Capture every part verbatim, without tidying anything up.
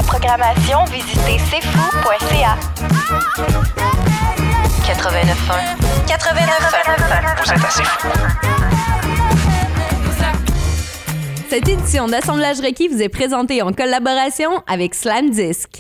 programmation, visitez c f o point c a. quatre-vingt-neuf un. quatre-vingt-neuf un. Vous êtes assez fou. Cette édition d'Assemblage requis vous est présentée en collaboration avec Slam Disc.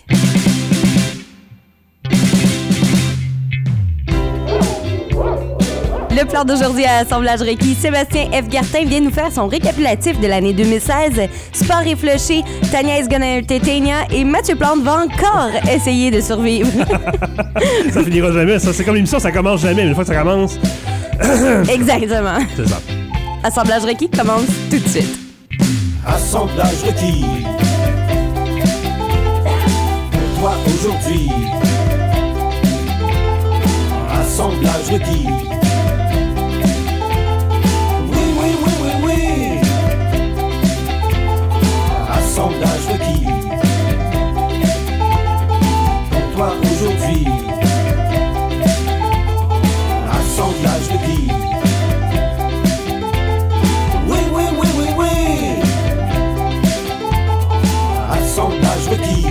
Le plan d'aujourd'hui à Assemblage requis, Sébastien F. Gartin vient nous faire son récapitulatif de l'année deux mille seize. Sport et flushé, Tania is gonna entertain ya et Mathieu Plante va encore essayer de survivre. Ça finira jamais, ça. C'est comme l'émission, ça commence jamais. Mais une fois que ça commence... Exactement. C'est ça. Assemblage requis commence tout de suite. Assemblage requis. Pour toi aujourd'hui. Assemblage requis. Assemblage requis. Pour toi aujourd'hui. Assemblage requis. Oui, oui, oui, oui, oui. Assemblage requis.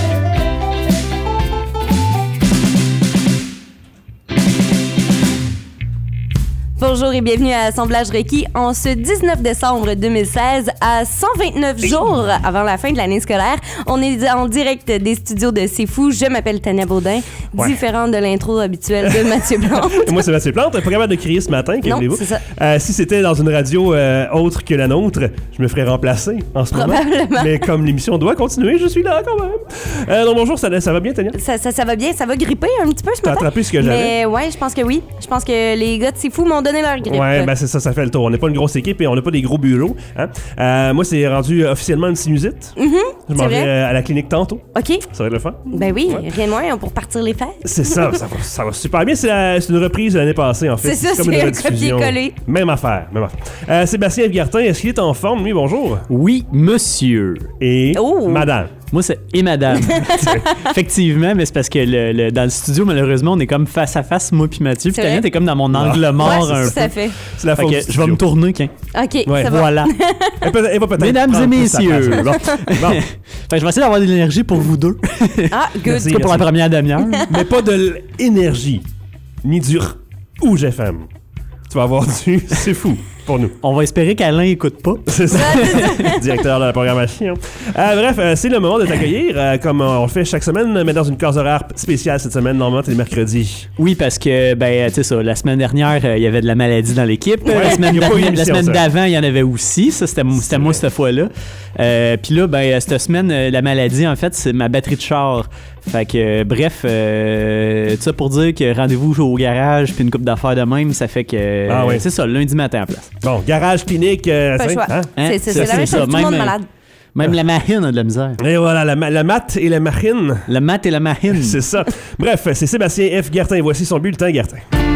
Bonjour et bienvenue à Assemblage requis en ce dix-neuf décembre deux mille seize, à cent vingt-neuf jours avant la fin de l'année scolaire. On est en direct des studios de C'est Fou. Je m'appelle Tania Baudin, Ouais. différente de l'intro habituelle de Mathieu Plante. Moi, c'est Mathieu Plante. Pas capable de crier ce matin, que Non, voulez-vous? c'est ça. Euh, si c'était dans une radio euh, autre que la nôtre, je me ferais remplacer en ce moment. Probablement. Mais comme l'émission doit continuer, je suis là quand même. Euh, donc bonjour, ça, ça va bien, Tania? Ça, ça, ça va bien, ça va gripper un petit peu ce T'as matin. attrapé ce que j'avais? Mais ouais, je pense que oui. Je pense que les gars de C'est Fou m'ont donné leur grippe. Ouais, ben c'est ça, ça fait le tour. On n'est pas une grosse équipe et on n'a pas des gros bureaux. Hein? Euh, moi, c'est rendu euh, officiellement une sinusite. Mhm, Je m'en c'est vais vrai. euh, à la clinique tantôt. OK. Ça va être le fun. Ben oui, Ouais. rien de moins pour partir les fêtes. C'est ça, ça va, ça va super bien. C'est, la- c'est une reprise de l'année passée, en fait. C'est ça, comme c'est une un rediffusion. copier-coller. Même affaire, même affaire. Euh, Sébastien F. Gartin, est-ce qu'il est en forme, lui? Bonjour. Oui, monsieur. Et Oh. madame. Moi, c'est et madame. Effectivement, mais c'est parce que le, le- dans le studio, malheureusement, on est comme face à face, moi puis Mathieu. Puis C'est Tania, vrai? t'es comme dans mon angle mort Ouais, un tout peu. à fait. C'est la Fait faute que du je vais studio. me tourner, qu'un. OK, Ouais, ça va. Voilà. Elle, peut, elle va peut-être Mesdames prendre et plus sa messieurs. place. Bon. Bon. Fait que je vais essayer d'avoir de l'énergie pour vous deux. Ah, good. Merci. En tout cas, pour la première demi-heure. Mais pas de l'énergie, ni du r- Rouge F M. Tu vas avoir du... C'est fou pour nous. On va espérer qu'Alain écoute pas. C'est ça. Directeur de la programmation. Euh, bref, euh, c'est le moment de t'accueillir, euh, comme on le fait chaque semaine, mais dans une case horaire spéciale cette semaine. Normalement, c'est les mercredis. Oui, parce que, ben, tu sais ça, la semaine dernière, euh, il y avait de la maladie dans l'équipe. Ouais, la semaine, il y a pas eu dernière- la d'émission, semaine ça. d'avant, il y en avait aussi. Ça, c'était, c'était moi cette fois-là. Euh, Puis là, ben, cette semaine, euh, la maladie, en fait, c'est ma batterie de char. Fait que, euh, bref, euh, tout ça pour dire que rendez-vous au garage puis une coupe d'affaires de même, ça fait que, Ah oui. c'est ça, lundi matin en place. Bon, garage, clinique, euh, Pas le hein? choix. Hein? Hein? C'est, c'est, Ça, c'est la même c'est chose, ça. tout le monde Même, malade. Même la mahine a de la misère. Et voilà, la, ma- la mat et la marine. La mat et la mahine. C'est ça. Bref, c'est Sébastien F. Gartin. Voici son bulletin, Gartin.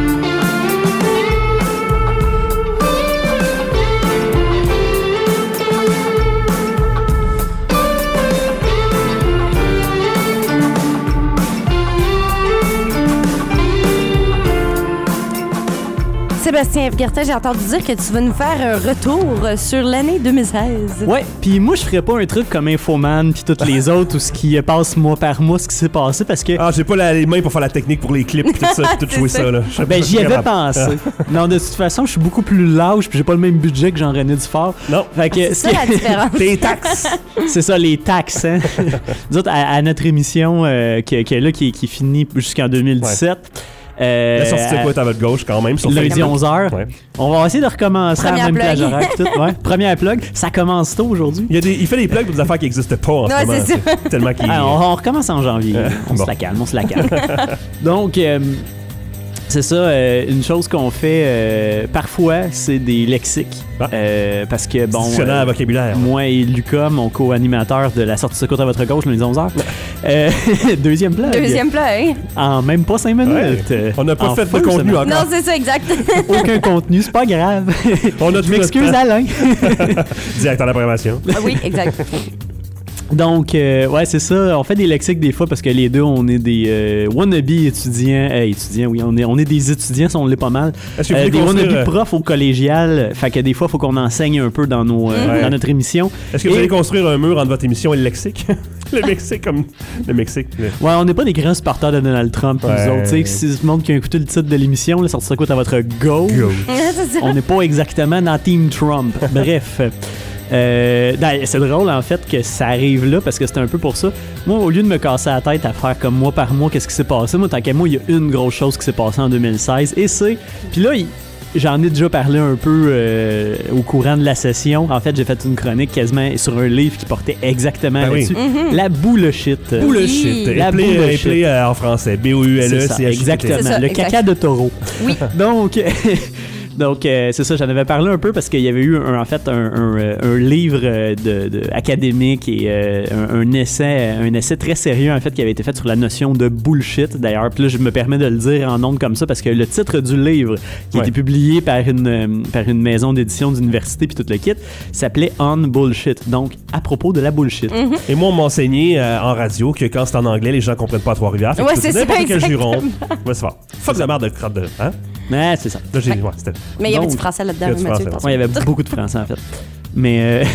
Sébastien F. Gartin, j'ai entendu dire que tu vas nous faire un retour sur l'année deux mille seize. Ouais, puis moi je ferais pas un truc comme Infoman puis toutes les autres où ce qui passe mois par mois ce qui s'est passé parce que Ah, j'ai pas la- les mains pour faire la technique pour les clips et tout ça, puis tout C'est jouer ça. ça, là. Je sais ben pas j'y avais capable. pensé. Non, de toute façon, je suis beaucoup plus lâche puis j'ai pas le même budget que Jean-René Dufort. Non. Fait que C'est ça la différence. Les taxes. c'est ça les taxes hein. Nous autres à, à notre émission euh, qui, qui est là qui, qui finit jusqu'en deux mille dix-sept. Euh, La sortie de quoi est à votre gauche, quand même. Sur lundi Facebook. onze heures. Ouais. On va essayer de recommencer à la Première même plage plug. horaire pis tout. Ouais. Première plug. Ça commence tôt aujourd'hui. Il, y a des, il fait des plugs pour des affaires qui n'existent pas en Ouais, ce moment. c'est ça. Tellement qu'il... Ah, on, on recommence en janvier. Euh, on bon. se la calme, on se la calme. Donc, euh, c'est ça, euh, une chose qu'on fait euh, parfois, c'est des lexiques. Ah. Euh, parce que, bon, Dictionnaire euh, vocabulaire. moi et Lucas, mon co-animateur de la sortie de secours à votre gauche, lundi onze heures. Euh, deuxième plug. Deuxième plat, hein? En même pas cinq minutes. Ouais. Euh, On n'a pas en fait de feu, contenu ça, encore. Non, c'est ça, exact. aucun contenu, c'est pas grave. On a tout Je m'excuse, notre temps. Alain. Directeur de la programmation. Ah oui, exact. Donc, euh, ouais, c'est ça. On fait des lexiques des fois parce que les deux, on est des euh, wannabe étudiants. Euh, étudiants, oui, on est, on est des étudiants, si on l'est pas mal. Est-ce que vous Euh, voulez des construire, wannabe euh, profs au collégial. Fait que des fois, il faut qu'on enseigne un peu dans, nos, euh, Ouais. dans notre émission. Est-ce que vous Et- allez construire un mur entre votre émission et le lexique? Le Mexique, comme le Mexique. Le... Ouais, on n'est pas des grands supporters de Donald Trump, ouais. Nous autres. Tu sais, si le monde qui a écouté le titre de l'émission, là, sorti ça quoi à votre gauche, on n'est pas exactement dans Team Trump. Bref. Euh, ben, c'est drôle en fait que ça arrive là parce que c'est un peu pour ça. Moi, au lieu de me casser la tête à faire comme mois par mois, qu'est-ce qui s'est passé, moi, tant qu'à moi, il y a une grosse chose qui s'est passée en deux mille seize et c'est. Puis là, il... j'en ai déjà parlé un peu euh, au courant de la session. En fait, j'ai fait une chronique quasiment sur un livre qui portait exactement ben là-dessus. Oui. Mm-hmm. La bullshit. Bullshit. La bullshit. Appelé euh, en français. B O U L E C H I T. Exactement. Ça, le exact. Caca de taureau. Oui. Donc... Donc, euh, c'est ça, j'en avais parlé un peu parce qu'il y avait eu, un, en fait, un, un, un livre de, de, académique et euh, un, un, essai, un essai très sérieux, en fait, qui avait été fait sur la notion de bullshit, d'ailleurs. Puis là, je me permets de le dire en ondes comme ça parce que le titre du livre, qui ouais. a été publié par une, par une maison d'édition d'université puis tout le kit, s'appelait On Bullshit. Donc, à propos de la bullshit. Mm-hmm. Et moi, on m'a enseigné euh, en radio que quand c'est en anglais, les gens comprennent pas à Trois-Rivières. Ouais, c'est ça, n'importe quel juron. Ouais, c'est fort. Fuck la merde de crotte de... Hein? Ouais, c'est ça. Là, j'ai... Ouais, c'était... Mais il y avait du français là-dedans, il y, Mathieu. Ouais, il y avait beaucoup de français, en fait. Mais, euh,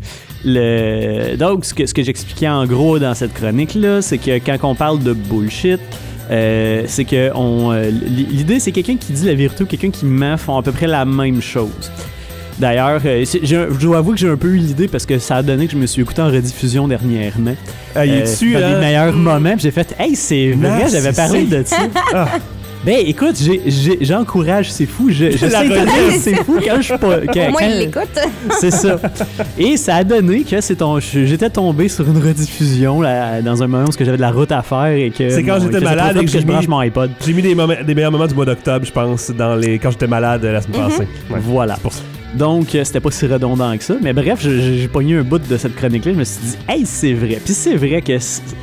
le... donc, ce que, ce que j'expliquais en gros dans cette chronique-là, c'est que quand on parle de bullshit, euh, c'est que on, euh, l'idée, c'est quelqu'un qui dit la vérité ou quelqu'un qui ment font à peu près la même chose. D'ailleurs, euh, je dois avouer que j'ai un peu eu l'idée parce que ça a donné que je me suis écouté en rediffusion dernièrement. Ah, il est dessus, dans hein? les meilleurs moments, puis j'ai fait « Hey, c'est vrai, non, j'avais c'est parlé ça. de ça. » Ah. Ben, écoute, j'ai, j'ai, j'encourage, c'est fou. Je, je sais que c'est fou quand je suis pas. Quand, Au moins, quand, il l'écoute. C'est ça. Et ça a donné que c'est ton, j'étais tombé sur une rediffusion là, dans un moment où j'avais de la route à faire et que. C'est quand bon, j'étais malade et que, que je mis, branche mon iPod. J'ai mis des, moments, des meilleurs moments du mois d'octobre, je pense, dans les, quand j'étais malade la semaine mm-hmm. passée. Ouais, voilà. C'est pour ça. Donc, c'était pas si redondant que ça. Mais bref, j'ai, j'ai pogné un bout de cette chronique-là. Je me suis dit, hey, c'est vrai. Puis c'est vrai que.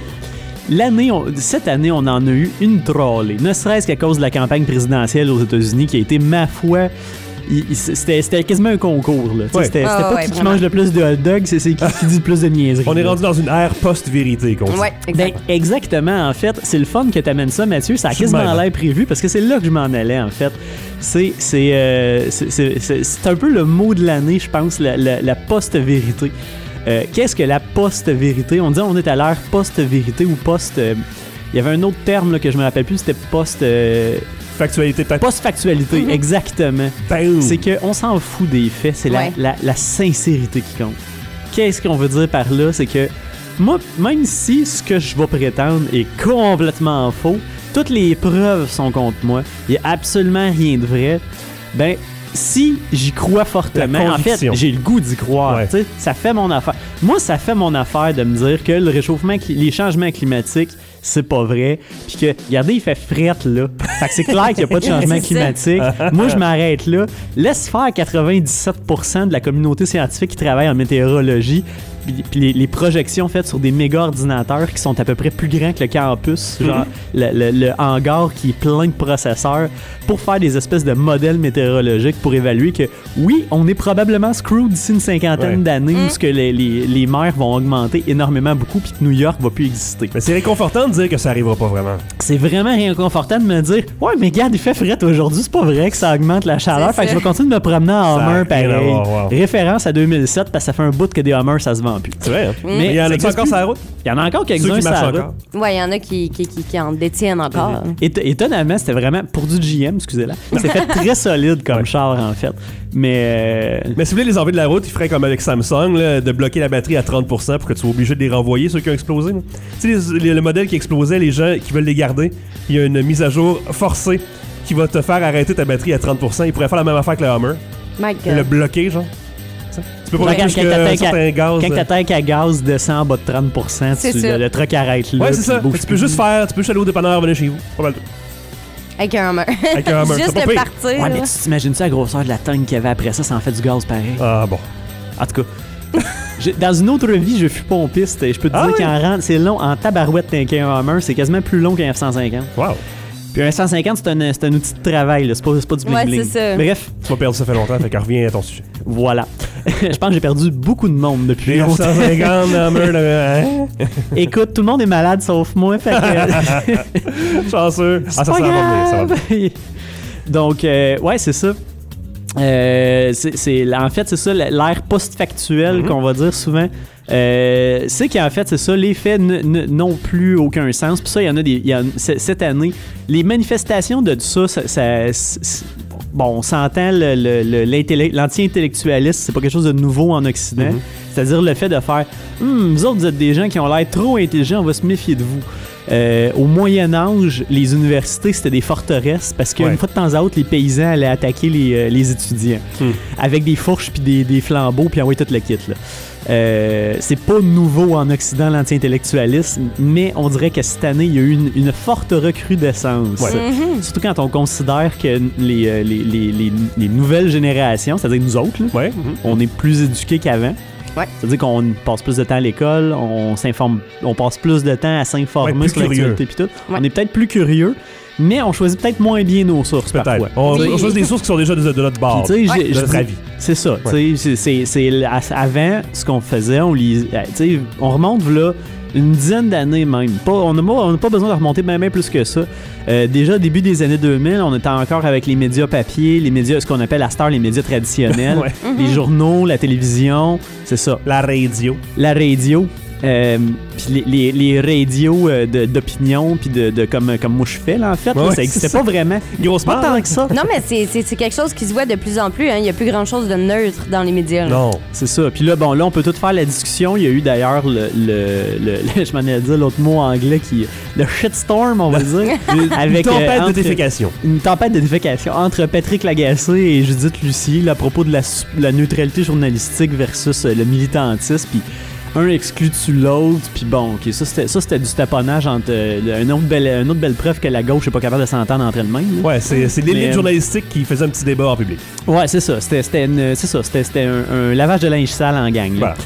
L'année, on, cette année, on en a eu une trollée. Ne serait-ce qu'à cause de la campagne présidentielle aux États-Unis qui a été, ma foi, il, il, c'était, c'était quasiment un concours. Là. Ouais. C'était, c'était oh, pas ouais, qui, qui mange le plus de hot dogs, c'est, c'est qui, qui dit le plus de niaiseries. On est là. rendu dans une ère post-vérité. Qu'on ouais, ben, exactement. En fait, c'est le fun que tu amènes ça, Mathieu. Ça a quasiment l'air prévu parce que c'est là que je m'en allais, en fait. C'est, c'est, euh, c'est, c'est, c'est, c'est un peu le mot de l'année, je pense, la, la, la post-vérité. Euh, qu'est-ce que la post-vérité? On dit on est à l'ère post-vérité ou post... Euh, il y avait un autre terme là, que je me rappelle plus, c'était post... Euh, Factualité, peut-être. Post-factualité, mm-hmm. exactement. Boom. C'est qu'on s'en fout des faits, c'est ouais. la, la, la sincérité qui compte. Qu'est-ce qu'on veut dire par là? C'est que moi, même si ce que je vais prétendre est complètement faux, toutes les preuves sont contre moi, il n'y a absolument rien de vrai, ben... Si j'y crois fortement, en fait, j'ai le goût d'y croire. Ouais. Ça fait mon affaire. Moi, ça fait mon affaire de me dire que le réchauffement, les changements climatiques, c'est pas vrai. Puis que, regardez, il fait frette, là. Fait que c'est clair qu'il n'y a pas de changement climatique. Moi, je m'arrête là. Laisse faire quatre-vingt-dix-sept pour cent de la communauté scientifique qui travaille en météorologie. Puis les, les projections faites sur des méga ordinateurs qui sont à peu près plus grands que le campus, genre mm-hmm. le, le, le hangar qui est plein de processeurs, pour faire des espèces de modèles météorologiques pour évaluer que oui, on est probablement screwed d'ici une cinquantaine ouais. d'années mm. où ce que les, les, les mers vont augmenter énormément beaucoup puis que New York va plus exister. Mais c'est réconfortant de dire que ça arrivera pas vraiment. C'est vraiment réconfortant de me dire ouais, mais regarde, il fait fret aujourd'hui, c'est pas vrai que ça augmente la chaleur, fait que je vais continuer de me promener en Hummer pareil. Wow. Référence à deux mille sept parce que ça fait un bout que des Hummers ça se vend plus. C'est vrai, hein? Mm. Mais il y en a encore sur la route? Il y en a encore quelques-uns sur la route. Ouais, il y en a qui, qui, qui, qui en détiennent encore. Mm-hmm. Étonnamment, c'était vraiment pour du G M, excusez-la. C'est fait très solide comme ouais. char, en fait. Mais, euh... Mais si vous voulez les enlever de la route, il ferait comme avec Samsung, là, de bloquer la batterie à trente pour cent pour que tu sois obligé de les renvoyer, ceux qui ont explosé. Tu sais, les, les, le modèle qui explosait, les gens qui veulent les garder, il y a une mise à jour forcée qui va te faire arrêter ta batterie à trente pour cent. Il pourrait faire la même affaire que le Hummer. Et le bloquer, genre. Tu peux pas quand, quand, quand, certain gaz, quand ta tank à gaz descend en bas de trente pour cent, tu, le, le truck arrête là. Ouais, c'est ça. Tu peux juste faire, tu peux juste aller au dépanneur, venir chez vous. Pas mal. Avec un Hummer. Avec un Hummer. Juste le partir. Ouais, mais tu t'imagines-tu la grosseur de la tank qu'il y avait après ça, ça en fait du gaz pareil. Ah bon. En tout cas. Dans une autre vie, je fus pompiste et je peux te ah, dire oui. qu'en rentre, c'est long en tabarouette tanker un Hummer, c'est quasiment plus long qu'un F cent cinquante. Wow. Puis un F cent cinquante, c'est un, c'est un outil de travail, là. C'est, pas, c'est pas du bling bling. Ouais, c'est ça. Bref. Tu m'as perdu ça fait longtemps, fait qu'en reviens à ton sujet. Voilà. Je pense que j'ai perdu beaucoup de monde depuis longtemps. F cent cinquante, Hummer, hein? Écoute, tout le monde est malade sauf moi, fait que... Chanceux. C'est ah, ça, ça va venir, ça va venir. Donc, euh, ouais, c'est ça. Euh, c'est, c'est, en fait, c'est ça, l'ère post-factuelle Mm-hmm. qu'on va dire souvent. Euh, c'est qu'en fait, c'est ça, les faits n- n- n'ont plus aucun sens. Puis ça, il y en a des. Il y en, c- cette année, les manifestations de ça, ça, ça c'est, bon, on s'entend, le, le, le, l'intellect, l'anti-intellectualisme, c'est pas quelque chose de nouveau en Occident. Mm-hmm. C'est-à-dire le fait de faire hum, vous autres, vous êtes des gens qui ont l'air trop intelligents, on va se méfier de vous. Euh, au Moyen-Âge, les universités, c'était des forteresses parce qu'une Ouais. fois de temps à autre, les paysans allaient attaquer les, euh, les étudiants Hmm. avec des fourches puis des, des flambeaux puis envoyer tout le kit. Là. Euh, c'est pas nouveau en Occident, l'anti-intellectualisme, mais on dirait que cette année, il y a eu une, une forte recrudescence. Ouais. Mm-hmm. Surtout quand on considère que les, euh, les, les, les, les nouvelles générations, c'est-à-dire nous autres, là, Ouais. mhm. on est plus éduqués qu'avant. Ouais. C'est-à-dire qu'on passe plus de temps à l'école, on s'informe, on passe plus de temps à s'informer Ouais, plus sur curieux. l'actualité puis tout. Ouais. On est peut-être plus curieux, mais on choisit peut-être moins bien nos sources Peut-être. parfois. On, Oui. on choisit des sources qui sont déjà de, de notre bord. Puis, tu sais, j'ai- de je notre dis- avis. C'est ça. tu sais, C'est, c'est, c'est à- avant, ce qu'on faisait, on lis, euh, tu sais, on remonte là une dizaine d'années même. Pas, on n'a on n'a pas besoin de remonter bien, bien plus que ça. Euh, déjà, début des années deux mille, on était encore avec les médias papier, les médias, ce qu'on appelle à cette heure les médias traditionnels, Ouais. les journaux, la télévision, c'est ça. La radio. La radio, euh, puis les, les, les radios euh, de, d'opinion, puis de, de comme, comme moi je fais, là, en fait. Ouais, là, ouais, ça n'existait c'est pas ça. vraiment. Grosse Pas part, tant hein? que ça. Non, mais c'est, c'est, c'est quelque chose qui se voit de plus en plus. Hein. Il n'y a plus grand-chose de neutre dans les médias. là. Non. C'est ça. Puis là, bon, là, on peut tout faire la discussion. Il y a eu d'ailleurs le, le, le- le- je m'en ai dit l'autre mot anglais qui, le shitstorm, on va dire, avec Une tempête euh, de entre- défécation. une tempête de défécation entre Patrick Lagacé et Judith Lucier là, à propos de la, su- la neutralité journalistique versus euh, le militantisme. Puis un exclut-tu l'autre, puis bon, ok, ça c'était, ça c'était du taponnage entre euh, une, autre belle, une autre belle preuve que la gauche n'est pas capable de s'entendre entre elles-mêmes. là. Ouais, c'est, c'est l'élite Mais- journalistique qui faisait un petit débat en public. Ouais, c'est ça. C'était, c'était, une- c'est ça. C'était, c'était un, un lavage de linge sale en gang. là. Voilà.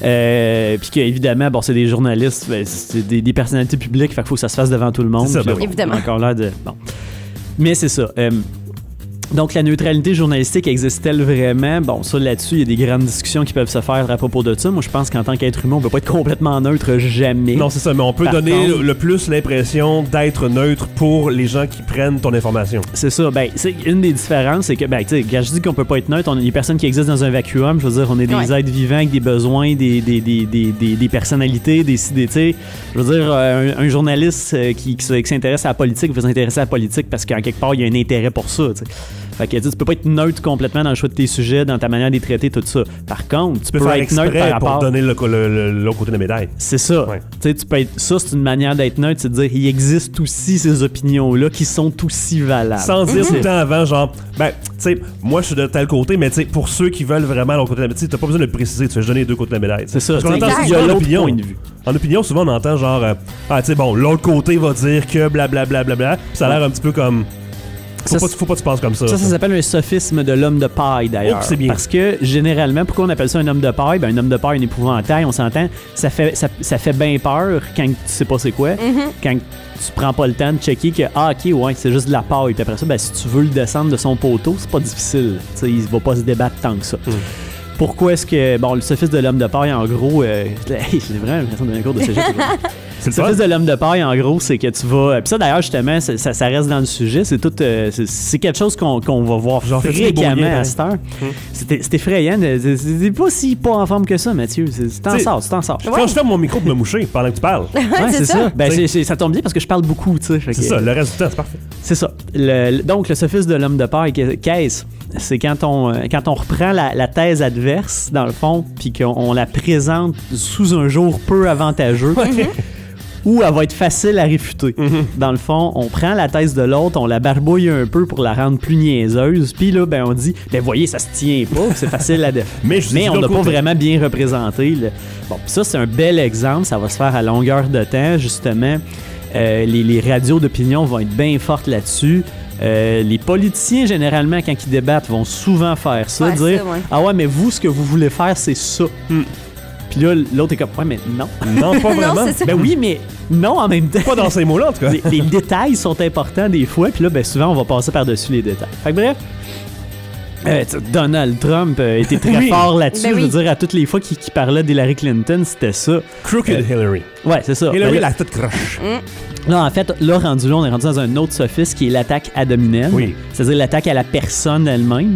Euh, puis qu'évidemment, bon, c'est des journalistes, ben, c'est des, des personnalités publiques, fait qu'il faut que ça se fasse devant tout le monde. C'est ça, Puis là, ben oui. on a Évidemment. encore l'air de. Bon. Mais c'est ça. euh, donc, la neutralité journalistique existe-t-elle vraiment? Bon, ça, là-dessus, il y a des grandes discussions qui peuvent se faire à propos de ça. Moi, je pense qu'en tant qu'être humain, on peut pas être complètement neutre jamais. Non, c'est ça, mais on peut Par donner contre- le, le plus l'impression d'être neutre pour les gens qui prennent ton information. C'est ça. Ben, c'est une des différences, c'est que, ben, tu sais, quand je dis qu'on peut pas être neutre, on a des personnes qui existent dans un vacuum. Je veux dire, on est des Ouais. êtres vivants avec des besoins, des, des, des, des, des, des personnalités, des, des tu sais, je veux dire, euh, un, un journaliste euh, qui, qui, se- qui s'intéresse à la politique va s'intéresser à la politique parce qu'en quelque part, il y a un intérêt pour ça, tu sais. Fait que tu sais, tu peux pas être neutre complètement dans le choix de tes sujets, dans ta manière de les traiter, tout ça. Par contre, tu Tu peux peux faire être neutre par exprès rapport. pour donner le, le- le- l'autre côté de la médaille. C'est ça. Ouais. Tu sais, tu peux être. Ça, c'est une manière d'être neutre, c'est de dire il existe aussi ces opinions-là qui sont aussi valables. Sans dire tout le temps avant, genre, ben, tu sais, moi je suis de tel côté, mais tu sais, pour ceux qui veulent vraiment l'autre côté de la médaille, tu sais, t'as pas besoin de le préciser, tu fais juste donner les deux côtés de la médaille. C'est ça. Parce qu'on tu sais, entend il y souvent a en l'autre opinion. point de vue. En opinion, souvent on entend genre, euh, ah, tu sais, bon, l'autre côté va dire que blablabla, bla, bla, bla, puis ça a l'air un petit peu comme. Faut, Ça, pas, faut pas que tu penses comme ça. Ça, ça s'appelle un sophisme de l'homme de paille, d'ailleurs. Oh, c'est bien. Parce que, généralement, pourquoi on appelle ça un homme de paille? Ben, un homme de paille, un épouvantail, on s'entend, ça fait, ça, ça fait bien peur quand tu sais pas c'est quoi. Quand tu prends pas le temps de checker que, ah, OK, ouais, c'est juste de la paille. Puis après ça, ben, si tu veux le descendre de son poteau, c'est pas difficile. Tu sais, il va pas se débattre tant que ça. Pourquoi est-ce que, bon, le sophisme de l'homme de paille, en gros, euh, j'ai vraiment l'impression de donner un cours de cégep aujourd'hui. C'est Le le sophisme fun. de l'homme de paille, en gros, c'est que tu vas. Puis ça, d'ailleurs, justement, ça, ça, ça reste dans le sujet. C'est tout. euh, c'est, c'est quelque chose qu'on, qu'on va voir Genre, fais-tu des beaux fréquemment liens, à hein? cette heure. C'est, c'est effrayant. de- C'est, c'est pas si pas en forme que ça, Mathieu. C'est, tu t'en T'sais, sors, tu t'en sors. Quand je ferme mon micro pour me moucher pendant que tu parles, Ouais, c'est ça. Ben, T'sais. c'est, c'est- ça tombe bien parce que je parle beaucoup, tu sais. Fait c'est que- ça, le reste du temps, c'est parfait. C'est ça. Le- le- donc, le sophisme de l'homme de paille, qu'est- qu'est-ce? C'est quand on, euh, quand on reprend la, la thèse adverse, dans le fond, puis qu'on on la présente sous un jour peu avantageux, ou elle va être facile à réfuter. Dans le fond, on prend la thèse de l'autre, on la barbouille un peu pour la rendre plus niaiseuse, puis là, ben, on dit, ben, voyez, ça se tient pas, c'est facile à défendre. Mais je Mais dis on de n'a l'autre pas côté. vraiment bien représenté. le- Bon, pis ça, c'est un bel exemple. Ça va se faire à longueur de temps, justement. Euh, les, les radios d'opinion vont être bien fortes là-dessus. Euh, les politiciens, généralement, quand ils débattent, vont souvent faire ça, Ouais, dire ça, ouais. ah ouais, mais vous, ce que vous voulez faire, c'est ça. Puis là, l'autre est comme ouais, mais non. Non, pas Non, vraiment. c'est ça. Ben oui, mais non en même temps. Pas dans ces mots-là, en tout cas. Les, les détails sont importants des fois, puis là, ben, souvent, on va passer par-dessus les détails. Fait que bref, euh, tu sais, Donald Trump euh, était très Oui. fort là-dessus. Ben Je veux oui. dire, à toutes les fois qu'il qu'il parlait d'Hillary Clinton, c'était ça. Crooked Hillary. Ouais, c'est ça. Hillary, Ben là, la tête croche. là, en fait, là, rendu là, on est rendu dans un autre sophisme qui est l'attaque ad hominem. Oui. C'est-à-dire l'attaque à la personne elle-même.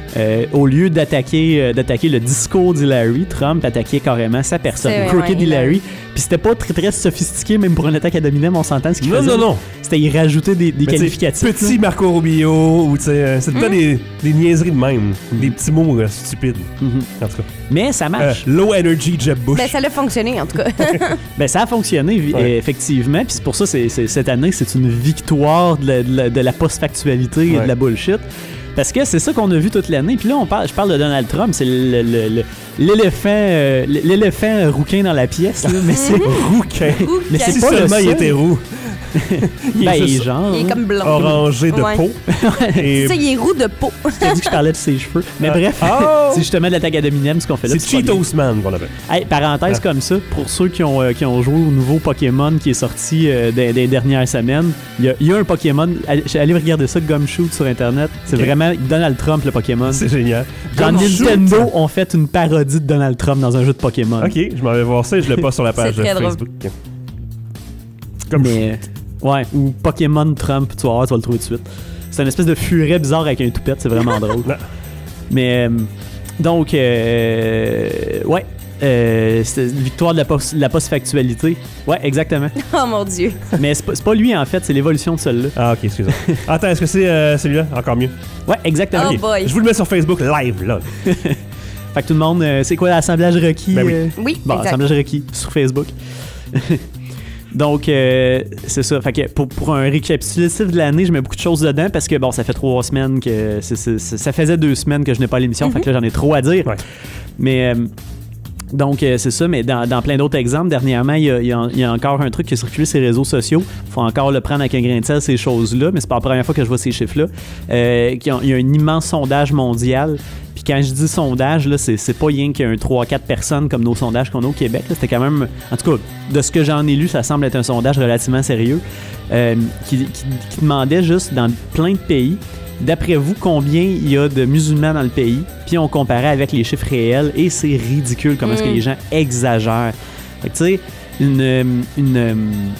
Euh, au lieu d'attaquer, euh, d'attaquer le discours d'Hillary, Trump attaquait carrément sa personne, C'est vrai, Crooked ouais, Hillary. Hillary. Puis c'était pas très, très sophistiqué, même pour une attaque ad hominem, on s'entend ce qu'il Non, faisait. non, non. C'était y rajouter des, des Mais qualificatifs. t'sais, Petit là. Marco Rubio, ou tu sais, euh, c'est tout le temps des, des niaiseries de même. Des petits mots euh, stupides. Mhm. En tout cas. Mais ça Euh, marche. low Energy Jeb Bush. Ben, ça a fonctionné, en tout cas. Ben, ça a fonctionné, vi- Ouais. effectivement. Puis c'est pour ça, c'est, c'est- cette année, c'est une victoire de la, de la- de la post-factualité et Ouais. de la bullshit. Parce que c'est ça qu'on a vu toute l'année. Puis là, on parle, je parle de Donald Trump, c'est le- le- le- l'éléphant, euh, l'éléphant rouquin dans la pièce. Là, mais c'est Rouquin. Mais c'est Si pas le seulement il seul. était roux. Il ben, est juste genre. Il est comme blanc. orangé de Ouais. peau. Et C'est ça, il est roux de peau. J'ai dit que je parlais de ses cheveux. Mais Ah. bref, Oh! c'est justement de l'attaque ad hominem ce qu'on fait là. c'est puis pas bien. Cheetos Man qu'on appelle. Hey, parenthèse Ah. comme ça, pour ceux qui ont, euh, qui ont joué au nouveau Pokémon qui est sorti euh, des, des dernières semaines, il y, a- il y a un Pokémon, allez, allez regarder ça, Gumshoot sur Internet, c'est Ok. vraiment Donald Trump le Pokémon. C'est génial. Genre Gumshoot. Nintendo ont fait une parodie de Donald Trump dans un jeu de Pokémon. Ok, je m'en vais voir ça et je le poste sur la page C'est très drôle. Facebook. Comme Mais, ouais, ou Pokémon Trump, tu vas voir, tu vas le trouver tout de suite. C'est une espèce de furet bizarre avec un toupette, c'est vraiment drôle. Non. Mais, euh, donc, euh, ouais, euh, c'est une victoire de la, post- de la post-factualité. Ouais, exactement. Oh mon Dieu. Mais c'est pas, c'est pas lui, en fait, c'est l'évolution de celui-là. Ah, ok, excusez-moi. Attends, est-ce que c'est euh, celui-là? Encore mieux. Ouais, exactement. Oh Ok. boy. Je vous le mets sur Facebook live, là. Fait que tout le monde, euh, c'est quoi l'assemblage requis? Ben oui. euh? Oui, Bon, exact. assemblage requis sur Facebook. Donc, euh, c'est ça. Fait que pour, pour un récapitulatif de l'année, je mets beaucoup de choses dedans parce que, bon, ça fait trois semaines que... c'est- c'est- c'est- ça faisait deux semaines que je n'ai pas l'émission, fait que là, j'en ai trop à dire. Ouais. Mais... euh, donc, euh, c'est ça, mais dans, dans plein d'autres exemples, dernièrement, il y a, il y a- il y a encore un truc qui a circulé sur les réseaux sociaux. Il faut encore le prendre avec un grain de sel, ces choses-là, mais c'est pas la première fois que je vois ces chiffres-là. Euh, qu'il y a- il y a un immense sondage mondial. Puis quand je dis sondage, là, c'est, c'est pas rien qu'un trois quatre personnes comme nos sondages qu'on a au Québec. Là. C'était quand même, en tout cas, de ce que j'en ai lu, ça semble être un sondage relativement sérieux euh, qui, qui- qui demandait juste dans plein de pays, d'après vous, combien il y a de musulmans dans le pays? Puis on comparait avec les chiffres réels et c'est ridicule comment est-ce que Mm. les gens exagèrent. Fait que tu sais, une, euh, une, euh,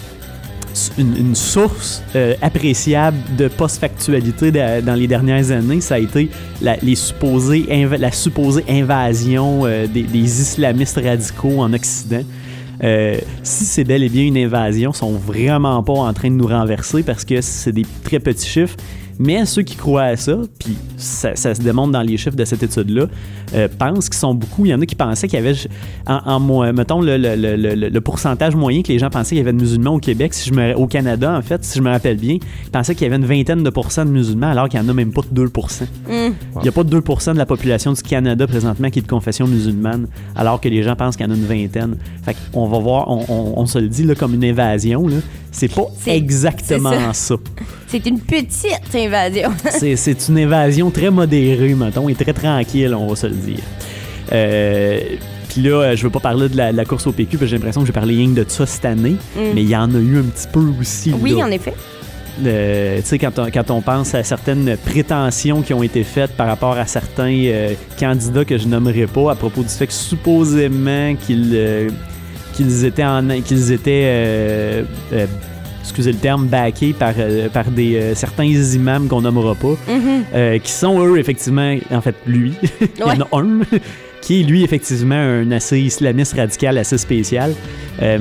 une, une source euh, appréciable de post-factualité de- dans les dernières années, ça a été la, les supposés inv- la supposée invasion euh, des, des islamistes radicaux en Occident. Euh, si c'est bel et bien une invasion, ils sont vraiment pas en train de nous renverser parce que c'est des très petits chiffres. Mais ceux qui croient à ça, puis ça, ça se démontre dans les chiffres de cette étude-là, euh, pensent qu'ils sont beaucoup. Il y en a qui pensaient qu'il y avait, en, en mo- mettons, le, le, le, le, le pourcentage moyen que les gens pensaient qu'il y avait de musulmans au Québec, si je me, au Canada, en fait, si je me rappelle bien, ils pensaient qu'il y avait une vingtaine de pourcents de musulmans, alors qu'il n'y en a même pas deux pour cent. Mm. Il n'y a pas deux pour cent de la population du Canada présentement qui est de confession musulmane, alors que les gens pensent qu'il y en a une vingtaine. Fait qu'on va voir, on, on, on se le dit là, comme une invasion, là. C'est pas C'est- exactement c'est ça. C'est une petite invasion. C'est, c'est une invasion très modérée, mettons, et très tranquille, on va se le dire. Euh, Puis là, euh, je veux pas parler de la, de la course au P Q, parce que j'ai l'impression que j'ai parlé rien que de ça cette année, Mm. mais il y en a eu un petit peu aussi. Oui, là. en effet. Euh, tu sais, quand on, quand on pense à certaines prétentions qui ont été faites par rapport à certains euh, candidats que je nommerai pas à propos du fait que supposément qu'ils, euh, qu'ils étaient, en, qu'ils étaient euh, euh, excusez le terme, backés par, euh, par des, euh, certains imams qu'on nommera pas, Mhm. euh, qui sont eux, effectivement, en fait, lui, il y en a un, qui est lui, effectivement, un assez islamiste radical, assez spécial. Euh,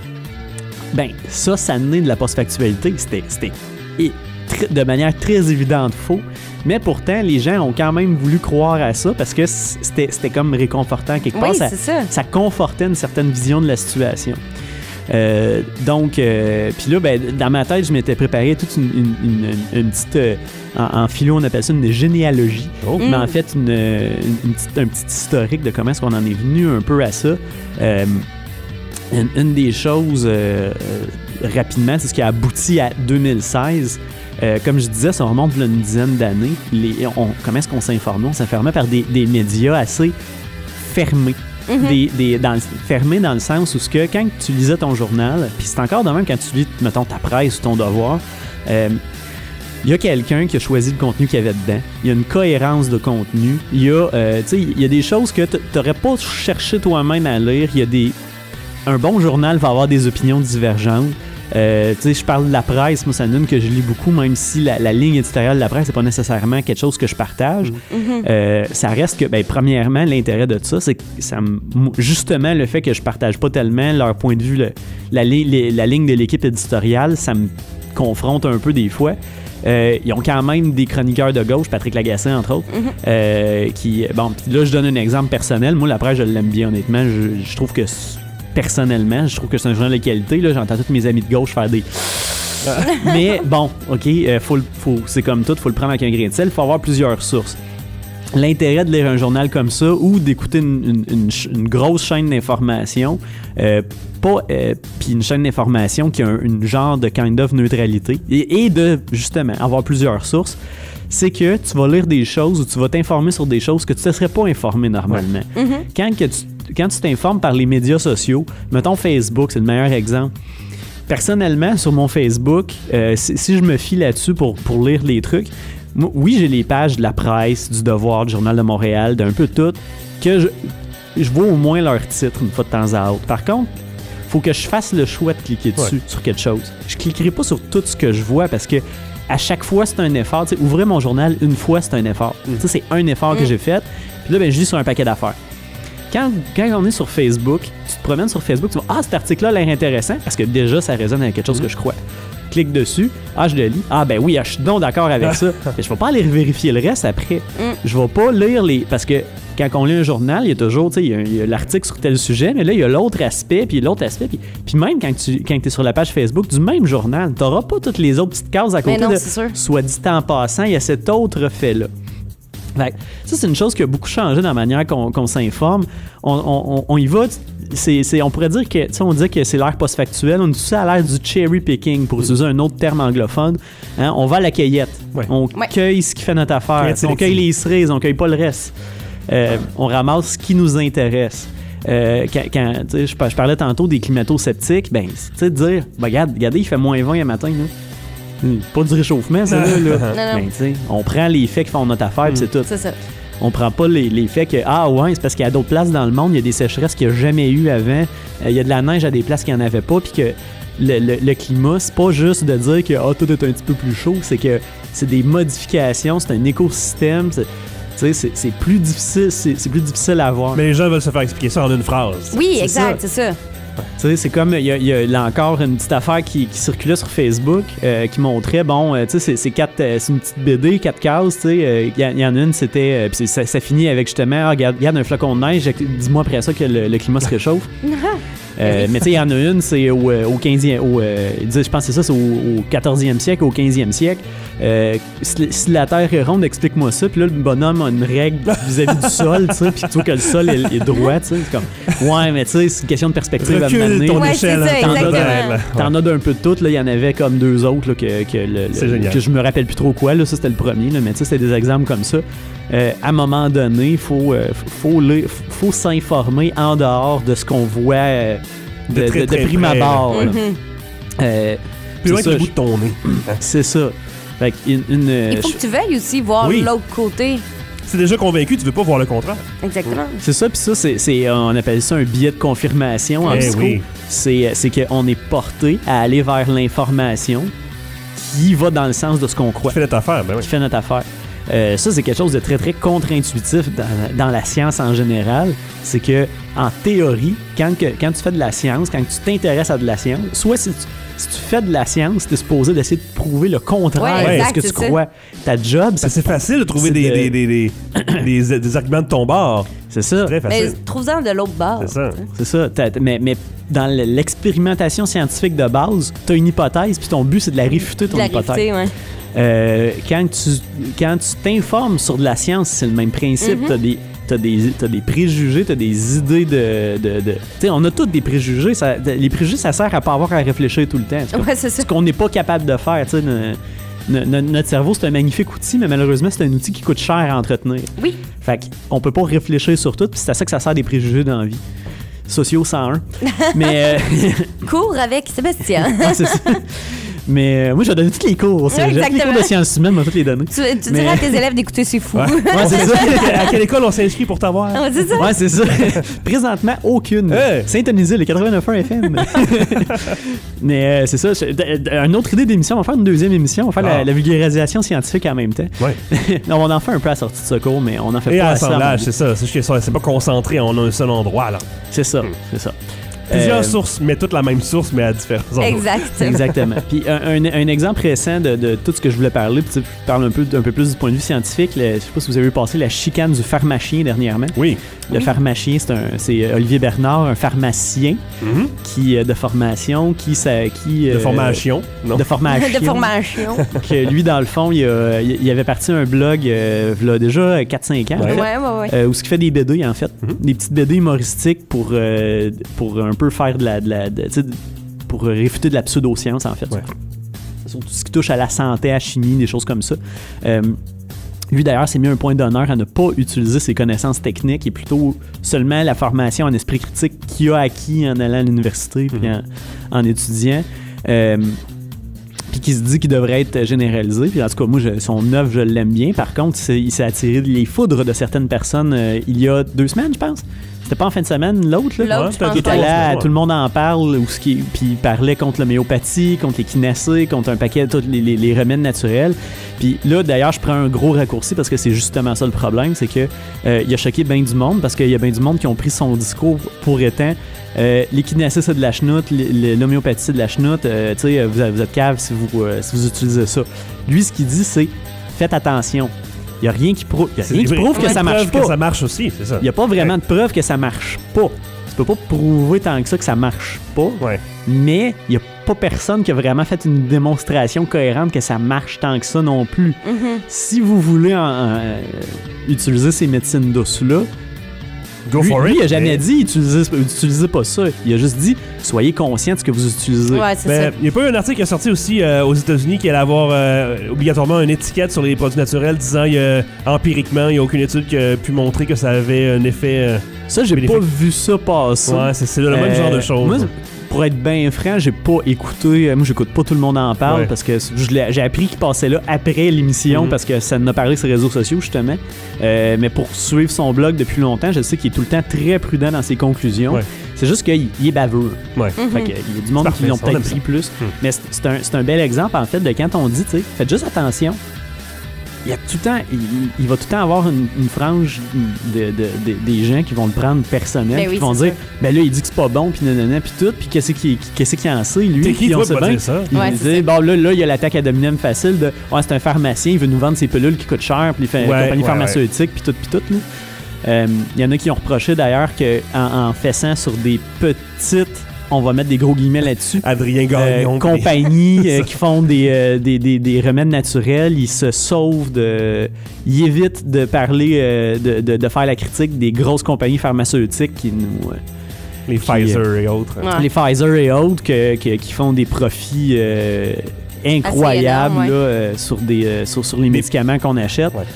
ben, ça, ça naît de la post-factualité. C'était, c'était et tr- de manière très évidente faux. Mais pourtant, les gens ont quand même voulu croire à ça parce que c'était, c'était comme réconfortant quelque part. Oui, ça, c'est ça. ça confortait une certaine vision de la situation. Euh, donc, euh, puis là, ben, dans ma tête, je m'étais préparé toute une, une, une- une petite... euh, en, en philo, on appelle ça une généalogie. Oh. Mais en fait, une, une- une petite- un petit historique de comment est-ce qu'on en est venu un peu à ça. Euh, une, une des choses, euh, euh, rapidement, c'est ce qui a abouti à deux mille seize. Euh, comme je disais, ça remonte à une dizaine d'années. Les, on, comment est-ce qu'on s'informait? On s'informait par des, des médias assez fermés. Mhm. Des, des, dans, le- fermé dans le sens où ce que quand tu lisais ton journal, puis c'est encore de même quand tu lis, mettons, ta presse ou ton devoir, euh, il y a quelqu'un qui a choisi le contenu qu'il y avait dedans. Il y a une cohérence de contenu. Il y a, euh, tu sais, il y a des choses que tu n'aurais pas cherché toi-même à lire. Il y a des... Un bon journal va avoir des opinions divergentes. Euh, tu sais, je parle de la presse, moi, c'est une que je lis beaucoup, même si la, la ligne éditoriale de la presse, c'est pas nécessairement quelque chose que je partage. Mm-hmm. Euh, ça reste que, ben, premièrement, l'intérêt de ça, c'est que ça me, justement, le fait que je partage pas tellement leur point de vue, le, la, li- la ligne de l'équipe éditoriale, ça me confronte un peu des fois. Euh, ils ont quand même des chroniqueurs de gauche, Patrick Lagacé, entre autres, mm-hmm. euh, qui, bon, là, je donne un exemple personnel. Moi, la presse, je l'aime bien, honnêtement. Je, je trouve que, personnellement, je trouve que c'est un journal de qualité. Là, j'entends tous mes amis de gauche faire des... Mais bon, OK, euh, faut, faut, c'est comme tout, il faut le prendre avec un grain de sel. Il faut avoir plusieurs sources. L'intérêt de lire un journal comme ça ou d'écouter une, une, une, une grosse chaîne d'information, euh, pas euh, puis une chaîne d'information qui a un une genre de kind of neutralité et, et de justement avoir plusieurs sources, c'est que tu vas lire des choses ou tu vas t'informer sur des choses que tu ne te serais pas informé normalement. Ouais. Mm-hmm. Quand, que tu, quand tu t'informes par les médias sociaux, mettons Facebook, c'est le meilleur exemple. Personnellement, sur mon Facebook, euh, si, si je me fie là-dessus pour, pour lire les trucs, moi, oui, j'ai les pages de la presse, du Devoir, du Journal de Montréal, d'un peu tout, que je, je vois au moins leur titre une fois de temps à autre. Par contre, il faut que je fasse le choix de cliquer dessus, ouais. sur quelque chose. Je cliquerai pas sur tout ce que je vois parce que à chaque fois, c'est un effort. T'sais, ouvrir mon journal une fois, c'est un effort. Mm. T'sais, c'est un effort mm. que j'ai fait. Puis là, ben, je lis sur un paquet d'affaires. Quand, quand on est sur Facebook, tu te promènes sur Facebook, tu vas « Ah, cet article-là a l'air intéressant » parce que déjà, ça résonne avec quelque chose mm. que je crois. Clique dessus, ah, je le lis. Ah, ben oui, je suis donc d'accord avec ça. Mais je ne vais pas aller vérifier le reste après. Mm. Je ne vais pas lire les... Parce que quand on lit un journal, il y a toujours, tu sais, il, il y a l'article sur tel sujet, mais là, il y a l'autre aspect, puis l'autre aspect. Puis, puis même quand tu quand es sur la page Facebook du même journal, tu n'auras pas toutes les autres petites cases à côté non, de... C'est sûr. Soit dit en passant, il y a cet autre fait-là. Fait, ça, c'est une chose qui a beaucoup changé dans la manière qu'on, qu'on s'informe. On, on, on y va... C'est, c'est, on pourrait dire que, tu sais, on dit que c'est l'ère post-factuelle. On dit ça à l'ère du cherry picking, pour utiliser un autre terme anglophone. Hein? On va à la cueillette. Ouais. On ouais. cueille ce qui fait notre affaire. On cueille les cerises, on cueille pas le reste. Euh, on ramasse ce qui nous intéresse. Euh, quand, quand je, je parlais tantôt des climato-sceptiques, ben, tu sais, de dire, ben, regarde, regardez, il fait moins vingt le matin, là. Pas du réchauffement, ça, là. là. Non, non. Ben, tu sais, on prend les faits qui font notre affaire, mm. c'est tout. C'est ça. On prend pas les, les faits que, ah ouais, c'est parce qu'il y a d'autres places dans le monde, il y a des sécheresses qu'il n'y a jamais eu avant, il euh, y a de la neige à des places qu'il n'y en avait pas, puis que le, le, le climat, c'est pas juste de dire que, ah, oh, tout est un petit peu plus chaud, c'est que c'est des modifications, c'est un écosystème, c'est, c'est, c'est, c'est plus difficile, c'est, c'est plus difficile à voir. Mais les gens veulent se faire expliquer ça en une phrase. Oui, c'est exact, ça. c'est ça. Tu sais, c'est comme, il y, y a là encore une petite affaire qui, qui circulait sur Facebook euh, qui montrait, bon, euh, tu sais, c'est, c'est, quatre, euh, c'est une petite B D, quatre cases, tu sais, il euh, y, y en a une, c'était, euh, puis ça, ça finit avec justement, ah, regarde, regarde un flocon de neige, dis-moi après ça que le, le climat se réchauffe. Euh, mais tu sais, il y en a une, c'est au, au quinzième, au, euh, je pense que c'est ça, c'est au, au quatorzième siècle, au quinzième siècle. Euh, si, si la Terre est ronde, explique-moi ça. Puis là, le bonhomme a une règle vis-à-vis du sol, tu sais, puis tu vois que le sol est, est droit, tu sais. C'est comme, ouais, mais tu sais, c'est une question de perspective Recule à mener. ton ouais, échelle. C'est ça, t'en, exactement. as, t'en as d'un peu de tout, là. Il y en avait comme deux autres, là, que, que, le, le, que je me rappelle plus trop quoi, là. Ça, c'était le premier, là. Mais tu sais, c'était des exemples comme ça. Euh, à un moment donné, il faut, euh, faut, faut, faut s'informer en dehors de ce qu'on voit. Euh, De, de, de, de prime abord. Mm-hmm. Euh, Plus loin que le bout de ton nez. C'est ça. Fait une, une, Il faut que tu veuilles aussi voir oui. l'autre côté. C'est déjà convaincu, tu veux pas voir le contraire. Exactement. C'est ça, puis ça, c'est, c'est, on appelle ça un biais de confirmation en eh psycho. Oui. C'est, c'est qu'on est porté à aller vers l'information qui va dans le sens de ce qu'on croit. Qui fait notre affaire, ben oui. Qui fait notre affaire. Euh, ça, c'est quelque chose de très, très contre-intuitif dans, dans la science en général. C'est que, en théorie, quand, que, quand tu fais de la science, quand tu t'intéresses à de la science, soit si tu, si tu fais de la science, tu es supposé d'essayer de prouver le contraire ouais, de exact, ce que tu ça. crois. Ta job, c'est... C'est facile de trouver des, de... des, des, des, des, des arguments de ton bord. C'est ça. C'est très facile. Mais trouve-en de l'autre bord. C'est ça. C'est ça. T'as, mais, mais dans l'expérimentation scientifique de base, tu as une hypothèse, puis ton but, c'est de la réfuter, ton de la hypothèse. Réfuter, ouais. Euh, quand tu quand tu t'informes sur de la science, c'est le même principe. Mm-hmm. T'as des t'as des t'as des préjugés, t'as des idées de de, de... tu sais, on a tous des préjugés. Ça, les préjugés, ça sert à pas avoir à réfléchir tout le temps. C'est, ouais, c'est ça. Ce qu'on n'est pas capable de faire. Tu sais, ne, ne, notre cerveau, c'est un magnifique outil, mais malheureusement, c'est un outil qui coûte cher à entretenir. Oui. Fait qu'on peut pas réfléchir sur tout. Puis c'est à ça que ça sert des préjugés dans la vie. Sociaux cent un. Mais euh... cours avec Sébastien. ah, c'est ça. Mais euh, moi, je vais donner tous les cours. Ouais, J'ai tous les exactement. cours de sciences humaines, moi, toutes les donner. Tu, tu Mais- dirais à tes élèves d'écouter C'est Fou. Ouais. Ouais, c'est ça. À quelle école on s'inscrit pour t'avoir? Ah, c'est ça. Ouais, c'est ça. Présentement, aucune. Hey. Syntonisez le quatre-vingt-neuf point un F M. Mais euh, c'est ça. Je- d- d- une autre idée d'émission, on va faire une deuxième émission. On va faire Ah. la, la vulgarisation scientifique en même temps. Ouais. Non, on en fait un peu à la sortie de secours, mais on en fait Et pas à assez. à mon l'assemblage, goût. c'est ça. C'est juste que ça, c'est pas concentré en un seul endroit, là. C'est ça. C'est ça. Plusieurs Euh, sources, mais toutes la même source, mais à différents endroits. Exact. Exactement. Puis un, un- un exemple récent de, de tout ce que je voulais parler, puis tu sais, je parle un peu, un peu plus du point de vue scientifique. Le- je sais pas si vous avez vu passer la chicane du pharmacien dernièrement. Oui. Le pharmacien, c'est, un, c'est Olivier Bernard, un pharmacien Mhm. qui euh, de formation, qui ça, qui De euh, formation. Non. de formation, De formation. que lui dans le fond, il, a, il avait parti un blog, euh, v'là déjà quatre cinq ans, en Ouais. fait, Ouais, ouais, ouais. euh, où ce qui fait des B D en fait, Mhm. des petites B D humoristiques pour euh, pour un peu faire de la, de la de- tu sais, pour réfuter de la pseudo-science en fait. Ouais. Sur tout ce qui touche à la santé, à la chimie, des choses comme ça. Euh, Lui, d'ailleurs, s'est mis un point d'honneur à ne pas utiliser ses connaissances techniques et plutôt seulement la formation en esprit critique qu'il a acquis en allant à l'université puis en, en étudiant. Euh, puis qui se dit qu'il devrait être généralisé. Puis en tout cas, moi, je- son œuvre, je l'aime bien. Par contre, il s'est- il s'est attiré les foudres de certaines personnes euh, il y a deux semaines, je pense. C'était pas en fin de semaine, l'autre, là? L'autre, Ouais, je t'as pense Qui était pas. là, Ouais. tout le monde en parle, ou ce qui, puis il parlait contre l'homéopathie, contre les kinésés, contre un paquet de tous les, les- les remèdes naturels. Puis là, d'ailleurs, je prends un gros raccourci parce que c'est justement ça le problème, c'est que euh, il a choqué bien du monde parce qu'il y a bien du monde qui ont pris son discours pour étant euh, les kinésés c'est de la chenoute, l- l- l'homéopathie c'est de la chenoute, euh, tu sais, vous, vous êtes cave si vous, euh, si vous utilisez ça. Lui, ce qu'il dit, c'est faites attention. Il n'y a rien qui, prou- y a C'est rien qui des- prouve que des ça marche preuves que pas. ça marche aussi, c'est ça. Il n'y a pas vraiment de preuve que ça marche pas. Tu peux pas prouver tant que ça que ça marche pas, Ouais. mais il n'y a pas personne qui a vraiment fait une démonstration cohérente que ça marche tant que ça non plus. Mhm. Si vous voulez en- en, euh, utiliser ces médecines douces-là, Go lui, for lui, it. il a jamais Mais- dit utilisez, utilisez pas ça. Il a juste dit soyez conscient de ce que vous utilisez. Ouais, c'est Ben, ça. il n'y a pas eu un article qui est sorti aussi euh, aux États-Unis qui allait avoir euh, obligatoirement une étiquette sur les produits naturels disant euh, empiriquement, il n'y a aucune étude qui a pu montrer que ça avait un effet. euh, Ça, j'ai bénéfique. pas vu ça passer. Ouais, c'est c'est le même Euh, genre de choses. Moi, pour être bien franc, j'ai pas écouté. euh, Moi, j'écoute pas Tout le monde en parle Ouais. parce que je l'ai- j'ai appris qu'il passait là après l'émission Mhm. parce que ça en a parlé sur les réseaux sociaux, justement. Euh, mais pour suivre son blog depuis longtemps, je sais qu'il est tout le temps très prudent dans ses conclusions. Ouais. C'est juste qu'il il est baveux. Ouais. Fait que, il y a du monde parfait, qui l'ont ça, on aime peut-être ça. pris plus. Mhm. Mais c'est c'est un, c'est un bel exemple, en fait, de quand on dit, tu sais, faites juste attention. Il y a tout le temps, il, il va tout le temps avoir une, une frange de, de- de- des gens qui vont le prendre personnel, Ben oui, qui vont c'est dire, ben là, il dit que c'est pas bon, puis nanana, puis tout, puis qu'est-ce qu'il qu'est-ce qu'il en sait, lui, T'es qui, puis on toi, sait pour bien. dire ça? Il Ouais, dit, c'est ça. bon, là, là, il y a l'attaque à dominem facile de, ouais, c'est un pharmacien, il veut nous vendre ses pilules qui coûtent cher, puis les fa- Ouais, compagnies ouais, pharmaceutiques, puis tout, puis tout, là. Euh, Il y en a qui ont reproché d'ailleurs qu'en en faisant sur des petites, on va mettre des gros guillemets là-dessus, Adrien euh, Gagnon. compagnies euh, Ça. qui font des, euh, des, des, des remèdes naturels, ils se sauvent de. Ils évitent de parler, euh, de, de, de faire la critique des grosses compagnies pharmaceutiques qui nous. euh, les Pfizer et autres. Ouais. Les Pfizer et autres que- que- qui font des profits euh, incroyables énorme, ouais. là, euh, sur, des, euh, sur, sur les médicaments qu'on achète. Ouais.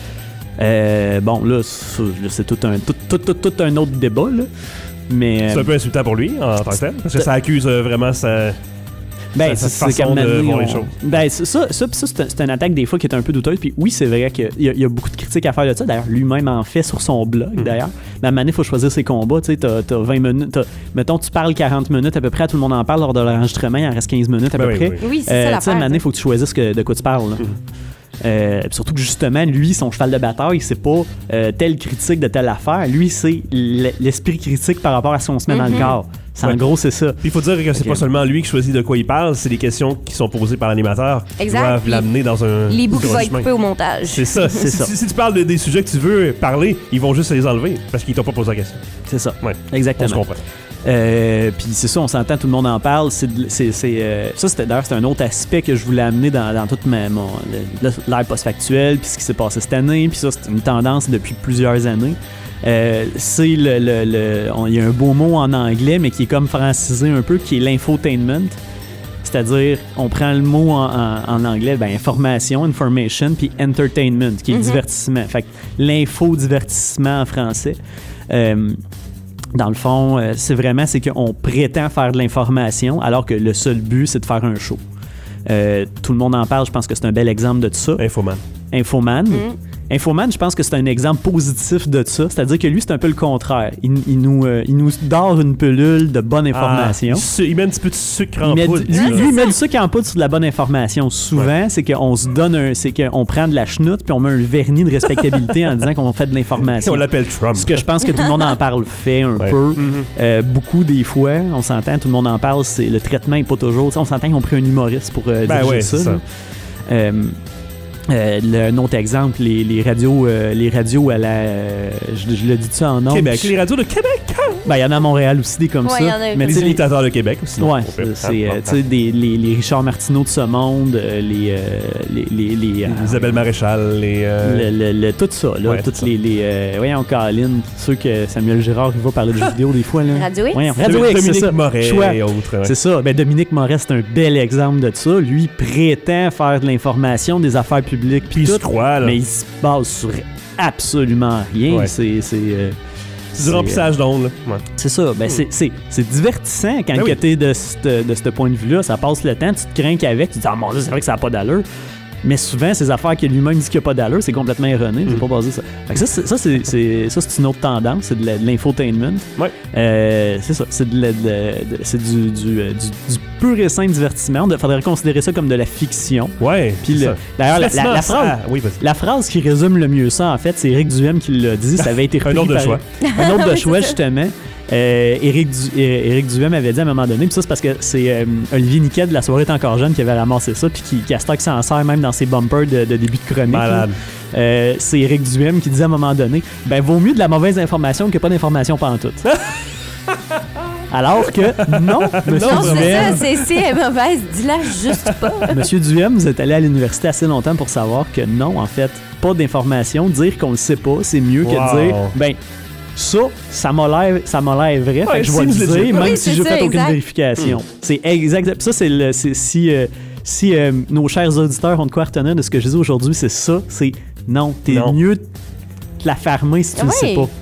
Euh, bon, là, ça, là, c'est tout un, tout, tout, tout, tout un autre débat. Là. Mais. C'est euh, un peu insultant pour lui en tant que tel, parce que ça accuse euh, vraiment sa. Ben, sa- c'est sa c'est façon comme de donné, voir les on- choses. Ben, c'est ça, ça, pis ça c'est un- c'est une attaque des fois qui est un peu douteuse. Puis oui, c'est vrai qu'il y, a- il y a beaucoup de critiques à faire de ça. D'ailleurs, lui-même en fait sur son blog, Mm. d'ailleurs. Mais à un moment donné, il faut choisir ses combats. Tu sais, t'as t'as vingt minutes. t'as- Mettons, tu parles quarante minutes à peu près, à tout le monde en parle lors de l'enregistrement. Il en reste quinze minutes à Ben peu oui, près. oui. Oui, c'est Euh, ça tu sais, à un l'affaire. moment donné, il faut que tu choisisses que- de quoi tu parles. là. Euh, pis surtout que justement, lui, son cheval de bataille, c'est pas euh, telle critique de telle affaire. Lui, c'est l- l'esprit critique par rapport à ce qu'on se met dans le Mhm. corps. C'est Ouais. En gros, c'est ça. Puis il faut dire que c'est Ok. pas seulement lui qui choisit de quoi il parle, c'est des questions qui sont posées par l'animateur qui Exact. doivent Puis l'amener dans un. Les bouts qui sur vont un être chemin. coupés au montage. C'est ça. C'est si, ça. si tu parles de- des sujets que tu veux parler, ils vont juste les enlever parce qu'ils t'ont pas posé la question. C'est ça. Ouais. On Exactement. se comprend. Euh, puis c'est ça, on s'entend, tout le monde en parle. C'est, de- c'est, c'est, euh, ça, c'était d'ailleurs, c'est un autre aspect que je voulais amener dans, dans toute ma, mon, le- l'ère post-factuelle, puis ce qui s'est passé cette année. Puis ça, c'est une tendance depuis plusieurs années. Euh, c'est le, le, le- on- il y a un beau mot en anglais, mais qui est comme francisé un peu, qui est l'infotainment. C'est-à-dire, on prend le mot en, en- en anglais, ben, information, information, puis entertainment, qui est le Mhm. divertissement. Fait que l'infodivertissement en français. Euh, dans le fond, euh, c'est vraiment c'est qu'on prétend faire de l'information alors que le seul but, c'est de faire un show. Euh, tout le monde en parle, je pense que c'est un bel exemple de tout ça. Infoman. Infoman. Mm. Infoman, je pense que c'est un exemple positif de ça. C'est-à-dire que lui, c'est un peu le contraire. Il, il, nous, euh, il nous dore une pilule de bonne information. Ah, il, su- il met un petit peu de sucre en Il met poudre. du- lui, là. lui, il met du sucre en poudre sur de la bonne information. Souvent, c'est qu'on se donne un. C'est qu'on prend de la chenoute puis on met un vernis de respectabilité en disant qu'on fait de l'information. On l'appelle Trump. Ce que je pense que tout le monde en parle fait un Ouais. peu. Mhm. Euh, beaucoup des fois, on s'entend, tout le monde en parle, c'est le traitement est pas toujours. On s'entend qu'ils ont pris un humoriste pour euh, Ben diriger ouais, ça. c'est ça. là. Euh, euh, le- un autre exemple, les, les radios, euh, les radios à la, euh, je, je le dis ça en nom. Québec. Les radios de Québec. Ben il y en a à Montréal aussi des comme Ouais, ça. il y en a- Mais Les tu sais, imitateurs de Québec aussi. Ouais, On peut- c'est, c'est, Ah, euh, ah, tu sais, des- les, les Richard Martineau de ce monde, euh, les, euh, les, les, les, euh, ah. Isabelle Maréchal, les. euh, le, le- le- tout ça, là, Ouais, toutes tout ça. les, les euh, voyons, Caroline, ceux que Samuel Girard il va parler de jeux vidéo des fois là. Radio X? Voyons, Radio X, c'est Dominique ça. Moret Choix. et autres. ouais. C'est ça. Ben, Dominique Moret, c'est un bel exemple de ça. Lui, il prétend faire de l'information, des affaires publiques, Puis puis il se tout, croit, là. mais il se base sur absolument rien. Ouais. C'est, c'est, euh, C'est du remplissage d'ondes, là. Ouais. c'est ça. Ben, c'est, c'est, c'est divertissant quand Ben oui. que t'es de ce de ce point de vue-là. Ça passe le temps, tu te crains qu'avec, tu te dis, ah mon Dieu, c'est vrai que ça n'a pas d'allure. Mais souvent, ces affaires que lui-même dit qu'il n'y a pas d'allure, c'est complètement erroné. Mm. C'est pas basé sur ça. Fait que ça, c'est, ça, c'est, c'est, ça, c'est une autre tendance. C'est de, la- de l'infotainment. Ouais. Euh, c'est ça. C'est, de la- de la- de- c'est du, du, euh, du, du pur et simple divertissement. Il faudrait considérer ça comme de la fiction. Ouais. Puis c'est le- ça. d'ailleurs, la, la- Facilement, la ça- phrase, ah, oui, vas-y. la phrase qui résume le mieux ça, en fait, c'est Éric Duhem qui l'a dit. Ça avait été Un repris autre de par- choix. Un autre de Oui, choix, c'est ça. justement. Euh, Éric, du, euh, Éric Duhem avait dit à un moment donné, puis ça, c'est parce que c'est euh, Olivier Niquet de La Soirée est encore jeune qui avait ramassé ça, puis qui, qui à ce temps qui s'en sert même dans ses bumpers de, de début de chronique. Malade. là. Euh, c'est Éric Duhem qui disait à un moment donné, ben vaut mieux de la mauvaise information que pas d'information pantoute. Alors que non, Monsieur Non, c'est ça. Duhem, C'est, si elle est mauvaise, dis-la juste pas. Monsieur Duhem, vous êtes allé à l'université assez longtemps pour savoir que non, en fait, pas d'information. Dire qu'on le sait pas, c'est mieux que Wow. de dire, ben, ça, ça m'a l'air, ça m'a l'air vrai, fait Ouais, que je si vais le vous le dire, dites. même Oui, si c'est je ça, fais aucune exact. vérification. C'est exact. Puis ça, c'est le, c'est, si, euh, si euh, nos chers auditeurs ont de quoi retenir de ce que je dis aujourd'hui, c'est ça. C'est non, t'es Non. mieux de la fermer si tu le Oui. sais pas.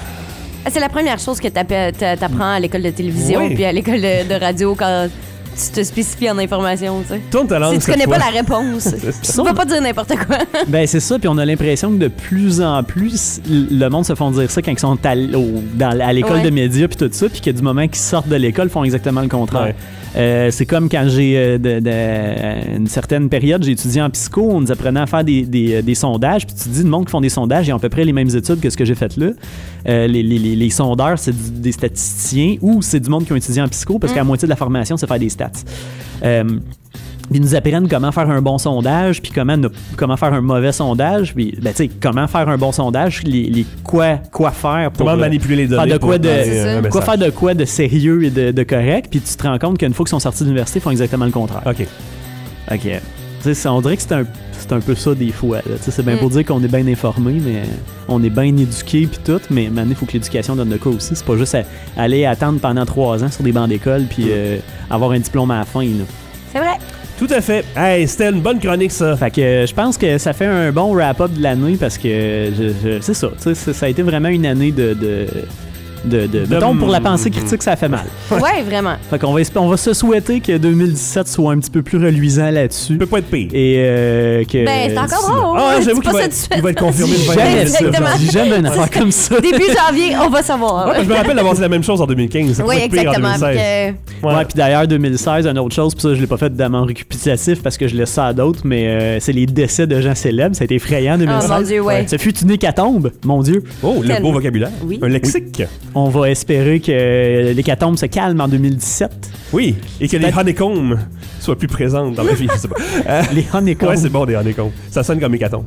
Ah, c'est la première chose que t'app- t'a- t'apprends à l'école de télévision Oui. puis à l'école de, de radio quand tu te spécifies en information, tu sais. Tourne ta langue Si tu cette connais fois. pas la réponse, tu vas pas dire n'importe quoi. Ben c'est ça, puis on a l'impression que de plus en plus, le monde se font dire ça quand ils sont à, l- au- dans- à l'école Ouais. de médias puis tout ça, puis que du moment qu'ils sortent de l'école, ils font exactement le contraire. Ouais. Euh, c'est comme quand j'ai, euh, de, de- euh, une certaine période, j'ai étudié en psycho, on nous apprenait à faire des, des, des sondages, puis tu te dis, le monde qui font des sondages, ils ont à peu près les mêmes études que ce que j'ai fait là. Euh, les, les, les, les sondeurs, c'est du- des statisticiens ou c'est du monde qui ont étudié en psycho, parce qu'à moitié de la formation, c'est faire des stats. Euh, Ils nous apprennent comment faire un bon sondage, puis comment, ne- comment faire un mauvais sondage, puis ben, tu sais, comment faire un bon sondage, les, les quoi, quoi faire pour Comment euh, manipuler les données faire de pour quoi de, donner C'est ça. un quoi message. faire de quoi de sérieux et de, de correct, puis tu te rends compte qu'une fois qu'ils sont sortis de l'université, ils font exactement le contraire. OK. Ok. Tu sais, c'est- on dirait que c'est un, c'est un peu ça des fois. là. Tu sais, c'est bien Mm. beau dire qu'on est bien informé, mais on est bien éduqué puis tout, mais maintenant, il faut que l'éducation donne de quoi aussi. C'est pas juste à- aller attendre pendant trois ans sur des bancs d'école puis euh, avoir un diplôme à la fin. Là. C'est vrai. Tout à fait. Hey, c'était une bonne chronique, ça. Fait que euh, je pense que ça fait un bon wrap-up de l'année parce que je, je- c'est ça. tu sais, c'est- ça a été vraiment une année de. de de, de, mettons, pour la pensée critique, ça fait mal. Ouais, vraiment. Fait qu'on va, espé- on va se souhaiter que deux mille dix-sept soit un petit peu plus reluisant là-dessus. Il peut pas être pire. Et euh, que. Ben, c'est encore drôle. Ah, j'avoue Dis qu'il pas va, ça être- tout de suite. il va être confirmé le vingt Jamais, mai, Exactement. ça. J'ai jamais une affaire comme ça. Début janvier, on va savoir. Ouais, je me rappelle d'avoir dit la même chose en deux mille quinze. Ça peut Oui, pas être pire en exactement. deux mille seize. puis que- Ouais. Ouais, puis d'ailleurs, deux mille seize, une autre chose, puis ça, je l'ai pas fait dans mon récapitulatif parce que je laisse ça à d'autres, mais euh, c'est les décès de gens célèbres. Ça a été effrayant en deux mille seize. Oh mon Dieu, ouais. Ce fut une hécatombe, mon Dieu. Oh, le Tellement. beau vocabulaire. Oui. Un lexique. On va espérer que l'hécatombe se calme en deux mille dix-sept. Oui. Et que les Peut-être- honeycombs soient plus présentes dans la vie. Je sais pas. Euh, Les honeycombs. ouais, c'est bon, des honeycombs. Ça sonne comme hécatombe.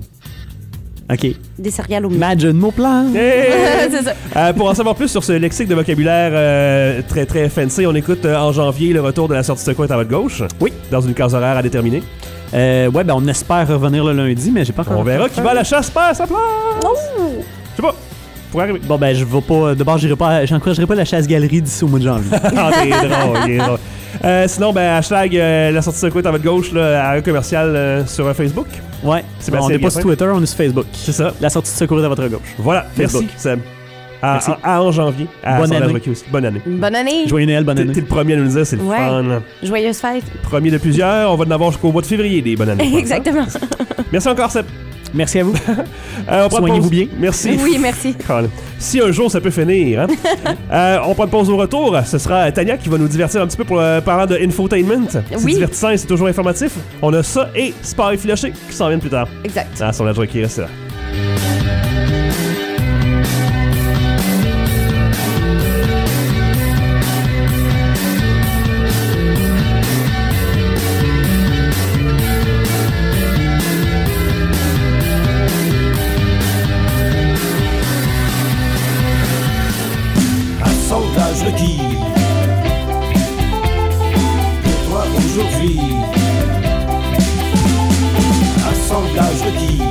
OK. Des céréales au milieu. Imagine mon plan. Hey! C'est ça. Euh, pour en savoir plus sur ce lexique de vocabulaire euh, très très fancy, on écoute euh, en janvier le retour de la sortie de quoi est à votre gauche. Oui. Dans une case horaire à déterminer. Euh, ouais, ben on espère revenir le lundi, mais j'ai pas encore. On verra qui va à la chasse perd sa place. Je sais pas. Pour arriver. Bon, ben je vais pas. D'abord, j'irai pas. J'encouragerai pas la chasse-galerie d'ici au mois de janvier. Ah, t'es drôle, il est drôle. Euh, sinon, ben, hashtag euh, la sortie de quoi est à votre gauche, là, à un commercial euh, sur euh, Facebook. Ouais. Sébastien On n'est pas Biafin. sur Twitter, on est sur Facebook. C'est ça. La sortie de secours est à votre gauche. Voilà. Facebook. Merci, Seb. À, Merci. à- en janvier. À Bonne Assemblage année. Rocky aussi. Bonne année. Bonne année. Joyeux Noël, bonne T'es année. t'es le premier à nous le dire, c'est le Ouais. fun. Joyeuse fête. Premier de plusieurs, on va en avoir jusqu'au mois de février des bonnes années. je pense, Exactement. hein. Merci encore, Seb. Merci à vous. Euh, on prend une Soignez-vous pause. bien. Merci. Oui, merci. Colin. Si un jour ça peut finir, hein? Euh, on prend une pause au retour. Ce sera Tania qui va nous divertir un petit peu pour euh, parlant de infotainment. C'est Oui. divertissant et c'est toujours informatif. On a ça et Sport effiloché qui s'en viennent plus tard. Exact. Ah, sur la joie qui reste là. Assemblage requis. Pour toi aujourd'hui. Assemblage requis.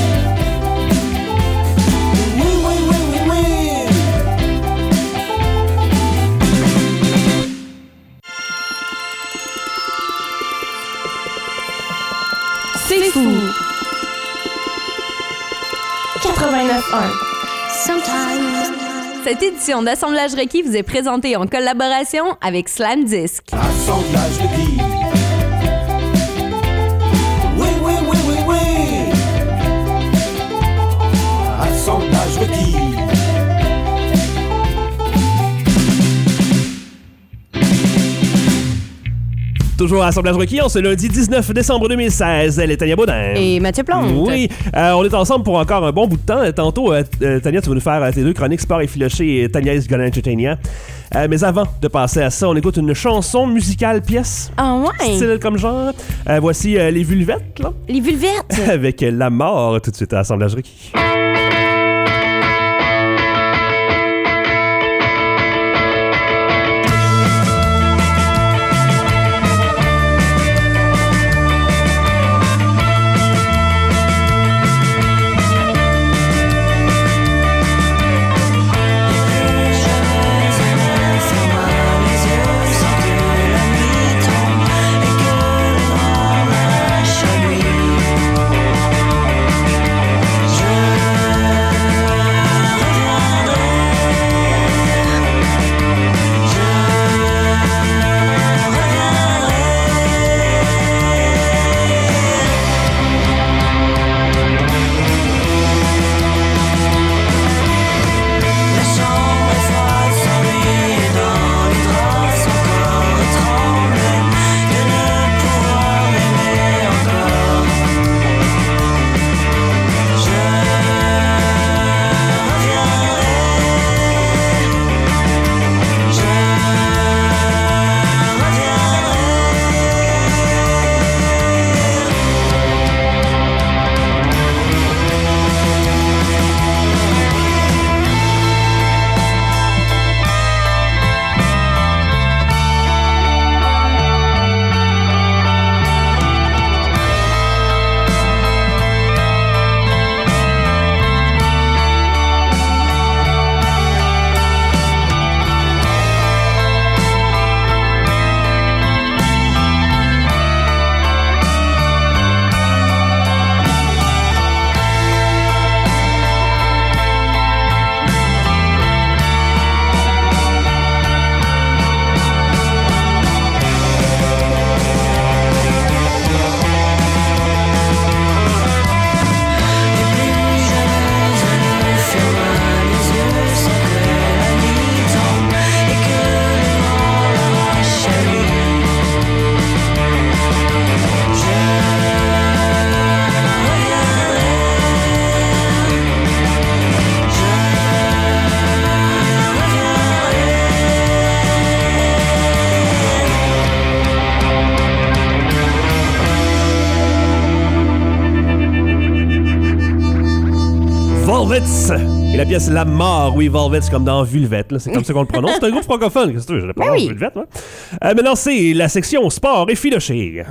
Oui, oui, oui, oui, oui. C'est fou. quatre-vingt-neuf un. Cette édition d'Assemblage requis vous est présentée en collaboration avec Slam Disc. Assemblage requis. Oui, oui, oui, oui, oui. Assemblage requis. Toujours à Assemblage Rocky, on se lundi dix-neuf décembre deux mille seize. Elle est Tania Baudin. Et Mathieu Plante. Oui, euh, on est ensemble pour encore un bon bout de temps. Tantôt, euh, euh, Tania, tu vas nous faire euh, tes deux chroniques Sport effiloché et Tania is gonna entertain ya. Euh, mais avant de passer à ça, on écoute une chanson musicale pièce. Ah ouais. Style comme genre. Euh, voici euh, les Vulvettes, là, Les vulvettes. avec euh, La Mort tout de suite à Assemblage Rocky. Volvets et la pièce La Mort. Oui, Volvets comme dans Vulvette, là. C'est comme ça qu'on le prononce. C'est un groupe francophone. Qu'est-ce que tu veux? Je le prononce oui. Vulvette, moi. Euh, maintenant, c'est la section Sport effiloché.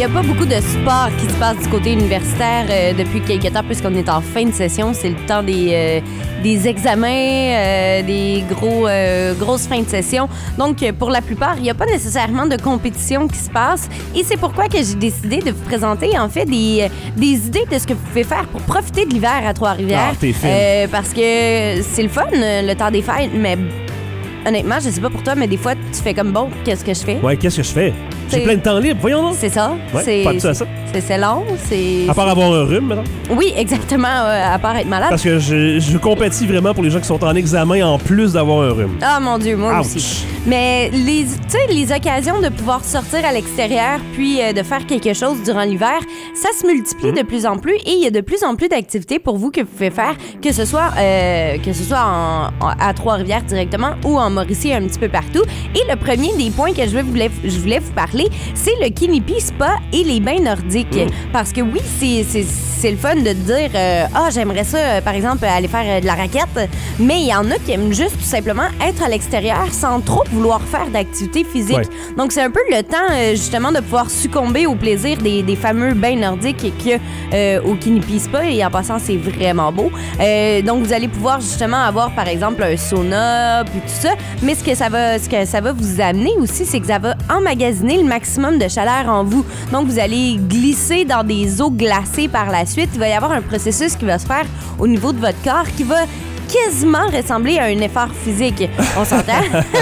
n'y a pas beaucoup de sport qui se passe du côté universitaire euh, depuis quelques temps, puisqu'on est en fin de session. C'est le temps des, euh, des examens, euh, des gros, euh, grosses fins de session. Donc, pour la plupart, il n'y a pas nécessairement de compétition qui se passe. Et c'est pourquoi que j'ai décidé de vous présenter, en fait, des, des idées de ce que vous pouvez faire pour profiter de l'hiver à Trois-Rivières. Ah, t'es fine. Euh, parce que c'est le fun, le temps des fêtes, mais honnêtement, je sais pas pour toi, mais des fois, tu fais comme bon, qu'est-ce que je fais? Ouais, qu'est-ce que je fais? J'ai C'est- plein de temps libre, voyons donc. C'est ça. Ouais, c'est, pas habitué à ça. c'est, c'est long, c'est... À part avoir un rhume, maintenant. Oui, exactement, euh, à part être malade. Parce que je, je compatis vraiment pour les gens qui sont en examen en plus d'avoir un rhume. Ah mon Dieu, moi Ouch. aussi. Mais les, tu sais, les occasions de pouvoir sortir à l'extérieur puis euh, de faire quelque chose durant l'hiver, ça se multiplie Mm. de plus en plus et il y a de plus en plus d'activités pour vous que vous pouvez faire, que ce soit euh, que ce soit en, en- à Trois-Rivières directement ou en Mauricie un petit peu partout. Et le premier des points que je, vais voulais, je voulais vous parler, c'est le Kinipi Spa et les bains nordiques. Mm. Parce que oui, c'est, c'est, c'est le fun de te dire euh, ah, j'aimerais ça, euh, par exemple, aller faire euh, de la raquette, mais il y en a qui aiment juste tout simplement être à l'extérieur sans trop vouloir faire d'activité physique. Ouais. Donc, c'est un peu le temps, euh, justement, de pouvoir succomber au plaisir des, des fameux bains nordiques qu'il y a euh, au Kinipi Spa. Et en passant, c'est vraiment beau. Euh, donc, vous allez pouvoir, justement, avoir, par exemple, un sauna, puis tout ça. Mais ce que ça va, ce que ça va vous amener aussi, c'est que ça va emmagasiner le maximum de chaleur en vous. Donc, vous allez glisser dans des eaux glacées par la suite. Il va y avoir un processus qui va se faire au niveau de votre corps qui va quasiment ressembler à un effort physique. On s'entend?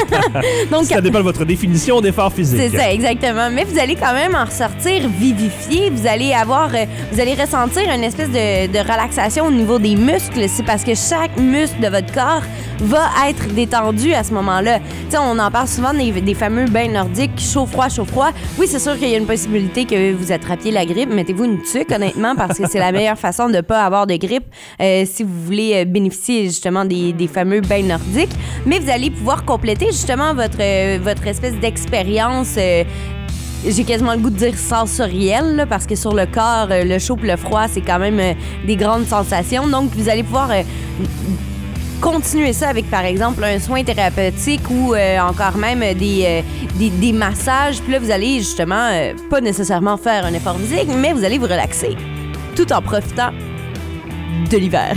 Donc, Ça dépend de votre définition d'effort physique. c'est ça, exactement. Mais vous allez quand même en ressortir vivifié. Vous allez avoir, euh, vous allez ressentir une espèce de, de relaxation au niveau des muscles. C'est parce que chaque muscle de votre corps va être détendu à ce moment-là. Tu sais, on en parle souvent des, des fameux bains nordiques, chaud-froid, chaud-froid. Oui, c'est sûr qu'il y a une possibilité que vous attrapiez la grippe. Mettez-vous une tuque, honnêtement, parce que c'est la meilleure façon de ne pas avoir de grippe euh, si vous voulez euh, bénéficier justement des, des fameux bains nordiques. Mais vous allez pouvoir compléter justement votre, euh, votre espèce d'expérience. Euh, j'ai quasiment le goût de dire sensorielle, là, parce que sur le corps, euh, le chaud et le froid, c'est quand même euh, des grandes sensations. Donc, vous allez pouvoir euh, continuer ça avec, par exemple, un soin thérapeutique ou euh, encore même euh, des, euh, des, des massages. Puis là, vous allez justement euh, pas nécessairement faire un effort physique, mais vous allez vous relaxer tout en profitant de l'hiver.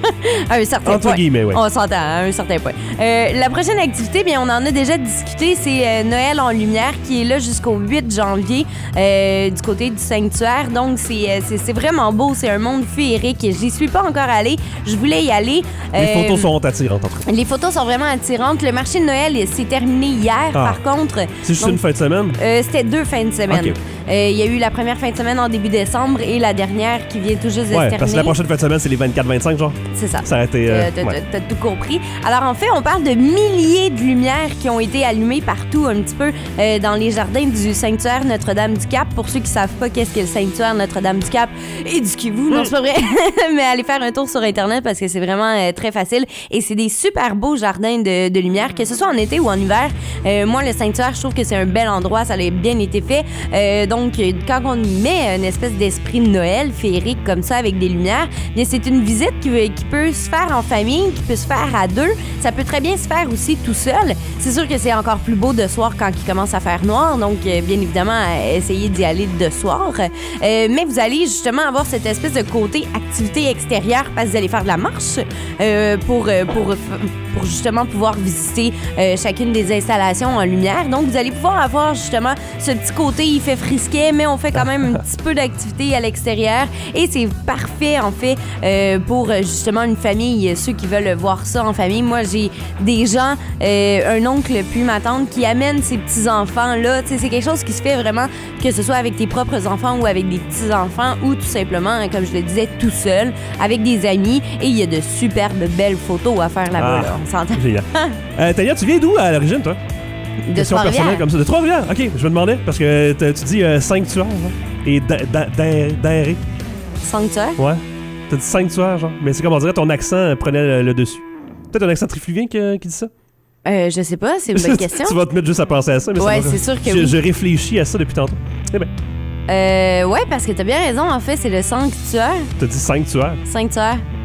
À un certain Entre point. guillemets, ouais. On s'entend, à un certain point. Euh, la prochaine activité, bien, on en a déjà discuté, c'est euh, Noël en lumière qui est là jusqu'au huit janvier euh, du côté du sanctuaire. Donc, c'est, euh, c'est, c'est vraiment beau. C'est un monde féerique. J'y suis pas encore allée. Je voulais y aller. Les Euh, photos sont attirantes, en tout cas. Les photos sont vraiment attirantes. Le marché de Noël s'est terminé hier, Ah. par contre. C'est juste Donc, une fin de semaine? euh, c'était deux fins de semaine. Ok. Euh, Il y a eu la première fin de semaine en début décembre et la dernière qui vient tout juste de se Ouais, terminer. parce que la prochaine fin de semaine, c'est les vingt-quatre vingt-cinq, genre. C'est ça. Ça a été. euh, Euh, t'as, ouais. t'as- t'as tout compris. Alors, en fait, on parle de milliers de lumières qui ont été allumées partout, un petit peu, euh, dans les jardins du sanctuaire Notre-Dame-du-Cap. Pour ceux qui savent pas qu'est-ce qu'est le sanctuaire Notre-Dame-du-Cap, éduquez-vous, non, c'est pas vrai. Mais allez faire un tour sur Internet parce que c'est vraiment euh, très facile. Et c'est des super beaux jardins de, de lumière, que ce soit en été ou en hiver. Euh, moi, le sanctuaire, je trouve que c'est un bel endroit. Ça a bien été fait. Euh, donc, euh, quand on y met une espèce d'esprit de Noël féerique comme ça avec des lumières, bien, c'est une visite qui, veut- qui peut se faire en famille, qui peut se faire à deux. Ça peut très bien se faire aussi tout seul. C'est sûr que c'est encore plus beau de soir quand il commence à faire noir. Donc, euh, bien évidemment, euh, essayez d'y aller de soir. Euh, mais vous allez justement avoir cette espèce de côté activité extérieure parce que vous allez faire de la marche euh, pour, euh, pour, pour justement pouvoir visiter euh, chacune des installations en lumière. Donc, vous allez pouvoir avoir justement ce petit côté, il fait frisquet, mais on fait quand même un petit peu d'activité à l'extérieur. Et c'est parfait, en fait, euh, pour euh, justement une famille, ceux qui veulent voir ça en famille. Moi, j'ai des gens, euh, un oncle puis ma tante qui amènent ces petits-enfants-là. Tu sais, c'est quelque chose qui se fait vraiment, que ce soit avec tes propres enfants ou avec des petits-enfants ou tout simplement, comme je le disais, tout seul, avec des amis. Et il y a de superbes belles photos à faire là-bas. Ah. Là. On s'entend. Génial. euh, Tania, tu viens d'où à l'origine, toi? De Question Trois-Rivières. personnelle comme ça. De Trois-Rivières? Ok, je me demandais, parce que t'as- tu dis euh, sanctuaire, genre, et da- da- da- d'aéré. Sanctuaire. Ouais. T'as dit sanctuaire, genre. Mais c'est comme on dirait ton accent euh, prenait le, le dessus. Peut-être un accent trifluvien qui, qui dit ça? Euh, je sais pas, c'est une bonne question. Tu vas te mettre juste à penser à ça. Mais ça Ouais, va- c'est sûr que je, oui. je réfléchis à ça depuis tantôt. Eh ben, Euh, ouais, parce que t'as bien raison, en fait, c'est le sanctuaire. t'as dit sanctuaire. Sanctuaire.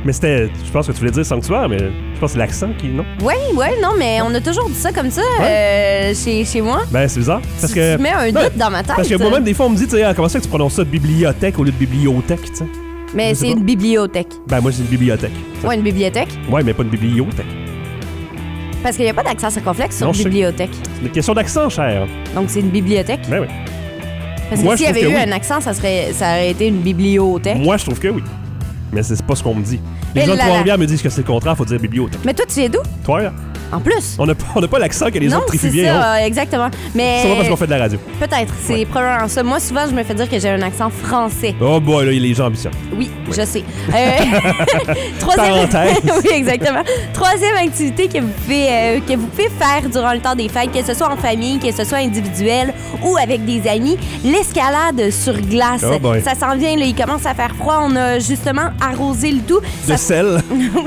Mais c'était, je pense que tu voulais dire sanctuaire, mais je pense que c'est l'accent qui, non? Oui, oui, non, mais on a toujours dit ça comme ça euh, chez, chez moi. Ben, c'est bizarre. Parce tu, que. tu mets un non, doute dans ma tête. Parce que moi-même, des fois, on me dit, tu sais, ah, comment ça que tu prononces ça bibliothèque au lieu de bibliothèque, tu sais? Mais Je sais c'est pas. une bibliothèque. Ben, moi, c'est une bibliothèque. Ouais, une bibliothèque. Ouais, mais pas une bibliothèque. Parce qu'il n'y a pas d'accent circonflexe sur Non, je sais. bibliothèque. C'est une question d'accent, cher. Donc c'est une bibliothèque. Ben oui. Parce Moi, que s'il y je avait trouve eu que oui. un accent, ça, serait, ça aurait été une bibliothèque. Moi, je trouve que oui. Mais c'est pas ce qu'on me dit. Les Et gens de là là. Trois-Rivières me disent que c'est le contraire, faut dire bibliothèque. Mais toi, tu es d'où? Toi, là, En plus. on n'a pas, on a pas l'accent que les non, autres c'est trifuviens ont. ça, euh, exactement. Mais C'est pas parce qu'on fait de la radio. peut-être, c'est Ouais. probablement ça. Moi, souvent, je me fais dire que j'ai un accent français. Oh boy, là, il y a les gens ambitieux. Oui, je sais. Euh, Troisième... Parenthèse. oui, exactement. Troisième activité que vous, pouvez, euh, que vous pouvez faire durant le temps des fêtes, que ce soit en famille, que ce soit individuel ou avec des amis, l'escalade sur glace. Oh boy. Ça s'en vient, là, il commence à faire froid. On a justement arrosé le tout. De Ça, sel.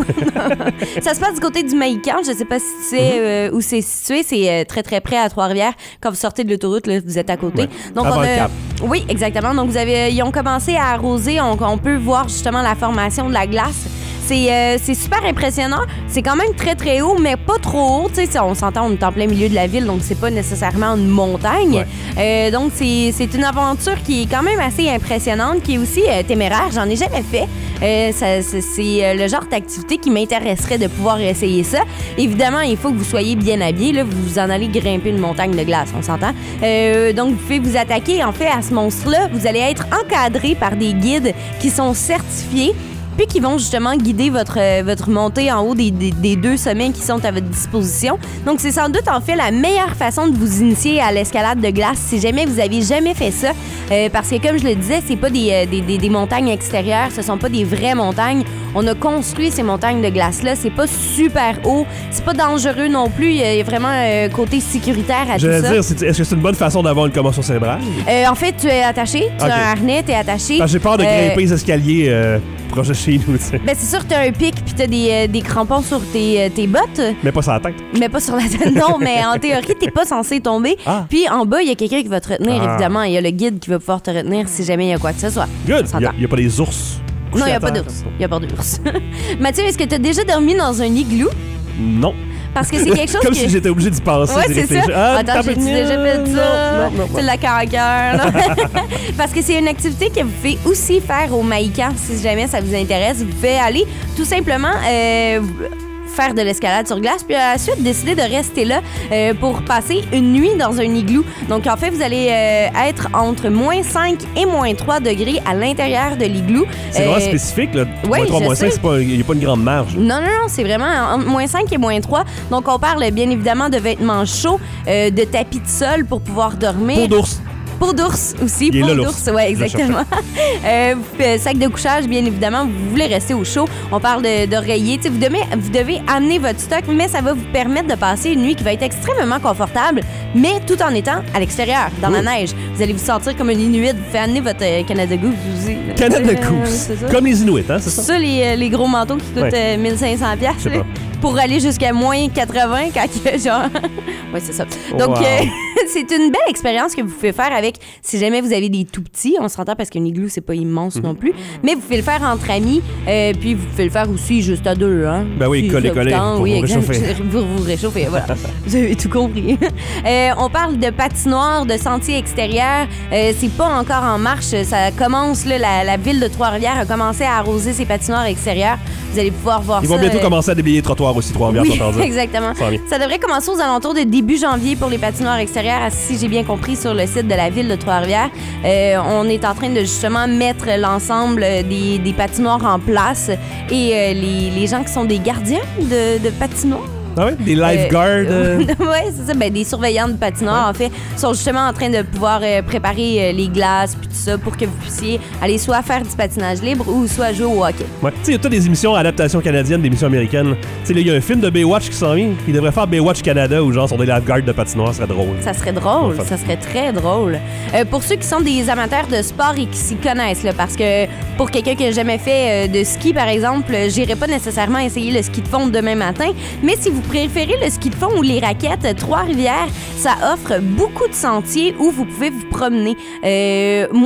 ça se passe du côté du Maïcan. Je sais pas si tu sais euh, où c'est situé. C'est euh, très, très près à Trois-Rivières. Quand vous sortez de l'autoroute, là, vous êtes à côté. Ouais. Donc, Avant on le a... Cap. Oui, exactement. Donc, vous avez, ils ont commencé à arroser. On, on peut voir justement la formation de la glace. C'est, euh, c'est super impressionnant. C'est quand même très, très haut, mais pas trop haut. Tu sais, on s'entend, on est en plein milieu de la ville, donc c'est pas nécessairement une montagne. Ouais. Euh, donc, c'est, c'est une aventure qui est quand même assez impressionnante, qui est aussi euh, téméraire. J'en ai jamais fait. Euh, ça, c'est, c'est euh, le genre d'activité qui m'intéresserait de pouvoir essayer ça. Évidemment, il faut que vous soyez bien habillé. Là, vous en allez grimper une montagne de glace, on s'entend. Euh, donc, vous pouvez vous attaquer, en fait, à ce monstre-là. Vous allez être encadré par des guides qui sont certifiés, puis qui vont justement guider votre, euh, votre montée en haut des, des, des deux sommets qui sont à votre disposition. Donc, c'est sans doute en fait la meilleure façon de vous initier à l'escalade de glace si jamais vous avez jamais fait ça. Euh, parce que, comme je le disais, c'est pas des, euh, des, des, des montagnes extérieures, ce sont pas des vraies montagnes. On a construit ces montagnes de glace-là. C'est pas super haut, c'est pas dangereux non plus. Il y a vraiment un côté sécuritaire à tout J'allais ça. dire, c'est- est-ce que c'est une bonne façon d'avoir une commotion cérébrale? Euh, en fait, tu es attaché, tu Ok. as un harnais, tu es attaché. Parce que j'ai peur de Euh, grimper les escaliers euh, proches de chez nous, tu sais. Ben, c'est sûr que t'as un pic puis t'as des, euh, des crampons sur tes, euh, tes bottes, Mais pas sur la tête. mais pas sur la tête. Non, mais en théorie, t'es pas censé tomber. Ah. Puis en bas, il y a quelqu'un qui va te retenir, Ah. évidemment. Il y a le guide qui va pouvoir te retenir si jamais il y a quoi que ce soit. Good. On s'entend. Il n'y a, pas des ours. Non, il n'y a couchés pas à terre, d'ours. comme Il n'y a pas d'ours. Mathieu, est-ce que t'as déjà dormi dans un igloo? ça. Non. Parce que c'est quelque chose Comme que... si j'étais obligé d'y penser. Ouais, d'y c'est ça. réfléchir. Ah, Attends, t'as j'ai-tu pas- déjà fait Non, ça? non, non, C'est non. la cœur. Parce que c'est une activité que vous pouvez aussi faire au Maïcan, si jamais ça vous intéresse. Vous pouvez aller tout simplement euh, faire de l'escalade sur glace, puis à la suite décider de rester là euh, pour passer une nuit dans un igloo. Donc en fait, vous allez euh, être entre moins cinq et moins trois degrés à l'intérieur de l'igloo. C'est Euh, vraiment spécifique, là. ouais, moins trois, je moins cinq, sais. il n'y a pas une grande marge. Non, non, non, c'est vraiment entre moins cinq et moins trois. Donc, on parle bien évidemment de vêtements chauds, euh, de tapis de sol pour pouvoir dormir. Peau d'ours. Peau d'ours aussi. Il est Peau là, d'ours, l'ours. ouais, Je le exactement. euh, euh, sac de couchage, bien évidemment, vous voulez rester au chaud. On parle de- d'oreiller. Tu sais, vous devez, vous devez amener votre stock, mais ça va vous permettre de passer une nuit qui va être extrêmement confortable, mais tout en étant à l'extérieur, dans la neige. Vous allez vous sentir comme un Inuit. Vous faites amener votre euh, Canada Goose aussi. là. Canada Euh, Goose. c'est ça. Comme les Inuits, hein, c'est C'est ça? ça, les, euh, les gros manteaux qui coûtent Ouais. euh, mille cinq cents Je sais piastres, là, pour aller jusqu'à moins quatre-vingts quand il y a genre... ouais, c'est ça. Donc, Wow. euh, c'est une belle expérience que vous pouvez faire avec, si jamais vous avez des tout petits, on s'entend parce qu'un igloo, c'est pas immense Mhm. non plus, mais vous pouvez le faire entre amis, euh, puis vous pouvez le faire aussi juste à deux, hein. Ben oui, Si coller, ça vous coller, tente, pour oui, vous exact. réchauffer. Pour vous réchauffer, voilà. Vous avez tout compris. Euh, on parle de patinoire, de sentiers extérieurs. Euh, c'est pas encore en marche. Ça commence, là, la, la ville de Trois-Rivières a commencé à arroser ses patinoires extérieurs. Vous allez pouvoir voir Ils ça. vont bientôt euh, commencer à déblayer les trottoirs aussi, Trois-Rivières, oui, t'entends dire. exactement. Ça va bien. Ça devrait commencer aux alentours de début janvier pour les patinoires extérieures, si j'ai bien compris, sur le site de la ville de Trois-Rivières. Euh, on est en train de justement mettre l'ensemble des, des patinoires en place et euh, les, les gens qui sont des gardiens de, de patinoires. Ah ouais? Des lifeguards. euh, oui, c'est ça. Ben, des surveillants de patinoires, en fait, sont justement en train de pouvoir euh, préparer euh, les glaces puis tout ça pour que vous puissiez aller soit faire du patinage libre ou soit jouer au hockey. Ouais. Tu sais, il y a toutes des émissions adaptations canadiennes, des émissions américaines. Tu sais, là, il y a un film de Baywatch qui s'en vient. Il devrait faire Baywatch Canada où, genre, sont des lifeguards de patinoire, ça serait drôle. Ça serait drôle, Ouais, ça serait très drôle. Euh, pour ceux qui sont des amateurs de sport et qui s'y connaissent, là, parce que pour quelqu'un qui n'a jamais fait euh, de ski, par exemple, euh, j'irai pas nécessairement essayer le ski de fond demain matin, mais si vous préférez le ski de fond ou les raquettes, euh, Trois-Rivières, ça offre beaucoup de sentiers où vous pouvez vous promener. Euh, moi,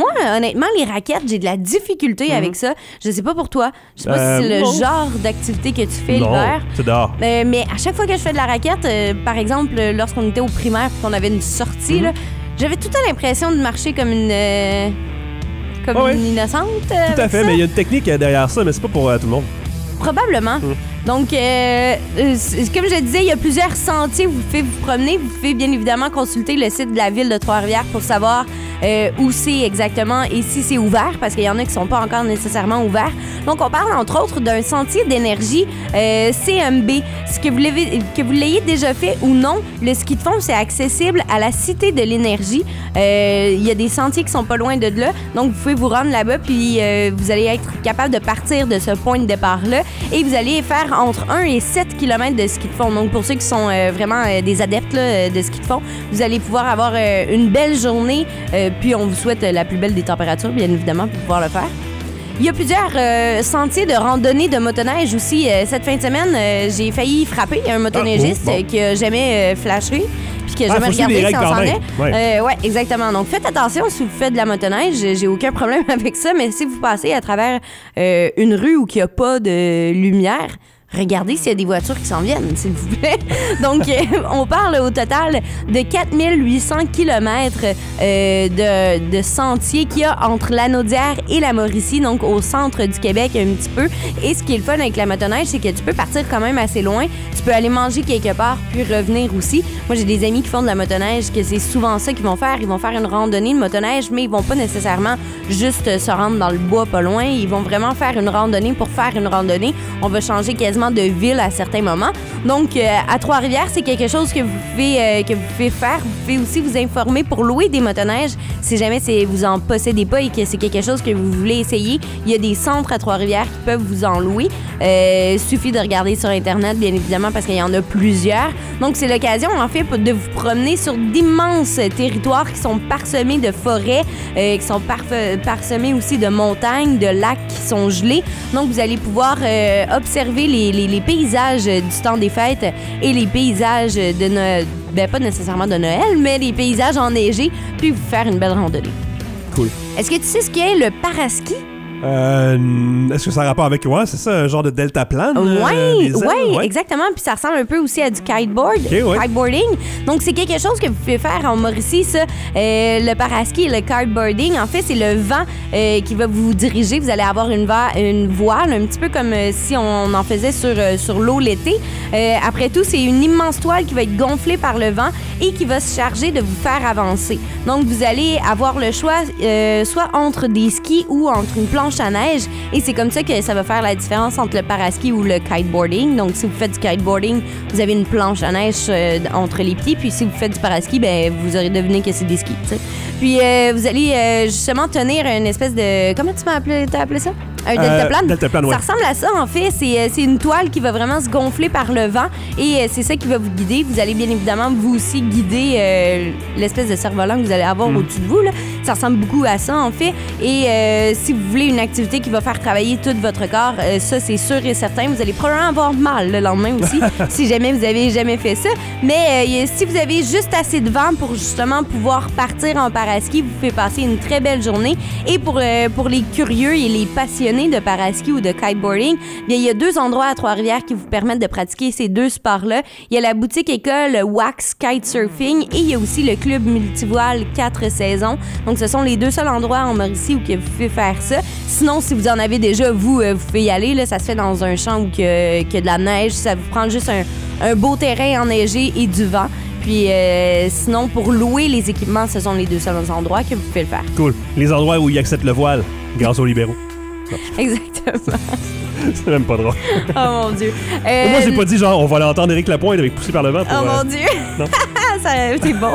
moi, honnêtement, les raquettes, j'ai de la difficulté Mhm. avec ça. Je sais pas pour toi. Je sais pas Euh, si c'est le non. genre d'activité que tu fais Non, l'hiver. c'est dehors. Euh, mais à chaque fois que je fais de la raquette, euh, par exemple, euh, lorsqu'on était au primaire et qu'on avait une sortie, Mhm. là, j'avais tout le temps l'impression de marcher comme une... euh, comme Ouais, une ouais. innocente. euh, Tout à avec fait, ça. mais il y a une technique euh, derrière ça, mais c'est pas pour euh, tout le monde. Probablement. Mm. Donc, euh, euh, c- comme je disais, il y a plusieurs sentiers où vous pouvez vous promener. Vous pouvez bien évidemment consulter le site de la ville de Trois-Rivières pour savoir euh, où c'est exactement et si c'est ouvert, parce qu'il y en a qui sont pas encore nécessairement ouverts. Donc, on parle entre autres d'un sentier d'énergie euh, C M B. Ce que vous l'avez, que vous l'ayez déjà fait ou non, le ski de fond, c'est accessible à la Cité de l'énergie. Euh, Il y a des sentiers qui sont pas loin de là. Donc, vous pouvez vous rendre là-bas, puis euh, vous allez être capable de partir de ce point de départ-là. Et vous allez faire entre un et sept kilomètres de ski de fond. Donc, pour ceux qui sont euh, vraiment euh, des adeptes là, de ski de fond, vous allez pouvoir avoir euh, une belle journée. Euh, puis, on vous souhaite la plus belle des températures, bien évidemment, pour pouvoir le faire. Il y a plusieurs euh, sentiers de randonnée de motoneige aussi. Euh, cette fin de semaine, euh, j'ai failli frapper un motoneigiste Ah, oh, bon. euh, qui a jamais euh, flashé puis qui a Ah, jamais faut suivre regardé les si règles on quand s'en même. est. Ouais. Euh, ouais, exactement. Donc, faites attention si vous faites de la motoneige. J'ai aucun problème avec ça, mais si vous passez à travers euh, une rue où il n'y a pas de lumière, regardez s'il y a des voitures qui s'en viennent, s'il vous plaît. Donc, euh, on parle au total de quatre mille huit cents kilomètres euh, de, de sentiers qu'il y a entre Lanaudière et la Mauricie, donc au centre du Québec un petit peu. Et ce qui est le fun avec la motoneige, c'est que tu peux partir quand même assez loin. Tu peux aller manger quelque part, puis revenir aussi. Moi, j'ai des amis qui font de la motoneige, que c'est souvent ça qu'ils vont faire. Ils vont faire une randonnée de motoneige, mais ils vont pas nécessairement juste se rendre dans le bois pas loin. Ils vont vraiment faire une randonnée pour faire une randonnée. On va changer quasiment de ville à certains moments. Donc, euh, à Trois-Rivières, c'est quelque chose que vous pouvez, euh, que vous pouvez faire. Vous pouvez aussi vous informer pour louer des motoneiges si jamais c'est, vous en possédez pas et que c'est quelque chose que vous voulez essayer. Il y a des centres à Trois-Rivières qui peuvent vous en louer. Euh, suffit de regarder sur Internet, bien évidemment, parce qu'il y en a plusieurs. Donc, c'est l'occasion, en fait, de vous promener sur d'immenses territoires qui sont parsemés de forêts, euh, qui sont parf- parsemés aussi de montagnes, de lacs qui sont gelés. Donc, vous allez pouvoir euh, observer les, les, les paysages du temps des fêtes et les paysages de Noël. Ben, pas nécessairement de Noël, mais les paysages enneigés, puis vous faire une belle randonnée. Cool. Est-ce que tu sais ce qu'est le paraski? Euh, Est-ce que ça a rapport avec quoi? C'est ça, un genre de deltaplane? Oui, euh, des ailes? ouais, Ouais. exactement. Puis ça ressemble un peu aussi à du kiteboard, Ok, ouais. kiteboarding. Donc, c'est quelque chose que vous pouvez faire en Mauricie, ça. Euh, le paraski et le kiteboarding, en fait, c'est le vent euh, qui va vous diriger. Vous allez avoir une, va- une voile, un petit peu comme euh, si on en faisait sur, euh, sur l'eau l'été. Euh, après tout, c'est une immense toile qui va être gonflée par le vent et qui va se charger de vous faire avancer. Donc, vous allez avoir le choix euh, soit entre des skis ou entre une planche à neige. Et c'est comme ça que ça va faire la différence entre le paraski ou le kiteboarding. Donc, si vous faites du kiteboarding, vous avez une planche à neige euh, entre les pieds. Puis, si vous faites du paraski, ben, vous aurez deviné que c'est des skis. T'sais. Puis, euh, vous allez euh, justement tenir une espèce de... Comment tu m'as appelé, t'as appelé ça? Un deltaplane. Euh, deltaplane, ouais. Ça ressemble à ça, en fait. C'est, euh, c'est une toile qui va vraiment se gonfler par le vent et euh, c'est ça qui va vous guider. Vous allez bien évidemment, vous aussi, guider euh, l'espèce de cerf-volant que vous allez avoir Mm. au-dessus de vous. Là. Ça ressemble beaucoup à ça, en fait. Et euh, si vous voulez une activité qui va faire travailler tout votre corps, euh, ça, c'est sûr et certain. Vous allez probablement avoir mal le lendemain aussi, si jamais vous avez jamais fait ça. Mais euh, si vous avez juste assez de vent pour justement pouvoir partir en paraski, vous pouvez passer une très belle journée. Et pour, euh, pour les curieux et les passionnés de paraski ou de kiteboarding, bien, il y a deux endroits à Trois-Rivières qui vous permettent de pratiquer ces deux sports-là. Il y a la boutique école Wax Kitesurfing et il y a aussi le club multivoile quatre saisons. Donc, ce sont les deux seuls endroits en Mauricie où que vous pouvez faire ça. Sinon, si vous en avez déjà, vous, euh, vous pouvez y aller. Là, ça se fait dans un champ où il y a de la neige. Ça vous prend juste un, un beau terrain enneigé et du vent. Puis euh, sinon, pour louer les équipements, ce sont les deux seuls endroits que vous pouvez le faire. Cool. Les endroits où ils acceptent le voile, grâce aux libéraux. Exactement. C'est même pas drôle. Oh mon Dieu. Euh, Moi, j'ai pas dit genre, on va l'entendre Éric Lapointe avec poussé par le vent. Pour, Oh euh, mon Dieu. non. Ça, c'est bon.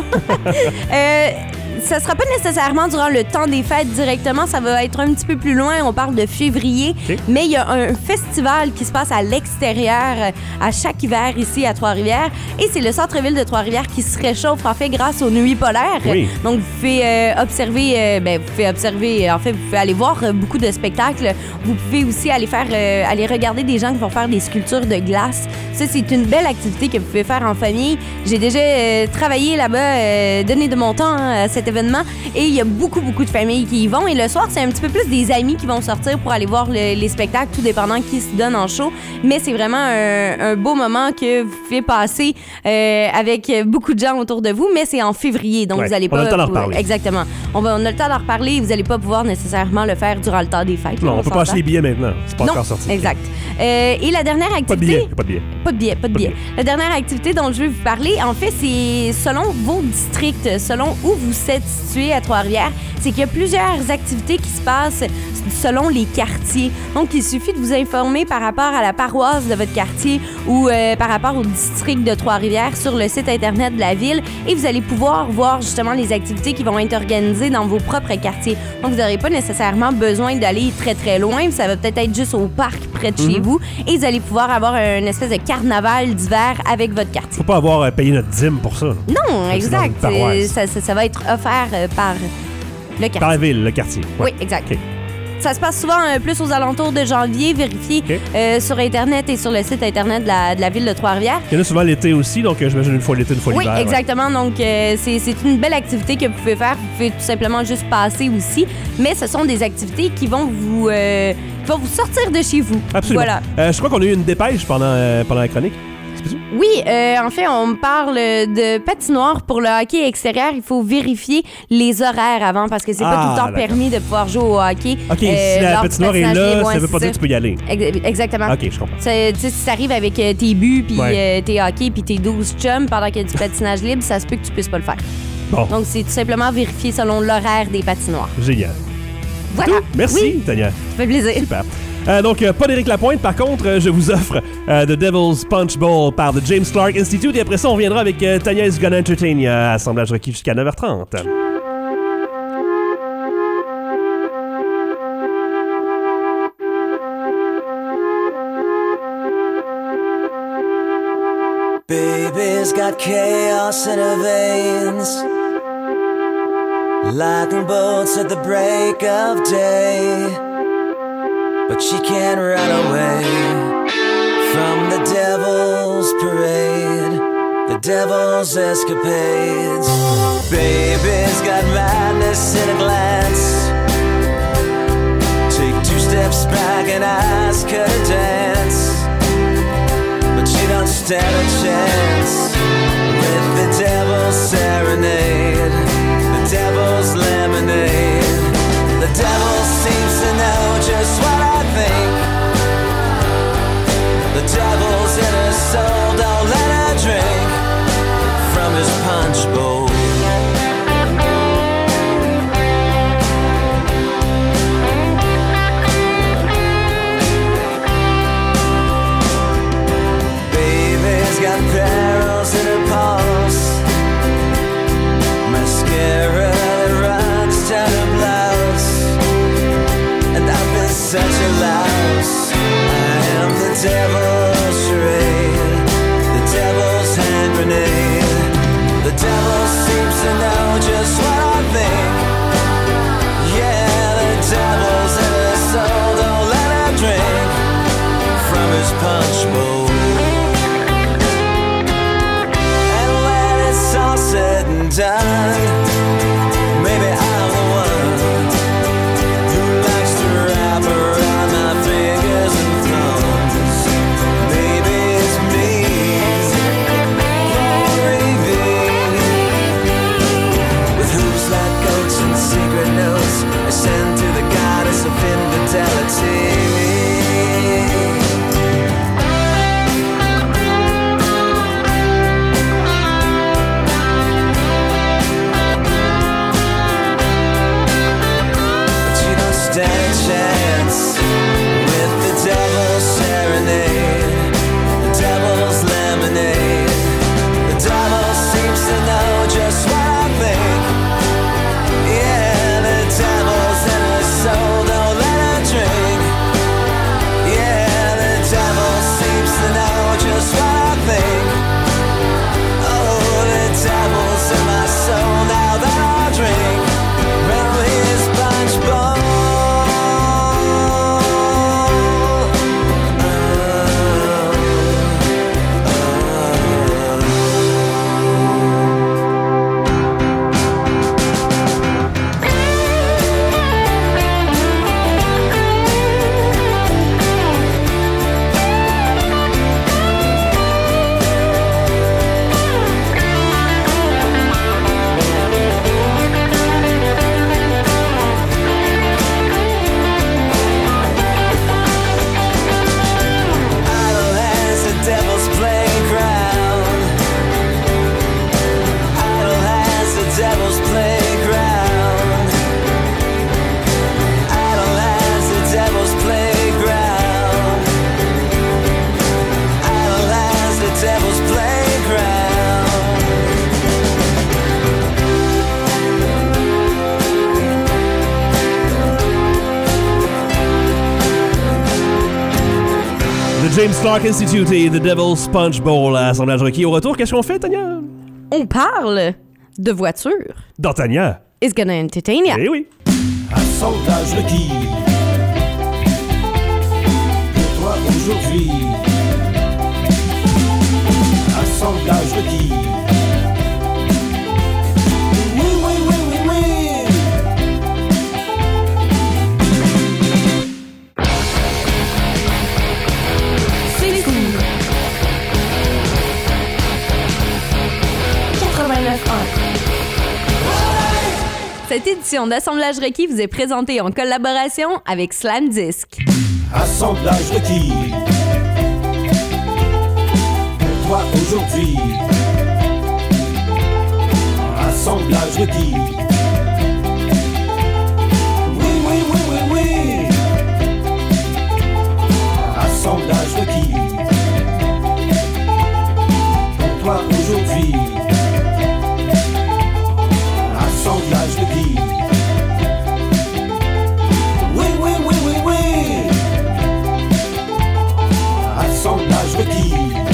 euh, ça sera pas nécessairement durant le temps des fêtes directement, ça va être un petit peu plus loin, on parle de février, OK. mais il y a un festival qui se passe à l'extérieur euh, à chaque hiver ici à Trois-Rivières et c'est le centre-ville de Trois-Rivières qui se réchauffe en fait grâce aux nuits polaires. Oui. Donc vous pouvez euh, observer, euh, ben, vous pouvez observer, en fait vous pouvez aller voir euh, beaucoup de spectacles. Vous pouvez aussi aller faire, euh, aller regarder des gens qui vont faire des sculptures de glace. Ça c'est une belle activité que vous pouvez faire en famille. J'ai déjà euh, travaillé là-bas, euh, donné de mon temps hein, à cet événement événement et il y a beaucoup, beaucoup de familles qui y vont. Et le soir, c'est un petit peu plus des amis qui vont sortir pour aller voir le, les spectacles, tout dépendant qui se donne en show. Mais c'est vraiment un, un beau moment que vous pouvez passer euh, avec beaucoup de gens autour de vous, mais c'est en février, donc Ouais, vous allez on pas... a le temps d'en reparler. Exactement. On, va, on a le temps d'en reparler et vous n'allez pas pouvoir nécessairement le faire durant le temps des fêtes. Non, là, on peut pas s'entend. acheter les billets maintenant. C'est pas Non, encore sorti. exact. Euh, et la dernière activité... Pas de billets. Pas de billets. Pas de billets, pas de Pas de billets. La dernière activité dont je vais vous parler, en fait, c'est selon vos districts, selon où vous êtes situé à Trois-Rivières, c'est qu'il y a plusieurs activités qui se passent selon les quartiers. Donc, il suffit de vous informer par rapport à la paroisse de votre quartier ou euh, par rapport au district de Trois-Rivières sur le site Internet de la ville et vous allez pouvoir voir justement les activités qui vont être organisées dans vos propres quartiers. Donc, vous n'aurez pas nécessairement besoin d'aller très, très loin. Ça va peut-être être juste au parc près de chez vous et vous allez pouvoir avoir une espèce de carnaval d'hiver avec votre quartier. Faut pas avoir euh, payé notre dîme pour ça. là. Non, c'est dans une exact. paroisse. Euh, Ça, ça, ça va être offert euh, par le quartier. Dans la ville, le quartier. Ouais. Oui, exact. OK. Ça se passe souvent euh, plus aux alentours de janvier. Vérifiez OK. euh, sur Internet et sur le site Internet de la, de la ville de Trois-Rivières. Il y en a souvent l'été aussi, donc euh, j'imagine une fois l'été, une fois Oui, l'hiver. ouais. exactement. Donc, euh, c'est c'est une belle activité que vous pouvez faire. Vous pouvez tout simplement juste passer aussi. Mais ce sont des activités qui vont vous, euh, qui vont vous sortir de chez vous. Absolument. Voilà. Euh, je crois qu'on a eu une dépêche pendant, euh, pendant la chronique. C'est possible? Oui, euh, en fait, on me parle de patinoire pour le hockey extérieur. Il faut vérifier les horaires avant parce que c'est pas Ah, tout le temps d'accord. permis de pouvoir jouer au hockey. OK, euh, si la lors du patinoire est patinage là, libre, ça ouais, veut pas c'est dire que tu peux y aller. Ex- Exactement. OK, je comprends. C'est- tu sais, si ça arrive avec euh, tes buts, puis Ouais. euh, tes hockey, puis tes douze chums pendant qu'il y a du patinage libre, ça se peut que tu puisses pas le faire. Bon, Donc, c'est tout simplement vérifier selon l'horaire des patinoires. génial. Voilà. Tout. Merci, Oui, Tania. ça fait plaisir. Super. Euh, donc, euh, pas d'Éric Lapointe. Par contre, euh, je vous offre euh, The Devil's Punch Bowl par The James Clark Institute. Et après ça, on viendra avec euh, Tania is Gonna Entertain à Assemblage requis jusqu'à neuf heures trente. Baby's got chaos in her veins, lightning bolts at the break of day, but she can't run away from the devil's parade, the devil's escapades. Baby's got madness in a glance, take two steps back and ask her to dance, but she don't stand a chance with the devil's serenade, the devil's lemonade. The devil seems to know just what I think. The devil's in her soul, don't let her drink from his punch bowl. Baby's got perils in her pulse, mascara that runs down her blouse, and I've been such a louse. I am the devil's charade, the devil's hand grenade. The devil seems to know just what I think. Yeah, the devil's in her soul, don't let her drink from his punch bowl. Said and done, maybe I'm the one who likes to wrap around my fingers and thumbs. Maybe it's me, glory be. The James Clark Institute et The Devil's Punch Bowl à Assemblage Requis. Au retour, qu'est-ce qu'on fait, Tania? On parle de voiture. Dans Tania. It's gonna entertain ya. Eh oui. Assemblage requis. Pour toi aujourd'hui. Assemblage requis. Oui, oui, oui, oui, oui. C'est fou. quatre-vingt-neuf un. Cette édition d'Assemblage Requis vous est présentée en collaboration avec Slam Disc. Assemblage requis. Pour toi aujourd'hui. Assemblage requis. Oui, oui, oui, oui, oui. Assemblage requis. Pour toi aujourd'hui. Assemblage requis. Oui, oui, oui, oui, oui. Assemblage requis.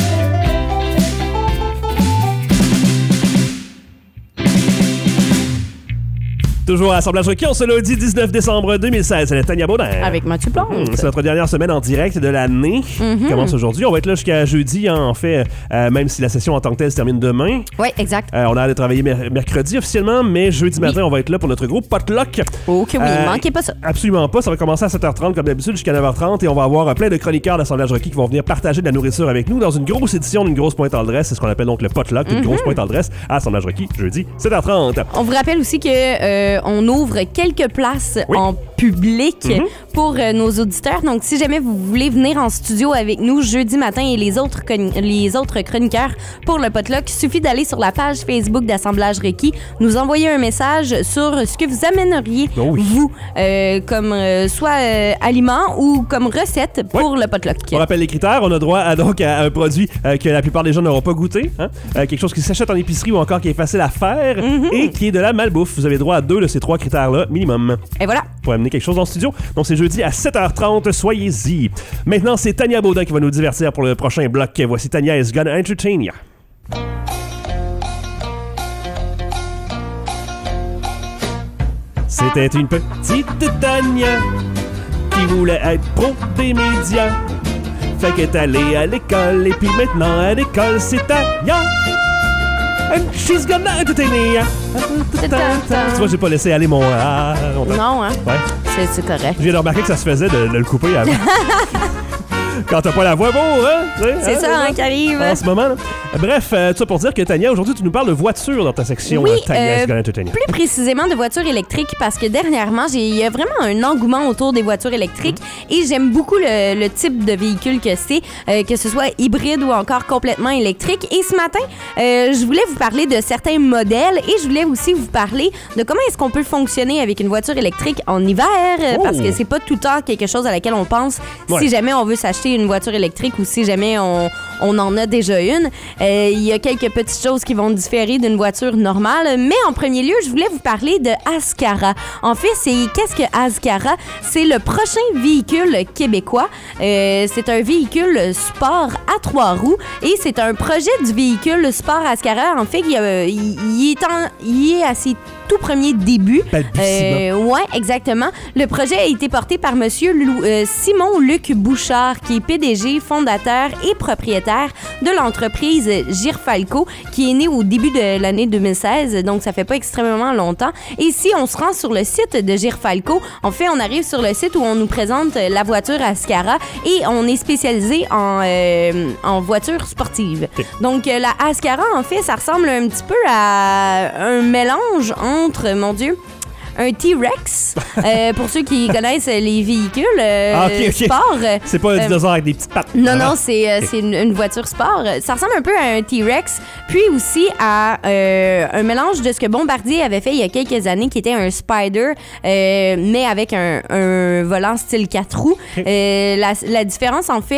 Toujours à Assemblage Requis, on se lundi dix-neuf décembre deux mille seize. C'est la Tania Baudin. Avec Mathieu Plante. Mmh, c'est notre dernière semaine en direct de l'année Mm-hmm. qui commence aujourd'hui. On va être là jusqu'à jeudi, hein, en fait, euh, même si la session en tant que telle se termine demain. Oui, exact. Euh, on a hâte de travailler mer- mercredi officiellement, mais jeudi matin, on va être là pour notre gros potluck. Oh que oui, Euh, manquez pas ça. Absolument pas. Ça va commencer à sept heures trente comme d'habitude jusqu'à neuf heures trente et on va avoir euh, plein de chroniqueurs d'Assemblage Requis qui vont venir partager de la nourriture avec nous dans une grosse édition d'une grosse pointe en dresse. C'est ce qu'on appelle donc le potluck, une grosse pointe en dresse à Assemblage Requis jeudi sept heures trente. On vous rappelle aussi que euh, on ouvre quelques places Oui. en public Mhm. pour euh, nos auditeurs. Donc, si jamais vous voulez venir en studio avec nous jeudi matin et les autres, chroni- les autres chroniqueurs pour le potluck, il suffit d'aller sur la page Facebook d'Assemblage Requis, nous envoyer un message sur ce que vous amèneriez, Oh oui. vous, euh, comme euh, soit euh, aliment ou comme recette pour le potluck. On rappelle les critères. On a droit à, donc, à un produit euh, que la plupart des gens n'auront pas goûté. Hein? Euh, quelque chose qui s'achète en épicerie ou encore qui est facile à faire et qui est de la malbouffe. Vous avez droit à deux de ces trois critères-là minimum Et voilà. pour amener quelque chose dans le studio. Donc, c'est jeudi à sept heures trente. Soyez-y. Maintenant, c'est Tania Baudin qui va nous divertir pour le prochain bloc. Voici Tania is gonna entertain ya. C'était une petite Tania qui voulait être pro des médias. Fait qu'elle est allée à l'école et puis maintenant à l'école c'est Tania. And she's gonna entertain ya. Tu vois, j'ai pas laissé aller mon... Ah, longtemps. Non, hein? Ouais. C'est, c'est correct. Je viens de remarquer que ça se faisait de, de le couper avant. Quand t'as pas la voix, bon, hein? T'sais, C'est hein, ça, hein, qui arrive. En ce moment, là. Bref, euh, tout ça pour dire que Tania, aujourd'hui, tu nous parles de voiture dans ta section Oui, euh, Tania euh, is gonna entertain ya. Plus précisément de voitures électriques parce que dernièrement, j'ai- il y a vraiment un engouement autour des voitures électriques et j'aime beaucoup le, le type de véhicule que c'est, euh, que ce soit hybride ou encore complètement électrique. Et ce matin, euh, je voulais vous parler de certains modèles et je voulais aussi vous parler de comment est-ce qu'on peut fonctionner avec une voiture électrique en hiver euh, Oh. parce que c'est pas tout le temps quelque chose à laquelle on pense Ouais. si jamais on veut s'acheter une voiture électrique ou si jamais on, on en a déjà une. Euh, Il y a quelques petites choses qui vont différer d'une voiture normale, mais en premier lieu, je voulais vous parler de Ascara. En fait, c'est qu'est-ce que Ascara? C'est le prochain véhicule québécois. Euh, c'est un véhicule sport à trois roues et c'est un projet du véhicule sport Ascara. En fait, il, euh, il- il est, en, il est à ses tout premiers débuts. Balbutiement. ouais, exactement. Le projet a été porté par Monsieur Lou- euh, Simon-Luc Bouchard, qui est P D G, fondateur et propriétaire de l'entreprise Girfalco, qui est née au début de l'année deux mille seize, donc ça fait pas extrêmement longtemps. Et si on se rend sur le site de Girfalco, en fait, on arrive sur le site où on nous présente la voiture Ascara et on est spécialisé en, euh, en voiture sportive. Ok. Donc, euh, la Ascara, en fait, ça ressemble un petit peu à un mélange entre, mon Dieu, un T-Rex, euh, pour ceux qui connaissent les véhicules euh, Ah, ok, ok. sport. C'est pas un Euh, dinosaure avec des petites pattes. Non, Ah. non, c'est euh, Ok. c'est une, une voiture sport. Ça ressemble un peu à un T-Rex, puis aussi à euh, un mélange de ce que Bombardier avait fait il y a quelques années, qui était un Spider, euh, mais avec un, un volant style quatre roues. Euh, la, la différence, en fait,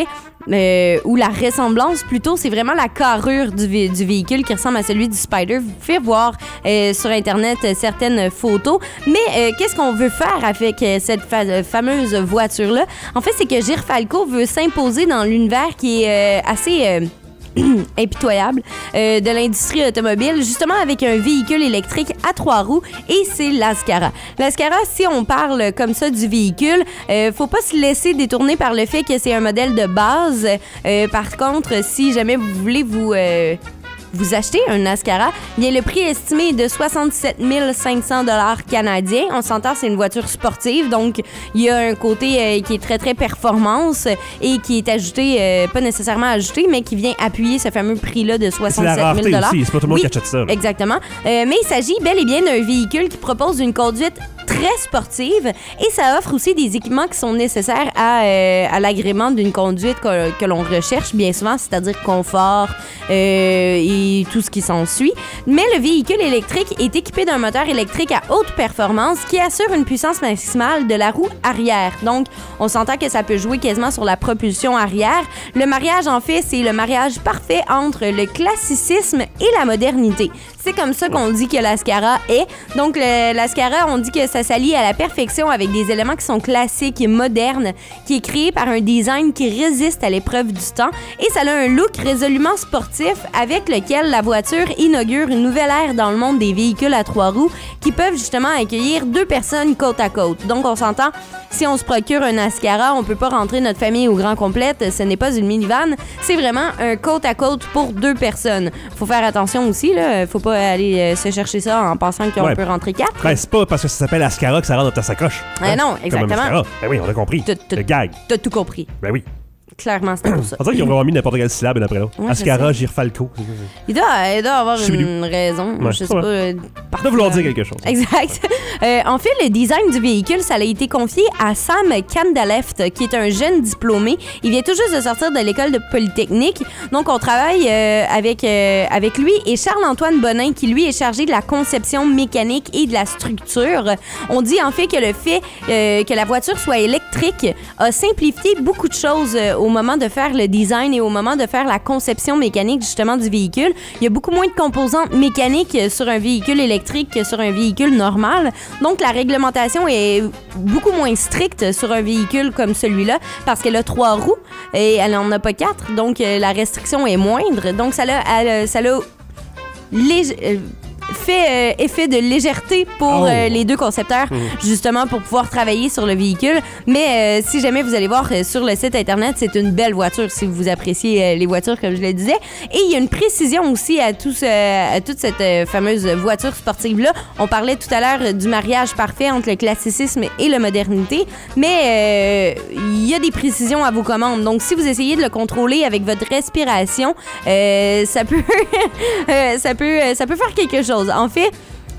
euh, ou la ressemblance plutôt, c'est vraiment la carrure du, vé- du véhicule qui ressemble à celui du Spider. Vous pouvez voir euh, sur Internet euh, certaines photos. Mais euh, qu'est-ce qu'on veut faire avec euh, cette fa- fameuse voiture-là? En fait, c'est que Girfalco veut s'imposer dans l'univers qui est euh, assez... Euh, impitoyable euh, de l'industrie automobile, justement avec un véhicule électrique à trois roues, et c'est l'Ascara. L'Ascara, si on parle comme ça du véhicule, euh, faut pas se laisser détourner par le fait que c'est un modèle de base. Euh, par contre, si jamais vous voulez vous... Euh, vous achetez un Ascara, bien le prix estimé est de soixante-sept mille cinq cents dollars canadiens. On s'entend, c'est une voiture sportive, donc il y a un côté euh, qui est très, très performance et qui est ajouté, euh, pas nécessairement ajouté, mais qui vient appuyer ce fameux prix-là de soixante-sept mille dollars. C'est la rareté aussi, c'est pas tout le monde oui, qui achète ça. Là. Exactement. Euh, mais il s'agit bel et bien d'un véhicule qui propose une conduite très sportive et ça offre aussi des équipements qui sont nécessaires à, euh, à l'agrément d'une conduite que, que l'on recherche bien souvent, c'est-à-dire confort euh, et tout ce qui s'ensuit. Mais le véhicule électrique est équipé d'un moteur électrique à haute performance qui assure une puissance maximale de la roue arrière. Donc, on s'entend que ça peut jouer quasiment sur la propulsion arrière. Le mariage, en fait, c'est le mariage parfait entre le classicisme et la modernité. C'est comme ça qu'on dit que l'Ascara est. Donc, le, l'Ascara, on dit que ça s'allie à la perfection avec des éléments qui sont classiques et modernes, qui est créé par un design qui résiste à l'épreuve du temps. Et ça a un look résolument sportif avec lequel la voiture inaugure une nouvelle ère dans le monde des véhicules à trois roues qui peuvent justement accueillir deux personnes côte à côte. Donc, on s'entend, si on se procure un Ascara, on peut pas rentrer notre famille au grand complète. Ce n'est pas une minivan. C'est vraiment un côte à côte pour deux personnes. Faut faire attention aussi, là. Faut pas aller euh, se chercher ça en pensant qu'on Ouais. peut rentrer quatre. Ben, c'est pas parce que ça s'appelle Ascara que ça rentre dans ta sacoche. Ah non, Comme un exactement. Ascara. Ben oui, on a compris. Tout, tout. Le gag. T'as tout compris. Ben oui. Clairement, c'était pour ça. On dirait qu'ils ont vraiment mis n'importe quelle syllabe une après l'autre. Ouais, Ascara, Girfalco. Il doit, il doit avoir Chibidou. une raison. Ouais, je sais ouais. pas. euh, Ça doit vouloir dire quelque chose. Exact. Euh, en fait, le design du véhicule, ça a été confié à Sam Kandaleft, qui est un jeune diplômé. Il vient tout juste de sortir de l'école de Polytechnique. Donc, on travaille euh, avec, euh, avec lui et Charles-Antoine Bonin, qui lui est chargé de la conception mécanique et de la structure. On dit en fait que le fait euh, que la voiture soit électrique a simplifié beaucoup de choses euh, au moment de faire le design et au moment de faire la conception mécanique justement du véhicule. Il y a beaucoup moins de composantes mécaniques sur un véhicule électrique que sur un véhicule normal. Donc, la réglementation est beaucoup moins stricte sur un véhicule comme celui-là parce qu'elle a trois roues et elle n'en a pas quatre. Donc, euh, la restriction est moindre. Donc, ça l'a, elle, ça l'a lég- euh, fait euh, effet de légèreté pour Oh. euh, les deux concepteurs, justement pour pouvoir travailler sur le véhicule. Mais euh, si jamais vous allez voir euh, sur le site Internet, c'est une belle voiture si vous appréciez euh, les voitures, comme je le disais. Et il y a une précision aussi à, tout ce, à toute cette euh, fameuse voiture sportive-là. On parlait tout à l'heure du mariage parfait entre le classicisme et la modernité, mais euh, il y a des précisions à vos commandes. Donc, si vous essayez de le contrôler avec votre respiration, euh, ça peut, euh, ça peut, ça peut faire quelque chose. En fait,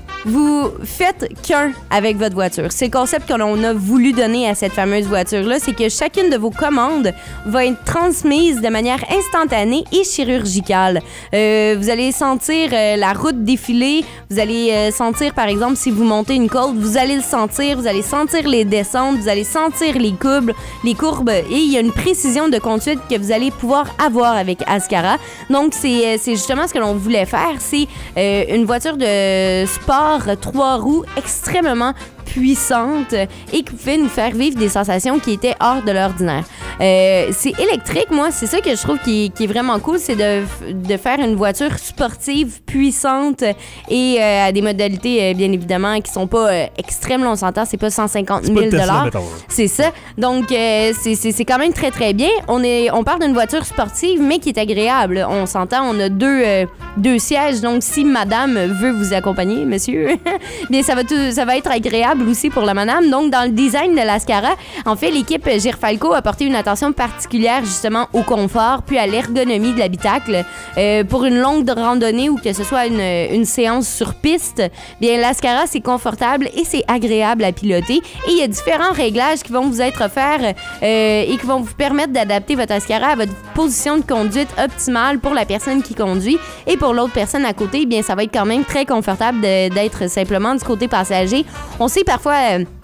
vous faites qu'un avec votre voiture. C'est le concept que l'on a voulu donner à cette fameuse voiture-là, c'est que chacune de vos commandes va être transmise de manière instantanée et chirurgicale. Euh, vous allez sentir euh, la route défiler, vous allez euh, sentir, par exemple, si vous montez une côte, vous allez le sentir, vous allez sentir les descentes, vous allez sentir les courbes, les courbes, et il y a une précision de conduite que vous allez pouvoir avoir avec Ascara. Donc, c'est, c'est justement ce que l'on voulait faire, c'est euh, une voiture de sport trois roues extrêmement puissante et qui pouvait nous faire vivre des sensations qui étaient hors de l'ordinaire. Euh, c'est électrique, moi, c'est ça que je trouve qui est, qui est vraiment cool, c'est de, de faire une voiture sportive, puissante et euh, à des modalités, euh, bien évidemment, qui sont pas euh, extrêmes, là, on s'entend, c'est pas cent cinquante mille dollars. C'est ça. Donc, euh, c'est, c'est, c'est quand même très, très bien. On, est, on parle d'une voiture sportive, mais qui est agréable. On s'entend, on a deux, euh, deux sièges, donc si madame veut vous accompagner, monsieur, bien, ça va, tout, ça va être agréable aussi pour la madame. Donc, dans le design de l'Ascara, en fait, l'équipe Girfalco a porté une attention particulière justement au confort puis à l'ergonomie de l'habitacle. Euh, pour une longue randonnée ou que ce soit une, une séance sur piste, bien, l'Ascara, c'est confortable et c'est agréable à piloter. Et il y a différents réglages qui vont vous être offerts euh, et qui vont vous permettre d'adapter votre Ascara à votre position de conduite optimale pour la personne qui conduit. Et pour l'autre personne à côté, bien, ça va être quand même très confortable de, d'être simplement du côté passager. On sait parfois... Euh,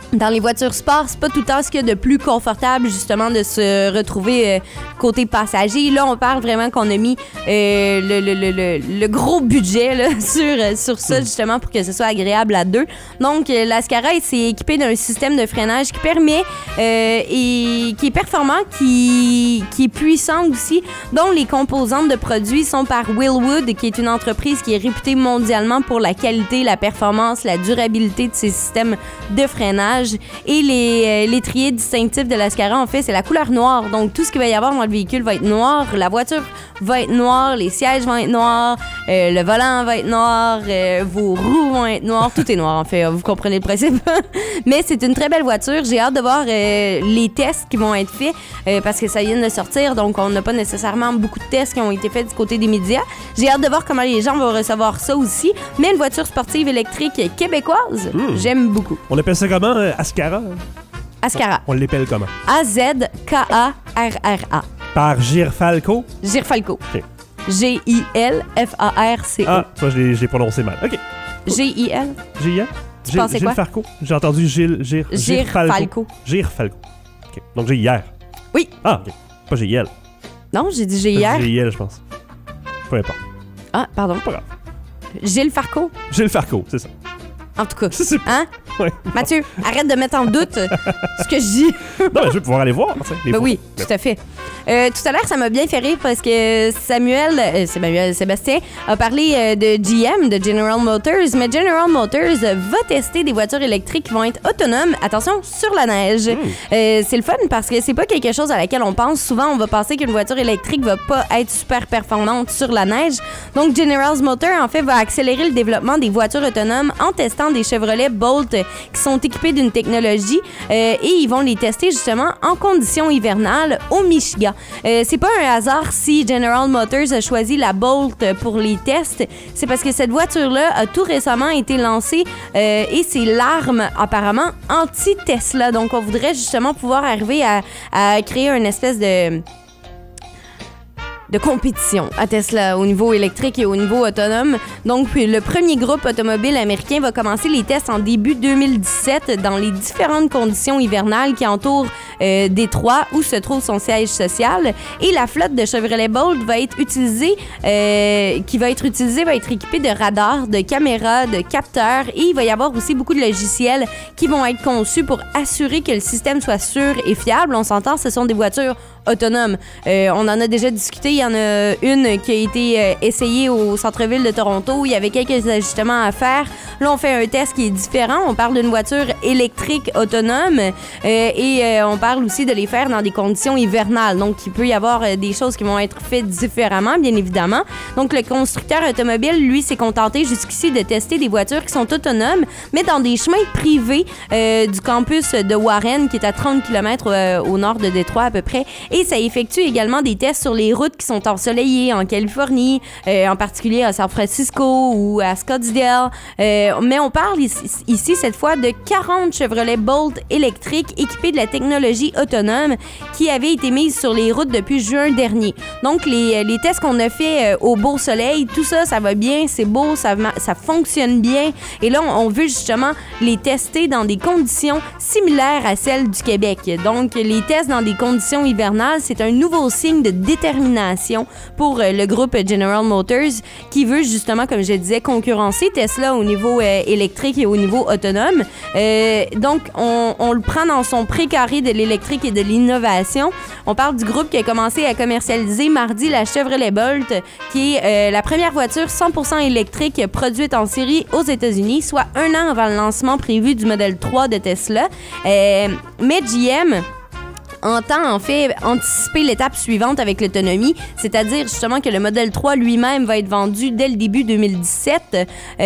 Dans les voitures sport, c'est pas tout le temps ce qu'il y a de plus confortable, justement, de se retrouver euh, côté passager. Là, on parle vraiment qu'on a mis euh, le, le, le, le, le gros budget là, sur, euh, sur ça, justement, pour que ce soit agréable à deux. Donc, euh, la Ascara, c'est équipé d'un système de freinage qui permet euh, et qui est performant, qui, qui est puissant aussi, dont les composantes de produits sont par Willwood, qui est une entreprise qui est réputée mondialement pour la qualité, la performance, la durabilité de ses systèmes de freinage. Et les euh, l'étrier distinctif de l'Ascara, en fait, c'est la couleur noire. Donc, tout ce qu'il va y avoir dans le véhicule va être noir. La voiture va être noire. Les sièges vont être noirs. Euh, le volant va être noir. Euh, vos roues vont être noires. Tout est noir, en fait. Vous comprenez le principe. Mais c'est une très belle voiture. J'ai hâte de voir euh, les tests qui vont être faits euh, parce que ça vient de sortir. Donc, on n'a pas nécessairement beaucoup de tests qui ont été faits du côté des médias. J'ai hâte de voir comment les gens vont recevoir ça aussi. Mais une voiture sportive électrique québécoise, mmh. j'aime beaucoup. On appelle ça comment? Ascara? Ascara. On l'appelle comment? A Z K A R R A. Par Girfalco? Girfalco. OK. G I L F A R C O. Ah, tu vois, je l'ai, je l'ai prononcé mal. OK. G I L? G I L? Tu pensais quoi? Girfalco. J'ai entendu Gil, Gir, Girfalco. Girfalco. OK. Donc G I R. Oui. Ah, OK. Pas G I L. Non, j'ai dit G I R. G I L, je pense. Peu importe. Ah, pardon. Pas grave. Gilles Farco? Gilles Farco, c'est ça. En tout cas. C'est Hein? Ouais. Mathieu, arrête de mettre en doute ce que je dis. Non, mais je vais pouvoir aller voir. Les ben oui, tout à fait. Euh, tout à l'heure, ça m'a bien fait rire parce que Samuel, euh, Samuel Sébastien a parlé euh, de G M, de General Motors, mais General Motors va tester des voitures électriques qui vont être autonomes, attention, sur la neige. Mm. Euh, c'est le fun parce que c'est pas quelque chose à laquelle on pense. Souvent, on va penser qu'une voiture électrique va pas être super performante sur la neige. Donc, General Motors, en fait, va accélérer le développement des voitures autonomes en testant des Chevrolet Bolt qui sont équipés d'une technologie euh, et ils vont les tester justement en conditions hivernales au Michigan. Euh, c'est pas un hasard si General Motors a choisi la Bolt pour les tests. C'est parce que cette voiture-là a tout récemment été lancée euh, et c'est l'arme apparemment anti-Tesla. Donc, on voudrait justement pouvoir arriver à, à créer une espèce de... de compétition à Tesla au niveau électrique et au niveau autonome. Donc, le premier groupe automobile américain va commencer les tests en début deux mille dix-sept dans les différentes conditions hivernales qui entourent euh, Détroit, où se trouve son siège social. Et la flotte de Chevrolet Bolt va être utilisée, euh, qui va être utilisée, va être équipée de radars, de caméras, de capteurs, et il va y avoir aussi beaucoup de logiciels qui vont être conçus pour assurer que le système soit sûr et fiable. On s'entend, ce sont des voitures autonomes. Euh, on en a déjà discuté. Il y en a une qui a été euh, essayée au centre-ville de Toronto. Il y avait quelques ajustements à faire. Là, on fait un test qui est différent. On parle d'une voiture électrique autonome euh, et euh, on parle aussi de les faire dans des conditions hivernales. Donc, il peut y avoir euh, des choses qui vont être faites différemment, bien évidemment. Donc, le constructeur automobile, lui, s'est contenté jusqu'ici de tester des voitures qui sont autonomes, mais dans des chemins privés euh, du campus de Warren, qui est à trente kilomètres euh, au nord de Détroit à peu près. Et ça effectue également des tests sur les routes qui sont ensoleillées en Californie, euh, en particulier à San Francisco ou à Scottsdale. Euh, mais on parle ici, ici, cette fois, de quarante Chevrolet Bolt électriques équipés de la technologie autonome qui avait été mise sur les routes depuis juin dernier. Donc, les, les tests qu'on a fait euh, au beau soleil, tout ça, ça va bien, c'est beau, ça, ça fonctionne bien. Et là, on, on veut justement les tester dans des conditions similaires à celles du Québec. Donc, les tests dans des conditions hivernales, c'est un nouveau signe de détermination pour euh, le groupe General Motors qui veut justement, comme je disais, concurrencer Tesla au niveau euh, électrique et au niveau autonome. Euh, donc, on, on le prend dans son précaré de l'électrique et de l'innovation. On parle du groupe qui a commencé à commercialiser mardi la Chevrolet Bolt, qui est euh, la première voiture cent pour cent électrique produite en série aux États-Unis, soit un an avant le lancement prévu du modèle trois de Tesla. Euh, mais G M entend en fait anticiper l'étape suivante avec l'autonomie, c'est-à-dire justement que le modèle trois lui-même va être vendu dès le début deux mille dix-sept,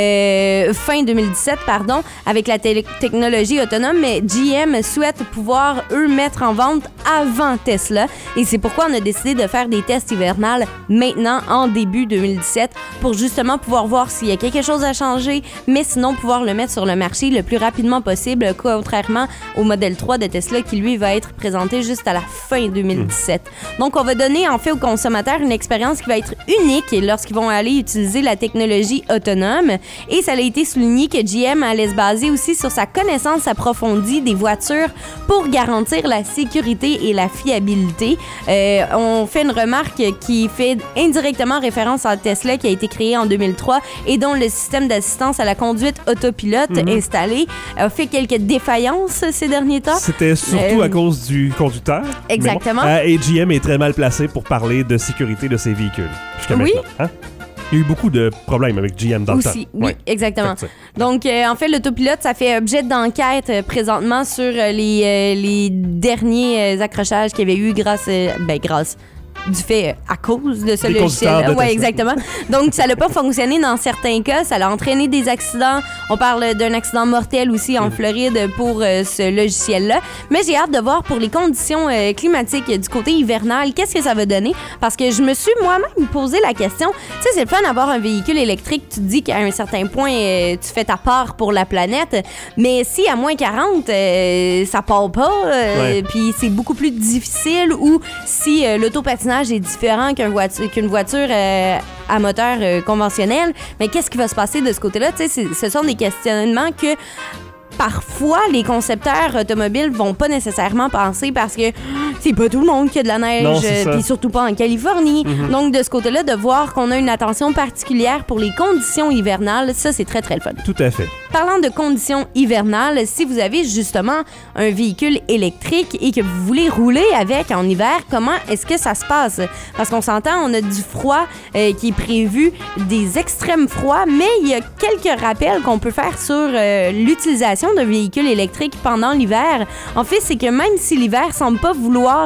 euh, fin deux mille dix-sept, pardon, avec la te- technologie autonome, mais G M souhaite pouvoir, eux, mettre en vente avant Tesla, et c'est pourquoi on a décidé de faire des tests hivernales maintenant, en début deux mille dix-sept, pour justement pouvoir voir s'il y a quelque chose à changer, mais sinon pouvoir le mettre sur le marché le plus rapidement possible, contrairement au modèle trois de Tesla qui, lui, va être présenté commencer juste à la fin deux mille dix-sept. Mmh. Donc, on va donner en fait aux consommateurs une expérience qui va être unique lorsqu'ils vont aller utiliser la technologie autonome. Et ça a été souligné que G M allait se baser aussi sur sa connaissance approfondie des voitures pour garantir la sécurité et la fiabilité. Euh, on fait une remarque qui fait indirectement référence à Tesla qui a été créé en deux mille trois et dont le système d'assistance à la conduite autopilote mm-hmm. installé a fait quelques défaillances ces derniers temps. C'était surtout euh, à cause du conducteur. Exactement. Bon, euh, et G M est très mal placé pour parler de sécurité de ses véhicules. Jusqu'à oui. maintenant. Hein? Il y a eu beaucoup de problèmes avec G M dans Aussi, le temps. oui, ouais. exactement. Donc, euh, en fait, l'autopilote, ça fait objet d'enquête euh, présentement sur euh, les, euh, les derniers euh, accrochages qu'il y avait eu grâce... Euh, ben, grâce... du fait euh, à cause de ce logiciel. Oui, exactement. Donc, ça n'a pas fonctionné dans certains cas. Ça a entraîné des accidents. On parle d'un accident mortel aussi en Floride pour euh, ce logiciel-là. Mais j'ai hâte de voir pour les conditions euh, climatiques du côté hivernal, qu'est-ce que ça va donner? Parce que je me suis moi-même posé la question. Tu sais, c'est le fun d'avoir un véhicule électrique. Tu te dis qu'à un certain point, euh, tu fais ta part pour la planète. Mais si à moins quarante, euh, ça part pas, euh, ouais. puis c'est beaucoup plus difficile, ou si euh, l'autopatinage est différent qu'un voiture, qu'une voiture euh, à moteur euh, conventionnel, mais qu'est-ce qui va se passer de ce côté-là? Tu sais, ce sont des questionnements que parfois, les concepteurs automobiles vont pas nécessairement penser parce que c'est pas tout le monde qui a de la neige, puis surtout pas en Californie. Mm-hmm. Donc, de ce côté-là, de voir qu'on a une attention particulière pour les conditions hivernales, ça, c'est très, très le fun. Tout à fait. Parlant de conditions hivernales, si vous avez justement un véhicule électrique et que vous voulez rouler avec en hiver, comment est-ce que ça se passe? Parce qu'on s'entend, on a du froid euh, qui est prévu, des extrêmes froids, mais il y a quelques rappels qu'on peut faire sur euh, l'utilisation d'un véhicule électrique pendant l'hiver. En fait, c'est que même si l'hiver semble pas vouloir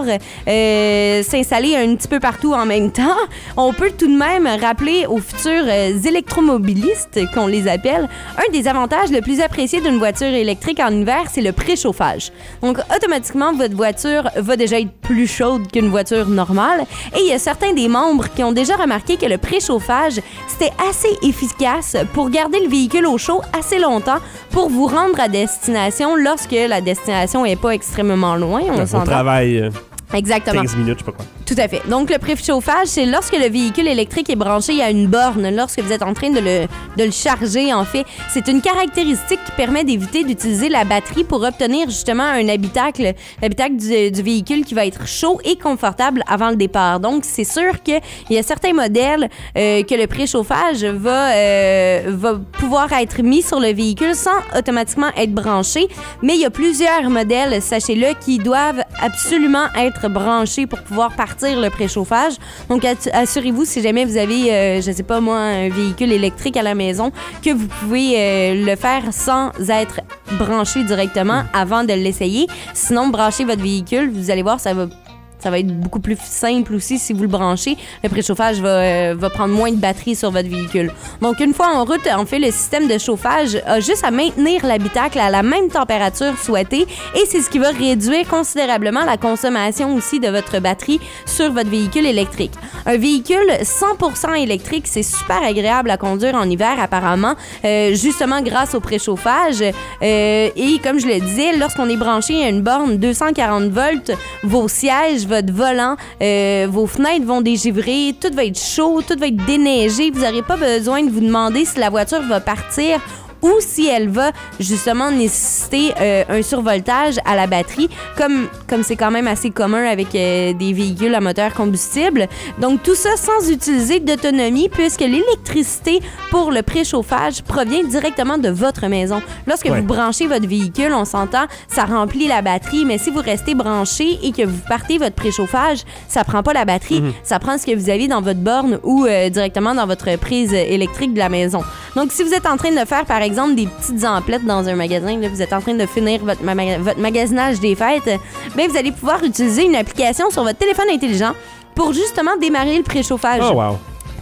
euh, s'installer un petit peu partout en même temps, on peut tout de même rappeler aux futurs euh, électromobilistes, qu'on les appelle, un des avantages le plus apprécié d'une voiture électrique en hiver, c'est le préchauffage. Donc, automatiquement, votre voiture va déjà être plus chaude qu'une voiture normale. Et il y a certains des membres qui ont déjà remarqué que le préchauffage, c'était assez efficace pour garder le véhicule au chaud assez longtemps pour vous rendre à destination lorsque la destination n'est pas extrêmement loin. On ouais, s'entend. On travaille euh, Exactement. quinze minutes, je sais pas quoi. Tout à fait. Donc, le préchauffage, c'est lorsque le véhicule électrique est branché à une borne, lorsque vous êtes en train de le, de le charger, en fait. C'est une caractéristique qui permet d'éviter d'utiliser la batterie pour obtenir justement un habitacle, l'habitacle du, du véhicule qui va être chaud et confortable avant le départ. Donc, c'est sûr qu'il y a certains modèles euh, que le préchauffage va, euh, va pouvoir être mis sur le véhicule sans automatiquement être branché, mais il y a plusieurs modèles, sachez-le, qui doivent absolument être branchés pour pouvoir partir le préchauffage. Donc, assurez-vous, si jamais vous avez, euh, je sais pas moi, un véhicule électrique à la maison, que vous pouvez euh, le faire sans être branché directement avant de l'essayer. Sinon, branchez votre véhicule, vous allez voir, ça va Ça va être beaucoup plus simple aussi si vous le branchez. Le préchauffage va, euh, va prendre moins de batterie sur votre véhicule. Donc, une fois en route, en fait, le système de chauffage a juste à maintenir l'habitacle à la même température souhaitée et c'est ce qui va réduire considérablement la consommation aussi de votre batterie sur votre véhicule électrique. Un véhicule cent pour cent électrique, c'est super agréable à conduire en hiver apparemment, euh, justement grâce au préchauffage. Euh, et comme je le disais, lorsqu'on est branché à une borne deux cent quarante volts, vos sièges, votre volant, euh, vos fenêtres vont dégivrer, tout va être chaud, tout va être déneigé. Vous n'aurez pas besoin de vous demander si la voiture va partir ou si elle va justement nécessiter euh, un survoltage à la batterie, comme comme c'est quand même assez commun avec euh, des véhicules à moteur combustible. Donc tout ça sans utiliser d'autonomie puisque l'électricité pour le préchauffage provient directement de votre maison. Lorsque ouais. vous branchez votre véhicule, on s'entend, ça remplit la batterie, mais si vous restez branché et que vous partez votre préchauffage, ça prend pas la batterie, mm-hmm. ça prend ce que vous avez dans votre borne ou euh, directement dans votre prise électrique de la maison. Donc si vous êtes en train de faire par exemple des petites emplettes dans un magasin, là, vous êtes en train de finir votre, ma- votre magasinage des fêtes, bien, vous allez pouvoir utiliser une application sur votre téléphone intelligent pour justement démarrer le préchauffage. Oh wow!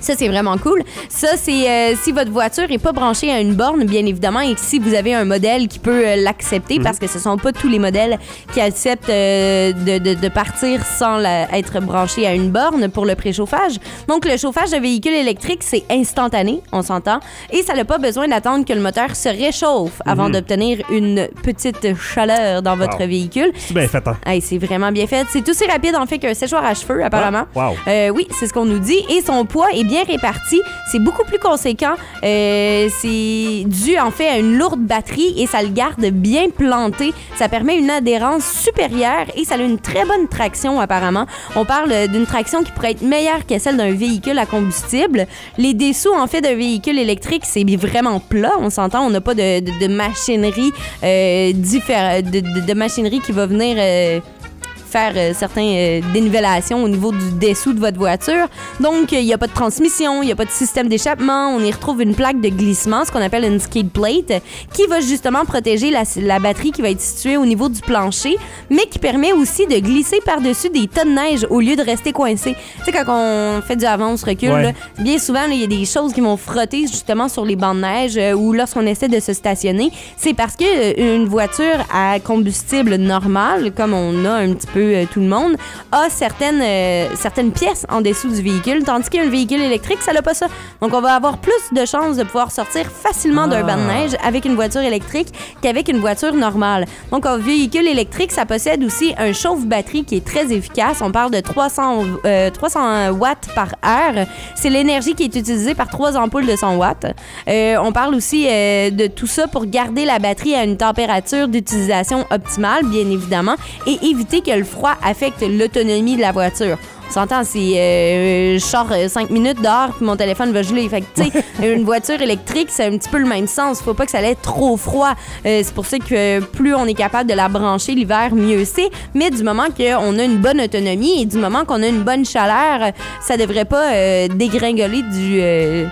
Ça, c'est vraiment cool. Ça, c'est euh, si votre voiture n'est pas branchée à une borne, bien évidemment, et que si vous avez un modèle qui peut euh, l'accepter, mm-hmm. parce que ce ne sont pas tous les modèles qui acceptent euh, de, de, de partir sans la, être branchés à une borne pour le préchauffage. Donc, le chauffage de véhicules électriques, c'est instantané, on s'entend, et ça n'a pas besoin d'attendre que le moteur se réchauffe avant mm-hmm. d'obtenir une petite chaleur dans votre wow. véhicule. C'est bien fait, hein? Hey, c'est vraiment bien fait. C'est aussi rapide, en fait, qu'un séchoir à cheveux, apparemment. Ah, wow. euh, oui, c'est ce qu'on nous dit. Et son poids est bien réparti. C'est beaucoup plus conséquent. Euh, c'est dû, en fait, à une lourde batterie et ça le garde bien planté. Ça permet une adhérence supérieure et ça a une très bonne traction, apparemment. On parle d'une traction qui pourrait être meilleure que celle d'un véhicule à combustible. Les dessous, en fait, d'un véhicule électrique, c'est vraiment plat. On s'entend, on n'a pas de, de, de machinerie euh, diffé- de, de, de machinerie qui va venir... Euh, faire euh, certaines euh, dénivellations au niveau du dessous de votre voiture. Donc, il euh, n'y a pas de transmission, il n'y a pas de système d'échappement. On y retrouve une plaque de glissement, ce qu'on appelle une skid plate, qui va justement protéger la, la batterie qui va être située au niveau du plancher, mais qui permet aussi de glisser par-dessus des tas de neige au lieu de rester coincé. Tu sais, quand on fait du avance-recul, ouais. là, bien souvent, il y a des choses qui vont frotter justement sur les bancs de neige euh, ou lorsqu'on essaie de se stationner. C'est parce que euh, une voiture à combustible normal, comme on a un petit peu Euh, tout le monde, a certaines, euh, certaines pièces en dessous du véhicule, tandis qu'un véhicule électrique, ça n'a pas ça. Donc, on va avoir plus de chances de pouvoir sortir facilement ah. d'un banc de neige avec une voiture électrique qu'avec une voiture normale. Donc, un véhicule électrique, ça possède aussi un chauffe-batterie qui est très efficace. On parle de trois cents, euh, trois cents watts par heure. C'est l'énergie qui est utilisée par trois ampoules de cent watts. Euh, on parle aussi euh, de tout ça pour garder la batterie à une température d'utilisation optimale, bien évidemment, et éviter que le froid affecte l'autonomie de la voiture. On s'entend, c'est euh, je sors cinq minutes dehors puis mon téléphone va geler. Fait que, tu sais, une voiture électrique, c'est un petit peu le même sens. Faut pas que ça ait trop froid. Euh, c'est pour ça que plus on est capable de la brancher l'hiver, mieux c'est. Mais du moment qu'on a une bonne autonomie et du moment qu'on a une bonne chaleur, ça devrait pas euh, dégringoler du, euh,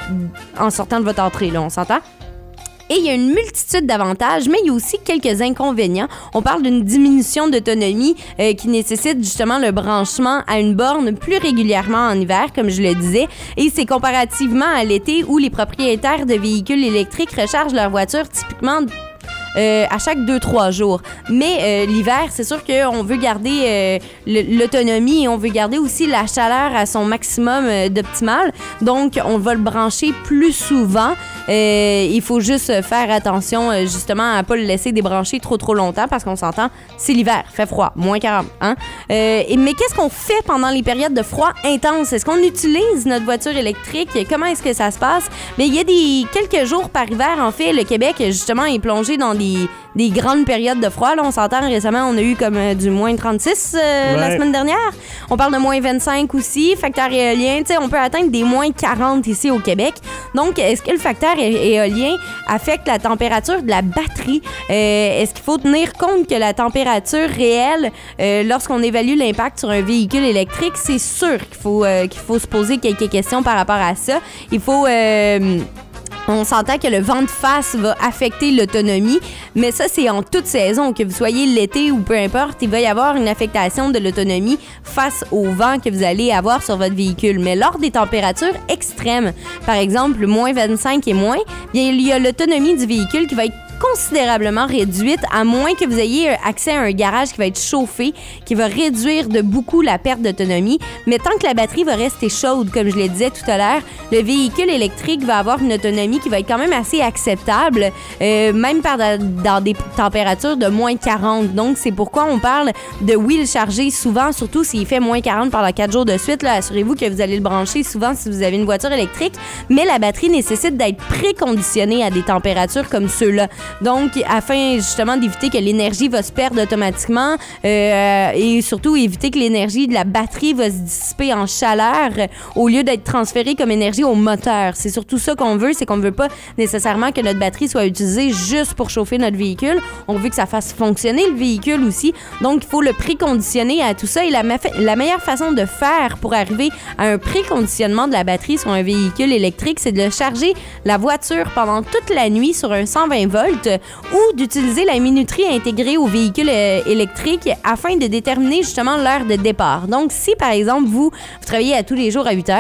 en sortant de votre entrée, là. On s'entend? Et il y a une multitude d'avantages, mais il y a aussi quelques inconvénients. On parle d'une diminution d'autonomie euh, qui nécessite justement le branchement à une borne plus régulièrement en hiver, comme je le disais. Et c'est comparativement à l'été où les propriétaires de véhicules électriques rechargent leur voiture typiquement Euh, à chaque deux trois jours. Mais euh, l'hiver, c'est sûr qu'on veut garder euh, l'autonomie et on veut garder aussi la chaleur à son maximum euh, d'optimal. Donc, on va le brancher plus souvent. Euh, il faut juste faire attention euh, justement à ne pas le laisser débrancher trop trop longtemps parce qu'on s'entend, c'est l'hiver, fait froid, moins quarante. Hein? Euh, et, mais qu'est-ce qu'on fait pendant les périodes de froid intense? Est-ce qu'on utilise notre voiture électrique? Comment est-ce que ça se passe? Mais il y a des quelques jours par hiver, en fait, le Québec, justement, est plongé dans des, des grandes périodes de froid. Là, on s'entend, récemment, on a eu comme euh, du moins trente-six euh, ouais. la semaine dernière. On parle de moins vingt-cinq aussi, facteur éolien. Tu sais, on peut atteindre des moins quarante ici au Québec. Donc, est-ce que le facteur é- éolien affecte la température de la batterie? Euh, est-ce qu'il faut tenir compte que la température réelle, euh, lorsqu'on évalue l'impact sur un véhicule électrique, c'est sûr qu'il faut, euh, qu'il faut se poser quelques questions par rapport à ça. Il faut... Euh, On s'entend que le vent de face va affecter l'autonomie, mais ça, c'est en toute saison. Que vous soyez l'été ou peu importe, il va y avoir une affectation de l'autonomie face au vent que vous allez avoir sur votre véhicule. Mais lors des températures extrêmes, par exemple, moins vingt-cinq et moins, bien, il y a l'autonomie du véhicule qui va être considérablement réduite, à moins que vous ayez accès à un garage qui va être chauffé, qui va réduire de beaucoup la perte d'autonomie. Mais tant que la batterie va rester chaude, comme je le disais tout à l'heure, le véhicule électrique va avoir une autonomie qui va être quand même assez acceptable, euh, même par da- dans des températures de moins quarante. Donc, c'est pourquoi on parle de wheel chargé souvent, surtout s'il fait moins quarante pendant quatre jours de suite. Là, assurez-vous que vous allez le brancher souvent si vous avez une voiture électrique. Mais la batterie nécessite d'être préconditionnée à des températures comme ceux-là. Donc, afin justement d'éviter que l'énergie va se perdre automatiquement euh, et surtout éviter que l'énergie de la batterie va se dissiper en chaleur au lieu d'être transférée comme énergie au moteur. C'est surtout ça qu'on veut, c'est qu'on ne veut pas nécessairement que notre batterie soit utilisée juste pour chauffer notre véhicule. On veut que ça fasse fonctionner le véhicule aussi. Donc, il faut le préconditionner à tout ça. Et la, ma- la meilleure façon de faire pour arriver à un préconditionnement de la batterie sur un véhicule électrique, c'est de charger la voiture pendant toute la nuit sur un cent vingt volts ou d'utiliser la minuterie intégrée au véhicule euh, électrique afin de déterminer justement l'heure de départ. Donc, si par exemple, vous, vous travaillez à tous les jours à huit heures,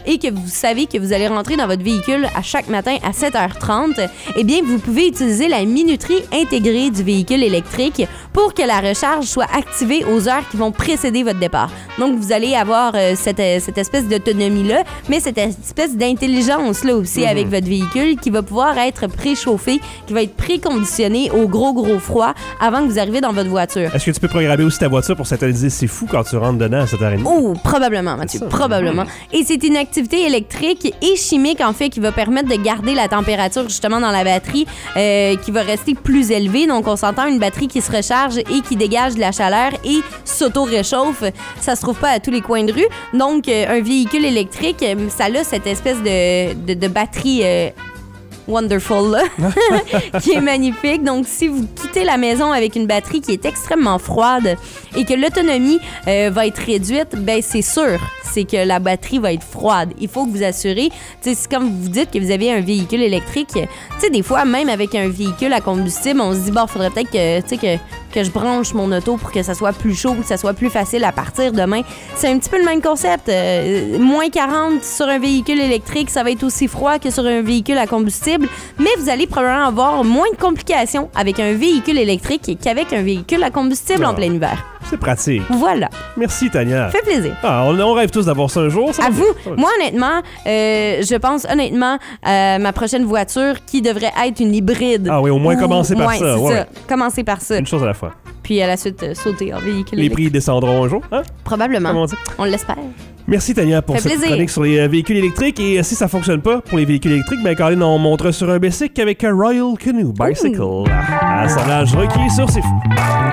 et que vous savez que vous allez rentrer dans votre véhicule à chaque matin à sept heures trente, eh bien, vous pouvez utiliser la minuterie intégrée du véhicule électrique pour que la recharge soit activée aux heures qui vont précéder votre départ. Donc, vous allez avoir euh, cette, euh, cette espèce d'autonomie-là, mais cette espèce d'intelligence-là aussi mm-hmm. avec votre véhicule qui va pouvoir être préchauffé, qui va être préconditionné au gros, gros froid avant que vous arriviez dans votre voiture. Est-ce que tu peux programmer aussi ta voiture pour synthétiser C'est fou quand tu rentres dedans à sept heures trente? Oh, probablement, Mathieu, probablement. Et c'est une activité électrique et chimique, en fait, qui va permettre de garder la température, justement, dans la batterie, euh, qui va rester plus élevée. Donc, on s'entend une batterie qui se recharge et qui dégage de la chaleur et s'auto-réchauffe. Ça se trouve pas à tous les coins de rue. Donc, euh, un véhicule électrique, ça a cette espèce de, de, de batterie... Euh, wonderful, là, qui est magnifique. Donc, si vous quittez la maison avec une batterie qui est extrêmement froide et que l'autonomie euh, va être réduite, ben c'est sûr, c'est que la batterie va être froide. Il faut que vous assurez, tu sais, c'est comme vous dites que vous avez un véhicule électrique, tu sais, des fois, même avec un véhicule à combustible, on se dit, bon, il faudrait peut-être que, tu sais, que que je branche mon auto pour que ça soit plus chaud, que ça soit plus facile à partir demain. C'est un petit peu le même concept. Euh, moins quarante sur un véhicule électrique, ça va être aussi froid que sur un véhicule à combustible, mais vous allez probablement avoir moins de complications avec un véhicule électrique qu'avec un véhicule à combustible oh, en plein hiver. C'est pratique. Voilà. Merci, Tania. Fait plaisir. Ah, on, on rêve tous d'avoir ça un jour. Ça à vous. Ça Moi, honnêtement, euh, je pense honnêtement à ma prochaine voiture qui devrait être une hybride. Ah oui, au moins Ou, commencer par ouais, ça. C'est ouais. ça. Commencer par ça. Une chose à la fois. Puis à la suite, euh, sauter en véhicule Les électrique. prix descendront un jour, hein? Probablement. On, on l'espère. Merci Tania pour fait cette plaisir. chronique sur les euh, véhicules électriques. Et euh, si ça fonctionne pas pour les véhicules électriques, ben Caroline, on montre sur un bicycle avec un Royal Canoe Bicycle. Ouh. Assemblage requis sur C'est Fou.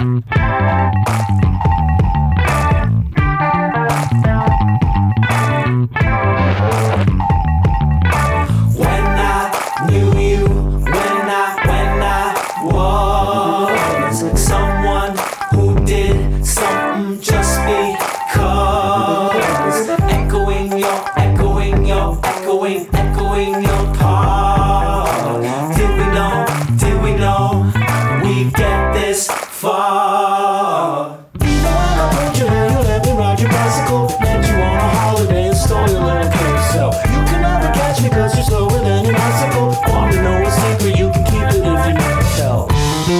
Echoing your call. Did we know, did we know we'd get this far? Even when I put your hand, you let me ride your bicycle. Met you on a holiday and stole your little carousel. You can never catch me cause you're slower than an icicle. Want to know a secret, you can keep it if you never tell.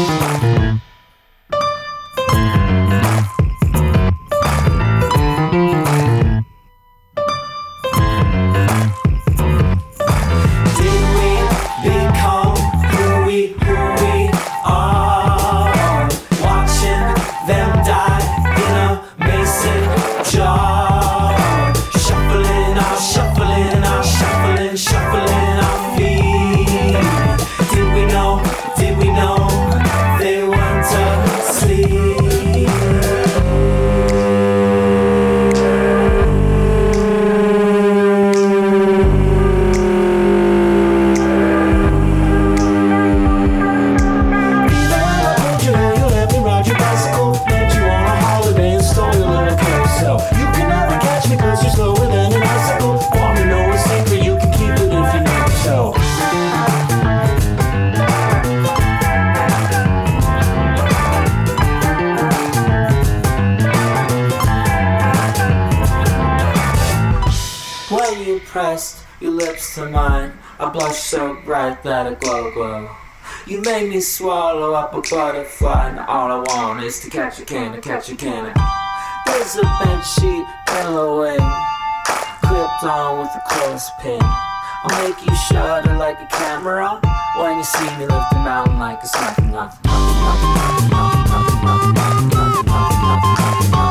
Your lips to mine, I blush so bright that I glow, glow. You made me swallow up a butterfly, and all I want is to catch a can, to catch a can. There's a bed sheet pillowing, clipped on with a clothespin. I'll make you shudder like a camera when you see me lift the mountain like it's nothing, nothing, nothing, nothing, nothing, nothing, nothing, nothing, nothing, nothing, nothing, nothing.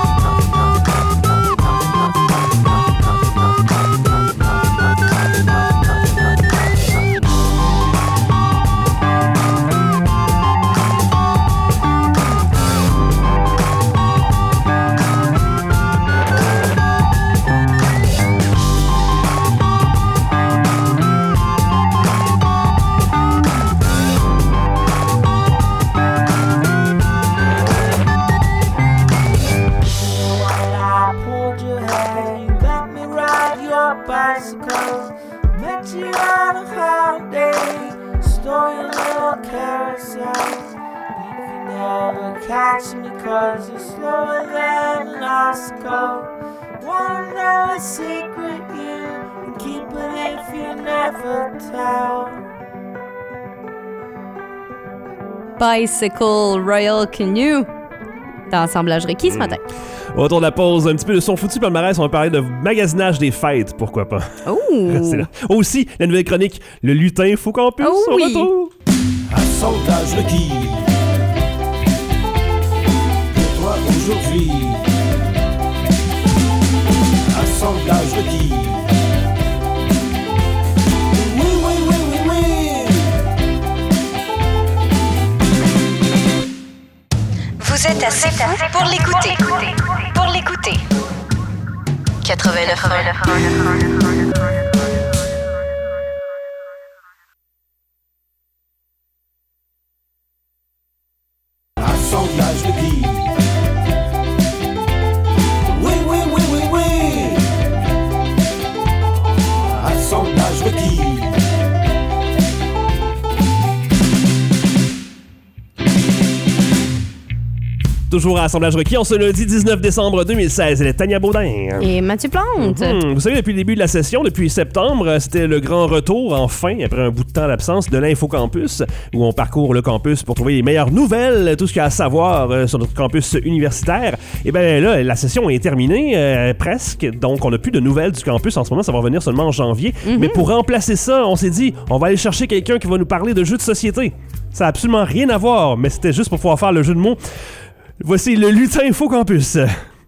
Catch me cause you're slower than an icicle. Wanna know a secret you keep it if you never tell. Bicycle Royal Canoe dans Assemblage Requis ce matin. Au retour de la pause, un petit peu de son foutu palmarès, on va parler de magasinage des fêtes, pourquoi pas. Oh! Restez là. Aussi, la nouvelle chronique, le lutin faut qu'on puisse. Oh au oui. retour. Assemblage requis. Pour toi aujourd'hui. Assemblage requis. Oui, oui, oui, oui, oui. Vous êtes assez fou pour l'écouter. Pour l'écouter. quatre-vingt-neuf un. Assemblage requis. Oui, oui, oui, oui, oui. Assemblage requis. Toujours à Assemblage requis, en ce lundi dix-neuf décembre deux mille seize, elle est Tania Baudin. Et Mathieu Plante. Hmm, vous savez, depuis le début de la session, depuis septembre, c'était le grand retour, enfin, après un bout de temps d'absence, de l'Infocampus, où on parcourt le campus pour trouver les meilleures nouvelles, tout ce qu'il y a à savoir euh, sur notre campus universitaire. Et bien là, la session est terminée, euh, presque, donc on n'a plus de nouvelles du campus en ce moment, ça va revenir seulement en janvier. Mm-hmm. Mais pour remplacer ça, on s'est dit, on va aller chercher quelqu'un qui va nous parler de jeux de société. Ça n'a absolument rien à voir, mais c'était juste pour pouvoir faire le jeu de mots. Voici le lutin Infocampus.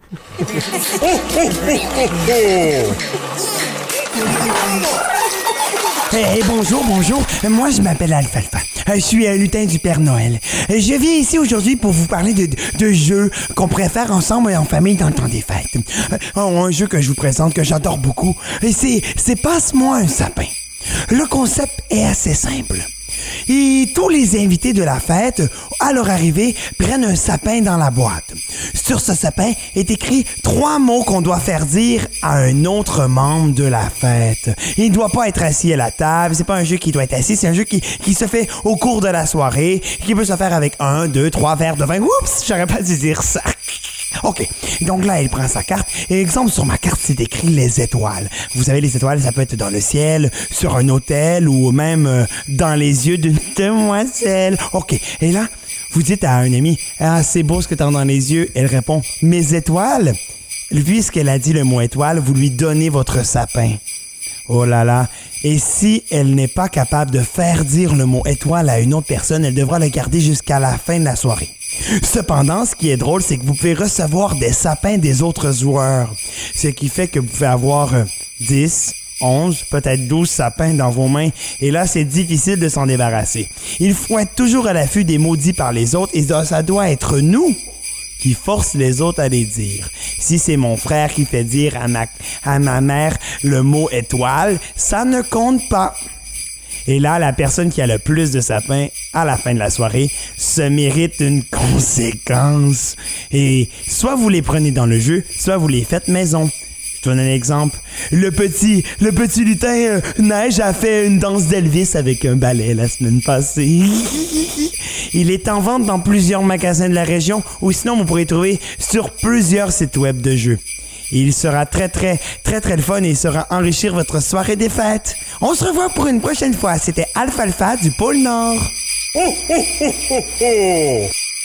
Hey, bonjour, bonjour. Moi, je m'appelle Alfalfa. Je suis un lutin du Père Noël. Je viens ici aujourd'hui pour vous parler de, de jeux qu'on pourrait faire ensemble et en famille dans le temps des fêtes. Un jeu que je vous présente, que j'adore beaucoup, c'est, c'est Passe-moi un sapin. Le concept est assez simple. Et tous les invités de la fête, à leur arrivée, prennent un sapin dans la boîte. Sur ce sapin est écrit trois mots qu'on doit faire dire à un autre membre de la fête. Il ne doit pas être assis à la table, c'est pas un jeu qui doit être assis, c'est un jeu qui, qui se fait au cours de la soirée, qui peut se faire avec un, deux, trois verres de vin. Oups, j'aurais pas dû dire ça. OK. Donc là, il prend sa carte. Et exemple, sur ma carte, c'est écrit les étoiles. Vous savez, les étoiles, ça peut être dans le ciel, sur un hôtel ou même euh, dans les yeux d'une demoiselle. OK. Et là, vous dites à un ami, « Ah, c'est beau ce que t'as dans les yeux. » Elle répond, « Mes étoiles? » Puisqu'elle a dit le mot étoile, vous lui donnez votre sapin. Oh là là. Et si elle n'est pas capable de faire dire le mot étoile à une autre personne, elle devra le garder jusqu'à la fin de la soirée. Cependant, ce qui est drôle, c'est que vous pouvez recevoir des sapins des autres joueurs. Ce qui fait que vous pouvez avoir euh, dix, onze, peut-être douze sapins dans vos mains. Et là, c'est difficile de s'en débarrasser. Il faut être toujours à l'affût des mots dits par les autres et ça doit être nous qui force les autres à les dire. Si c'est mon frère qui fait dire à ma, à ma mère le mot étoile, ça ne compte pas. Et là, la personne qui a le plus de sapins à la fin de la soirée se mérite une conséquence. Et soit vous les prenez dans le jeu, soit vous les faites maison. Je te donne un exemple. Le petit, le petit lutin euh, Neige a fait une danse d'Elvis avec un balai la semaine passée. Il est en vente dans plusieurs magasins de la région ou sinon vous pourrez trouver sur plusieurs sites web de jeux. Et il sera très très très très le fun et il sera enrichir votre soirée des fêtes. On se revoit pour une prochaine fois. C'était Alfalfa du pôle Nord. Oh, oh, oh, oh, oh.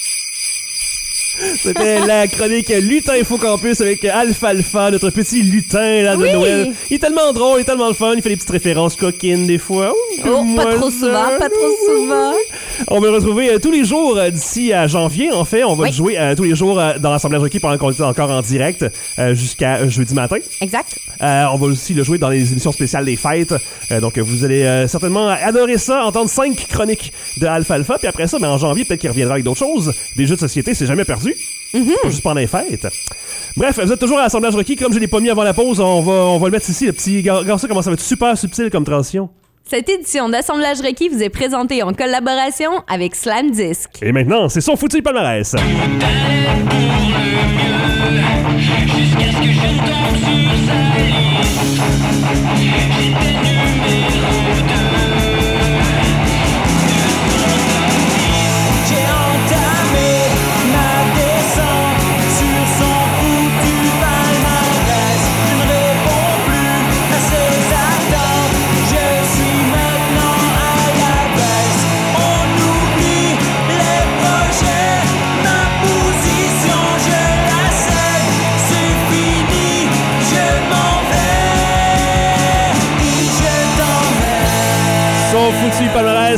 C'était la chronique Lutin Infocampus avec Alfalfa, notre petit lutin là, de Oui. Noël. Il est tellement drôle, il est tellement le fun, il fait des petites références coquines des fois. Oh, Oh, moi, pas trop ça. souvent, pas trop souvent. On va le retrouver euh, tous les jours euh, d'ici à janvier. En fait, on va Oui. le jouer euh, tous les jours euh, dans l'Assemblage requis pendant qu'on est encore en direct euh, jusqu'à euh, jeudi matin. Exact. Euh, on va aussi le jouer dans les émissions spéciales des fêtes. Euh, donc, vous allez euh, certainement adorer ça, entendre cinq chroniques de Alfalfa. Puis après ça, ben, en janvier, peut-être qu'il reviendra avec d'autres choses. Des jeux de société, c'est jamais perdu. Mm-hmm. Pas juste pendant les fêtes. Bref, vous êtes toujours à l'Assemblage requis. Comme je l'ai pas mis avant la pause, on va, on va le mettre ici, le petit... Regarde ça, comment ça va être super subtil comme transition. Cette édition d'Assemblage requis vous est présentée en collaboration avec Slam Disc. Et maintenant, c'est son foutu palmarès. Jusqu'à ce que je ne tombe sur sa liste. J'étais numéro deux. J'ai entamé ma descente sur son foutu palmarès. Je ne réponds plus à ses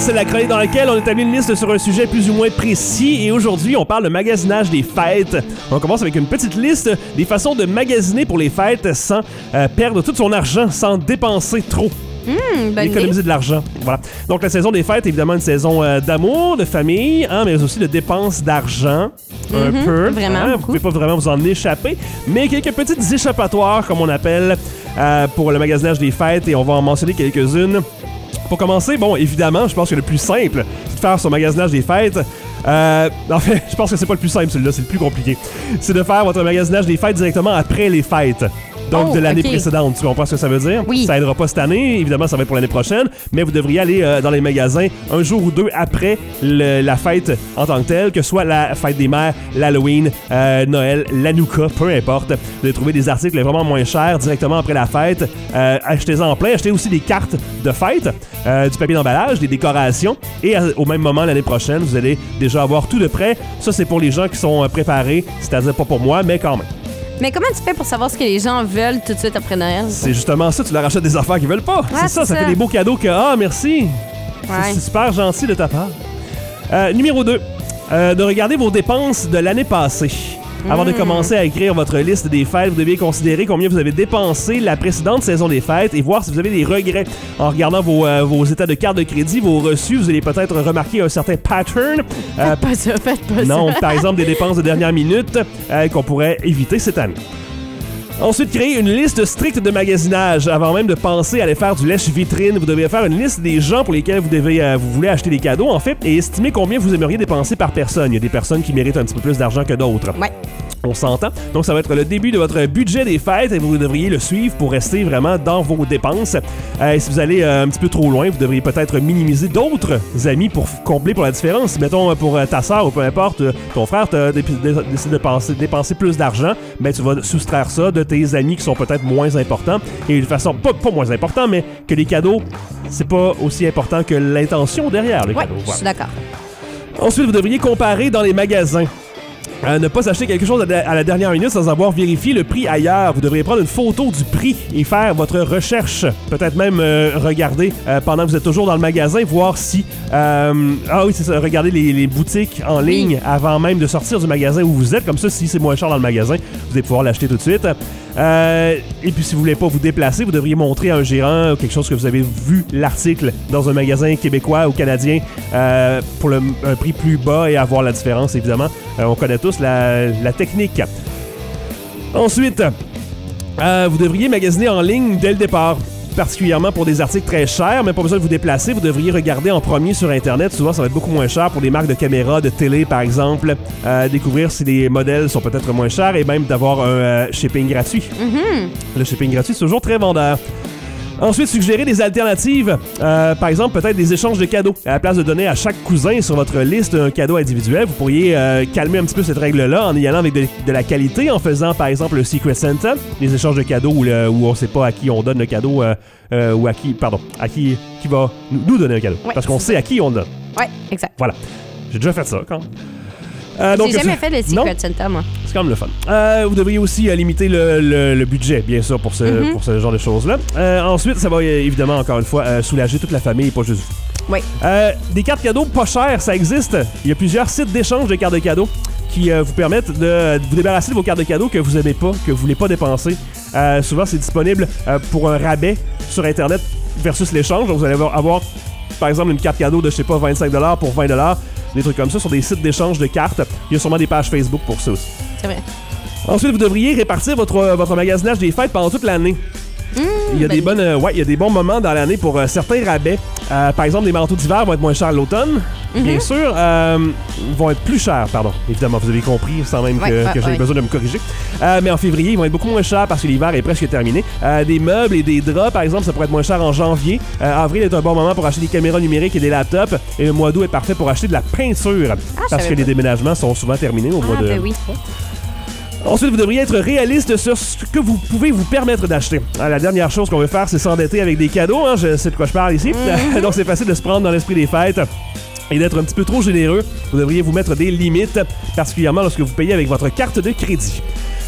c'est la chronique dans laquelle on établit une liste sur un sujet plus ou moins précis. Et aujourd'hui, on parle de magasinage des fêtes. On commence avec une petite liste des façons de magasiner pour les fêtes sans euh, perdre tout son argent, sans dépenser trop. Mmh, bonne Économiser idée. de l'argent. Voilà. Donc, la saison des fêtes, évidemment, une saison euh, d'amour, de famille, hein, mais aussi de dépenses d'argent. Un Mhm, peu. vraiment, hein. Vous beaucoup. pouvez pas vraiment vous en échapper, mais quelques petites échappatoires, comme on appelle, euh, pour le magasinage des fêtes, et on va en mentionner quelques-unes. Pour commencer, bon, évidemment, je pense que le plus simple, c'est de faire son magasinage des fêtes. Euh, en fait, je pense que c'est pas le plus simple, celui-là, c'est le plus compliqué. C'est de faire votre magasinage des fêtes directement après les fêtes. Donc, Oh, de l'année ok. précédente. Tu comprends ce que ça veut dire? Oui. Ça aidera pas cette année. Évidemment, ça va être pour l'année prochaine. Mais vous devriez aller euh, dans les magasins un jour ou deux après le- la fête en tant que telle, que ce soit la fête des mères, l'Halloween, euh, Noël, l'Hanouka, peu importe. Vous allez trouver des articles vraiment moins chers directement après la fête. Euh, achetez-en en plein. Achetez aussi des cartes de fête, euh, du papier d'emballage, des décorations. Et à- au même moment, l'année prochaine, vous allez déjà avoir tout de prêt. Ça, c'est pour les gens qui sont euh, préparés. C'est-à-dire pas pour moi, mais quand même. Mais comment tu fais pour savoir ce que les gens veulent tout de suite après Noël? C'est justement ça, tu leur achètes des affaires qu'ils veulent pas. c'est ça, c'est ça, ça. fait des beaux cadeaux que, ah, merci. Ouais. C'est, c'est super gentil de ta part. Euh, numéro deux, euh, de regarder vos dépenses de l'année passée. Avant de commencer à écrire votre liste des fêtes, vous devez considérer combien vous avez dépensé la précédente saison des fêtes et voir si vous avez des regrets. En regardant vos, euh, vos états de carte de crédit, vos reçus, vous allez peut-être remarquer un certain pattern. Euh, Faites pas ça, faites pas non, ça. par exemple, des dépenses de dernière minute euh, qu'on pourrait éviter cette année. Ensuite, créez une liste stricte de magasinage. Avant même de penser à aller faire du lèche-vitrine, vous devez faire une liste des gens pour lesquels vous, devez, euh, vous voulez acheter des cadeaux, en fait, et estimer combien vous aimeriez dépenser par personne. Il y a des personnes qui méritent un petit peu plus d'argent que d'autres. Ouais. On s'entend. Donc, ça va être le début de votre budget des fêtes et vous devriez le suivre pour rester vraiment dans vos dépenses. Euh, et si vous allez euh, un petit peu trop loin, vous devriez peut-être minimiser d'autres amis pour f- combler pour la différence. Si, mettons, euh, pour euh, ta soeur ou peu importe, euh, ton frère t'a dé- dé- décidé de penser- dépenser plus d'argent, ben, tu vas soustraire ça de tes amis qui sont peut-être moins importants. Et de façon, pas, pas moins importants, mais que les cadeaux, c'est pas aussi important que l'intention derrière le Ouais, cadeau. je Voilà. suis d'accord. Ensuite, vous devriez comparer dans les magasins. Euh, ne pas acheter quelque chose à, de- à la dernière minute sans avoir vérifié le prix ailleurs. Vous devriez prendre une photo du prix et faire votre recherche. Peut-être même euh, regarder euh, pendant que vous êtes toujours dans le magasin, voir si... euh, ah oui, c'est ça, regarder les, les boutiques en ligne avant même de sortir du magasin où vous êtes. Comme ça, si c'est moins cher dans le magasin, vous allez pouvoir l'acheter tout de suite. Euh, et puis, si vous voulez pas vous déplacer, vous devriez montrer à un gérant ou quelque chose que vous avez vu l'article dans un magasin québécois ou canadien euh, pour le, un prix plus bas et avoir la différence, évidemment. Euh, on connaît tous la, la technique. Ensuite, euh, vous devriez magasiner en ligne dès le départ. Particulièrement pour des articles très chers, mais pas besoin de vous déplacer. Vous devriez regarder en premier sur Internet. Souvent, ça va être beaucoup moins cher pour des marques de caméras, de télé, par exemple. Euh, découvrir si les modèles sont peut-être moins chers et même d'avoir un euh, shipping gratuit. Le shipping gratuit, c'est toujours très vendeur. Ensuite, suggérer des alternatives. Euh, par exemple, peut-être des échanges de cadeaux. À la place de donner à chaque cousin sur votre liste un cadeau individuel, vous pourriez euh, calmer un petit peu cette règle-là en y allant avec de, de la qualité, en faisant, par exemple, le Secret Santa, des échanges de cadeaux où, le- où on ne sait pas à qui on donne le cadeau, euh, euh, ou à qui, pardon, à qui, qui va nous, nous donner un cadeau. Ouais, Parce qu'on c'est sait à qui on donne. Ouais, exact. Voilà. J'ai déjà fait ça, quand même. Euh, donc, J'ai jamais ça- fait le Non? Secret Santa, moi. C'est quand même le fun. Euh, vous devriez aussi euh, limiter le, le- le budget, bien sûr, pour ce, Mhm. pour ce genre de choses-là. Euh, ensuite, ça va euh, évidemment, encore une fois, euh, soulager toute la famille, pas juste vous. Oui. Euh, des cartes cadeaux pas chères, ça existe. Il y a plusieurs sites d'échange de cartes de cadeaux qui euh, vous permettent de, de vous débarrasser de vos cartes de cadeaux que vous n'aimez pas, que vous voulez pas dépenser. Euh, souvent, c'est disponible euh, pour un rabais sur Internet versus l'échange. Donc, vous allez avoir, avoir, par exemple, une carte cadeau de, je sais pas, vingt-cinq dollars pour vingt dollars. Des trucs comme ça sur des sites d'échange de cartes. Il y a sûrement des pages Facebook pour ça aussi. C'est vrai. Ensuite, vous devriez répartir votre, votre magasinage des fêtes pendant toute l'année. il y a bonne des bonnes, euh, ouais, il y a des bons moments dans l'année pour euh, certains rabais. Euh, par exemple, les manteaux d'hiver vont être moins chers l'automne, bien sûr. Euh, vont être plus chers, pardon. Évidemment, vous avez compris, sans même Ouais, que, ouais, que j'aie ouais. besoin de me corriger. Euh, mais en février, ils vont être beaucoup moins chers parce que l'hiver est presque terminé. Euh, des meubles et des draps, par exemple, ça pourrait être moins cher en janvier. Euh, avril est un bon moment pour acheter des caméras numériques et des laptops. Et le mois d'août est parfait pour acheter de la peinture. je parce savais que les pas. déménagements sont souvent terminés au mois Ah, de... ben oui. Ensuite, vous devriez être réaliste sur ce que vous pouvez vous permettre d'acheter. Ah, la dernière chose qu'on veut faire, c'est s'endetter avec des cadeaux. Hein, je sais de quoi je parle ici. Donc, c'est facile de se prendre dans l'esprit des fêtes et d'être un petit peu trop généreux. Vous devriez vous mettre des limites, particulièrement lorsque vous payez avec votre carte de crédit.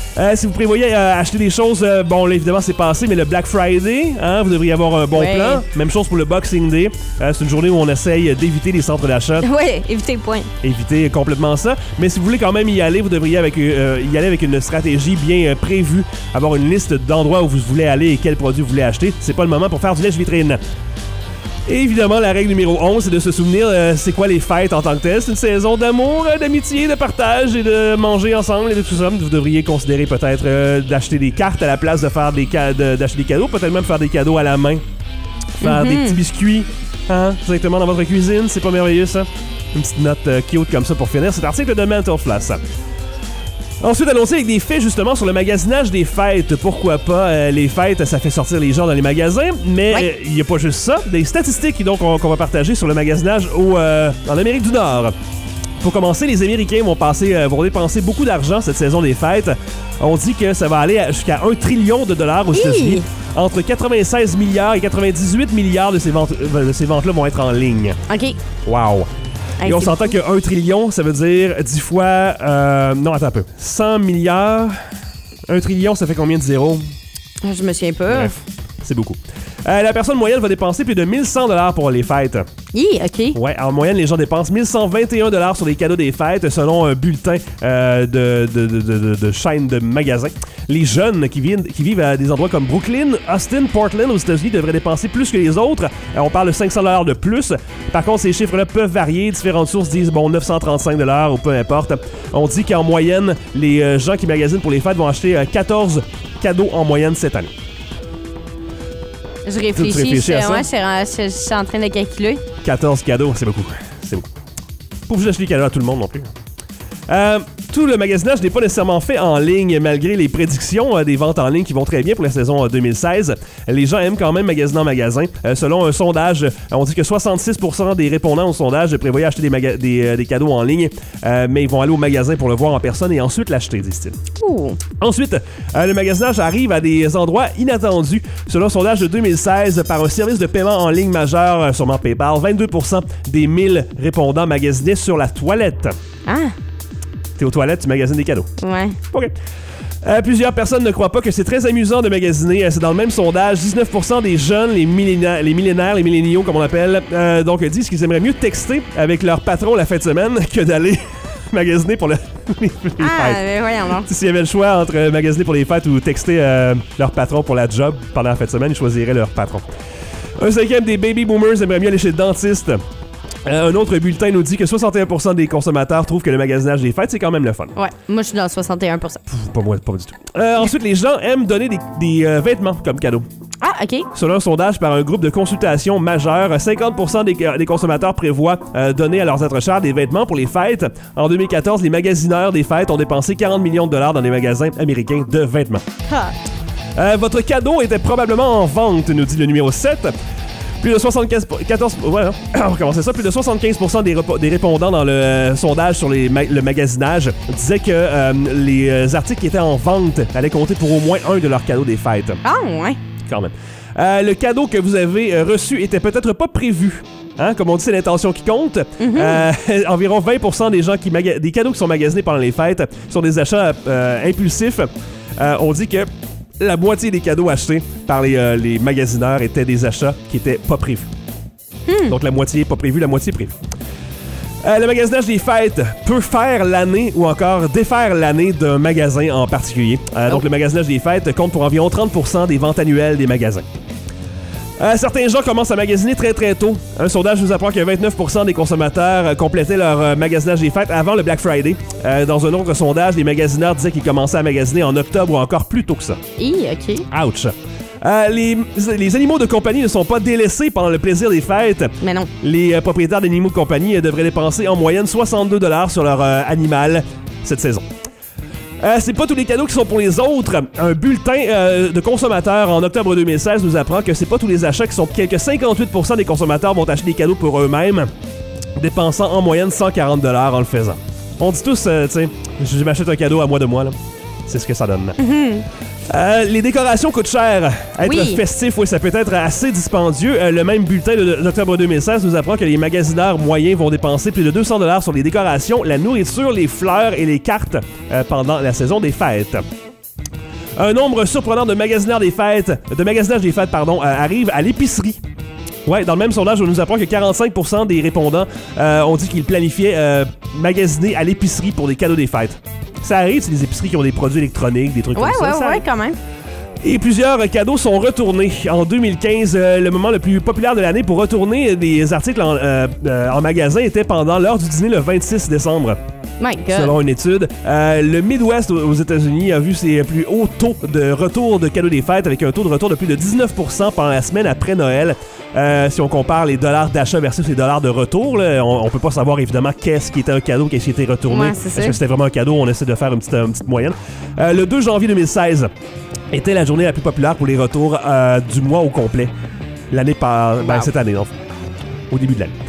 Euh, si vous prévoyez euh, acheter des choses, euh, bon, là, évidemment, c'est passé, mais le Black Friday, hein, vous devriez avoir un bon Ouais. plan. Même chose pour le Boxing Day. Euh, c'est une journée où on essaye d'éviter les centres d'achat, Oui, évitez le point. éviter complètement ça. Mais si vous voulez quand même y aller, vous devriez avec, euh, y aller avec une stratégie bien euh, prévue, avoir une liste d'endroits où vous voulez aller et quels produits vous voulez acheter. C'est pas le moment pour faire du lèche-vitrine. Et évidemment, la règle numéro onze, c'est de se souvenir euh, c'est quoi les fêtes en tant que telles. C'est une saison d'amour, euh, d'amitié, de partage et de manger ensemble et de tout ça. Vous devriez considérer peut-être euh, d'acheter des cartes à la place de faire des ca- de- d'acheter des cadeaux. Peut-être même faire des cadeaux à la main. Faire Mhm. des petits biscuits hein, directement dans votre cuisine. C'est pas merveilleux, ça? Une petite note euh, cute comme ça pour finir cet article de Mental Floss. Ensuite, allons-y avec des faits justement sur le magasinage des fêtes. Pourquoi pas euh, les fêtes, ça fait sortir les gens dans les magasins, mais Ouais. il n'y a pas juste ça. Des statistiques donc qu'on qu'on va partager sur le magasinage au, euh, en Amérique du Nord. Pour commencer, les Américains vont, passer, euh, vont dépenser beaucoup d'argent cette saison des fêtes. On dit que ça va aller à- jusqu'à un trillion de dollars aux Hi! États-Unis. Entre quatre-vingt-seize milliards et quatre-vingt-dix-huit milliards de ces, ventes, euh, de ces ventes-là vont être en ligne. OK. Wow! Hey, Et on c'est s'entend que un trillion, ça veut dire dix fois... Euh, non, attends un peu. cent milliards. un trillion, ça fait combien de zéros? beaucoup. Je me souviens pas. Bref, c'est beaucoup. Euh, la personne moyenne va dépenser plus de mille cent dollars pour les fêtes. Hi, OK. Ouais, en moyenne, les gens dépensent mille cent vingt et un dollars sur les cadeaux des fêtes, selon un bulletin euh, de, de, de, de, de, de chaîne de magasins. Les jeunes qui vivent, qui vivent à des endroits comme Brooklyn, Austin, Portland aux États-Unis devraient dépenser plus que les autres. Euh, on parle de cinq cents dollars de plus. Par contre, ces chiffres-là peuvent varier. Différentes sources disent, bon, neuf cent trente-cinq dollars ou peu importe. On dit qu'en moyenne, les euh, gens qui magasinent pour les fêtes vont acheter euh, quatorze cadeaux en moyenne cette année. Je réfléchis. Tu réfléchis je, à ça? ouais, je, suis en- je- je suis en train de calculer. quatorze cadeaux, c'est beaucoup. C'est beaucoup. Pas obligé d'acheter des cadeaux à tout le monde non plus. Euh, tout le magasinage n'est pas nécessairement fait en ligne, malgré les prédictions euh, des ventes en ligne qui vont très bien pour la saison euh, deux mille seize. Les gens aiment quand même magasiner en magasin. Euh, selon un sondage, euh, on dit que soixante-six pour cent des répondants au sondage prévoyaient acheter des, maga- des, euh, des cadeaux en ligne, euh, mais ils vont aller au magasin pour le voir en personne et ensuite l'acheter, disent-ils. Ouh. Ensuite, euh, le magasinage arrive à des endroits inattendus. Selon un sondage de deux mille seize par un service de paiement en ligne majeur, euh, sûrement PayPal, vingt-deux pour cent des mille répondants magasinaient sur la toilette. Ah, T'es aux toilettes, tu magasines des cadeaux. ouais. OK. Euh, plusieurs personnes ne croient pas que c'est très amusant de magasiner. Euh, C'est dans le même sondage. dix-neuf pour cent des jeunes, les millénaires, les, millénaires, les milléniaux, comme on appelle, euh, donc disent qu'ils aimeraient mieux texter avec leur patron la fin de semaine que d'aller magasiner pour le, les, les Ah, fêtes. mais voyons donc. S'il y avait le choix entre euh, magasiner pour les fêtes ou texter euh, leur patron pour la job pendant la fin de semaine, ils choisiraient leur patron. Un cinquième des baby boomers aimerait mieux aller chez le dentiste. Euh, un autre bulletin nous dit que soixante et un pour cent des consommateurs trouvent que le magasinage des fêtes, c'est quand même le fun. Ouais, moi, je suis dans le soixante et un pour cent. Pff, Pas moi, pas du tout. Euh, ensuite, les gens aiment donner des, des, euh, vêtements comme cadeau. Ah, OK. Selon un sondage par un groupe de consultation majeur, cinquante pour cent des, des consommateurs prévoient euh, donner à leurs êtres chers des vêtements pour les fêtes. En deux mille quatorze, les magasineurs des fêtes ont dépensé quarante millions de dollars dans les magasins américains de vêtements. Ah. Euh, votre cadeau était probablement en vente, nous dit le numéro sept. Plus de soixante-quinze pour- quatorze ouais, hein. On va commencer ça. Plus de soixante-quinze pour cent des, repo- des répondants dans le euh, sondage sur les ma- le magasinage disaient que euh, les euh, articles qui étaient en vente allaient compter pour au moins un de leurs cadeaux des fêtes. Ah, ouais. Quand même. Euh, le cadeau que vous avez euh, reçu était peut-être pas prévu. Hein? Comme on dit, c'est l'intention qui compte. Euh, environ vingt pour cent des gens qui maga- des cadeaux qui sont magasinés pendant les fêtes sont des achats euh, impulsifs. Euh, on dit que la moitié des cadeaux achetés par les, euh, les magasineurs étaient des achats qui étaient pas prévus. Donc la moitié pas prévue, la moitié prévue. Euh, le magasinage des fêtes peut faire l'année ou encore défaire l'année d'un magasin en particulier. Euh, donc le magasinage des fêtes compte pour environ trente pour cent des ventes annuelles des magasins. Euh, certains gens commencent à magasiner très très tôt. Un sondage nous apprend que vingt-neuf pour cent des consommateurs euh, complétaient leur euh, magasinage des fêtes avant le Black Friday. Euh, dans un autre sondage, les magasineurs disaient qu'ils commençaient à magasiner en octobre ou encore plus tôt que ça. Hi, OK. Ouch! Euh, les, les animaux de compagnie ne sont pas délaissés pendant le plaisir des fêtes. Mais non. Les euh, propriétaires d'animaux de compagnie euh, devraient dépenser en moyenne soixante-deux dollars sur leur euh, animal cette saison. Euh, c'est pas tous les cadeaux qui sont pour les autres. Un bulletin euh, de consommateurs en octobre deux mille seize nous apprend que c'est pas tous les achats qui sont que cinquante-huit pour cent des consommateurs vont acheter des cadeaux pour eux-mêmes, dépensant en moyenne cent quarante dollars en le faisant. On dit tous, euh, tu sais, je m'achète un cadeau à moi de moi, là. C'est ce que ça donne. Euh, les décorations coûtent cher. Être Oui. festif, oui, ça peut être assez dispendieux. Euh, le même bulletin de- d'octobre deux mille seize nous apprend que les magasineurs moyens vont dépenser plus de deux cents dollars sur les décorations, la nourriture, les fleurs et les cartes euh, pendant la saison des fêtes. Un nombre surprenant de magasineurs des fêtes, de magasinage des fêtes, pardon, euh, arrive à l'épicerie. Ouais, dans le même sondage, on nous apprend que quarante-cinq pour cent des répondants euh, ont dit qu'ils planifiaient euh, magasiner à l'épicerie pour des cadeaux des fêtes. Ça arrive, c'est des épiceries qui ont des produits électroniques, des trucs Ouais, comme ouais, ça. ça ouais, arrive. quand même. Et plusieurs cadeaux sont retournés. En deux mille quinze, euh, le moment le plus populaire de l'année pour retourner des articles en, euh, euh, en magasin était pendant l'heure du dîner le vingt-six décembre. My God. Selon une étude, euh, le Midwest aux États-Unis a vu ses plus hauts taux de retour de cadeaux des fêtes avec un taux de retour de plus de dix-neuf pour cent pendant la semaine après Noël. Euh, si on compare les dollars d'achat versus les dollars de retour, là, on, on peut pas savoir évidemment qu'est-ce qui était un cadeau, qu'est-ce qui était retourné. Ouais, c'est Est-ce ça. que c'était vraiment un cadeau? On essaie de faire une petite, une petite moyenne. Euh, le deux janvier deux mille seize était la journée la plus populaire pour les retours euh, du mois au complet. L'année par... Ben, Wow. cette année, non. Au début de l'année.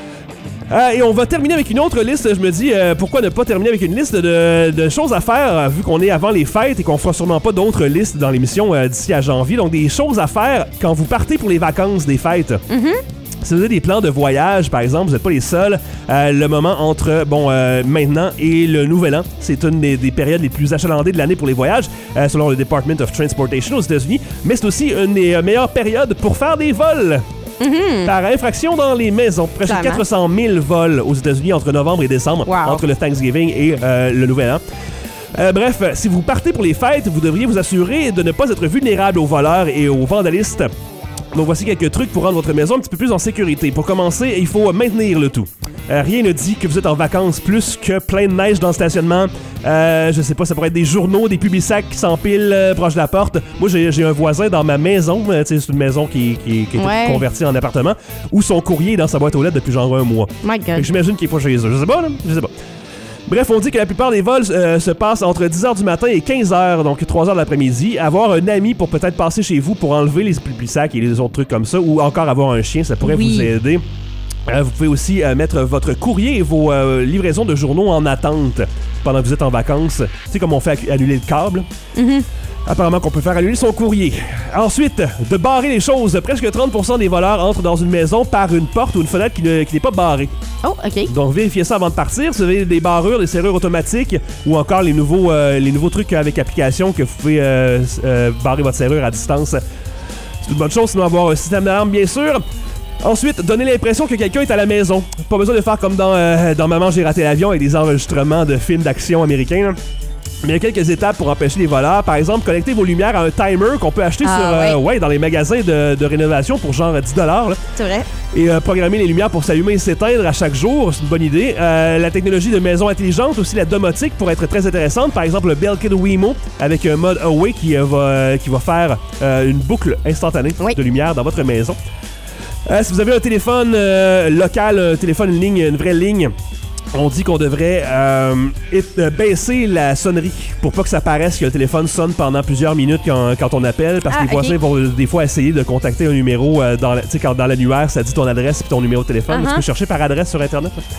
Euh, et on va terminer avec une autre liste. Je me dis, euh, pourquoi ne pas terminer avec une liste de, de choses à faire, euh, vu qu'on est avant les fêtes et qu'on fera sûrement pas d'autres listes dans l'émission euh, d'ici à janvier. Donc, des choses à faire quand vous partez pour les vacances des fêtes. Mm-hmm. Si vous avez des plans de voyage, par exemple, vous n'êtes pas les seuls. Euh, le moment entre bon euh, maintenant et le Nouvel An, c'est une des, des périodes les plus achalandées de l'année pour les voyages, euh, selon le Department of Transportation aux États-Unis. Mais c'est aussi une des euh, meilleures périodes pour faire des vols. Mm-hmm. Par infraction dans les maisons. Presque Clairement. quatre cent mille vols aux États-Unis entre novembre et décembre, Wow. entre le Thanksgiving et euh, le Nouvel An. Euh, bref, si vous partez pour les fêtes, vous devriez vous assurer de ne pas être vulnérable aux voleurs et aux vandalistes. Donc voici quelques trucs pour rendre votre maison un petit peu plus en sécurité. Pour commencer, il faut maintenir le tout. Euh, rien ne dit que vous êtes en vacances plus que plein de neige dans le stationnement. Euh, je sais pas, ça pourrait être des journaux, des publisacs qui s'empilent euh, proche de la porte. Moi, j'ai, j'ai un voisin dans ma maison, euh, tu sais, c'est une maison qui, qui, qui a été Ouais. convertie en appartement, où son courrier est dans sa boîte aux lettres depuis genre un mois. My Fait que God. j'imagine qu'il est pas chez eux. Je sais pas, là. Je sais pas. Bref, on dit que la plupart des vols euh, se passent entre dix heures du matin et quinze heures, donc trois heures de l'après-midi. Avoir un ami pour peut-être passer chez vous pour enlever les sacs et les autres trucs comme ça, ou encore avoir un chien, ça pourrait Oui. vous aider. Euh, vous pouvez aussi euh, mettre votre courrier et vos euh, livraisons de journaux en attente pendant que vous êtes en vacances. Tu sais, comme on fait accu- annuler le câble. Mm-hmm. Apparemment qu'on peut faire annuler son courrier. Ensuite, de barrer les choses. Presque trente pour cent des voleurs entrent dans une maison par une porte ou une fenêtre qui, ne- qui n'est pas barrée. Oh, OK. Donc, vérifiez ça avant de partir. Si vous avez des barrures, des serrures automatiques ou encore les nouveaux, euh, les nouveaux trucs avec application que vous pouvez euh, euh, barrer votre serrure à distance. C'est une bonne chose, sinon avoir un système d'alarme, bien sûr. Ensuite, donnez l'impression que quelqu'un est à la maison. Pas besoin de faire comme dans, euh, dans Maman, j'ai raté l'avion avec des enregistrements de films d'action américains, là. Mais il y a quelques étapes pour empêcher les voleurs. Par exemple, connectez vos lumières à un timer qu'on peut acheter Ah, sur, euh, ouais. ouais, dans les magasins de, de rénovation pour genre dix dollars. C'est vrai. Et euh, programmer les lumières pour s'allumer et s'éteindre à chaque jour, c'est une bonne idée. Euh, la technologie de maison intelligente, aussi la domotique, pourrait être très intéressante. Par exemple, le Belkin Wemo avec un mode Away qui, euh, va, euh, qui va faire euh, une boucle instantanée Oui. de lumière dans votre maison. Euh, si vous avez un téléphone euh, local, un téléphone, une ligne, une vraie ligne, on dit qu'on devrait euh, et- euh, baisser la sonnerie pour pas que ça paraisse que le téléphone sonne pendant plusieurs minutes quand, quand on appelle, parce Ah, que les voisins ok. vont euh, des fois essayer de contacter un numéro euh, dans la- tu sais, quand dans l'annuaire ça dit ton adresse et ton numéro de téléphone. Uh-huh. Tu peux chercher par adresse sur internet. là.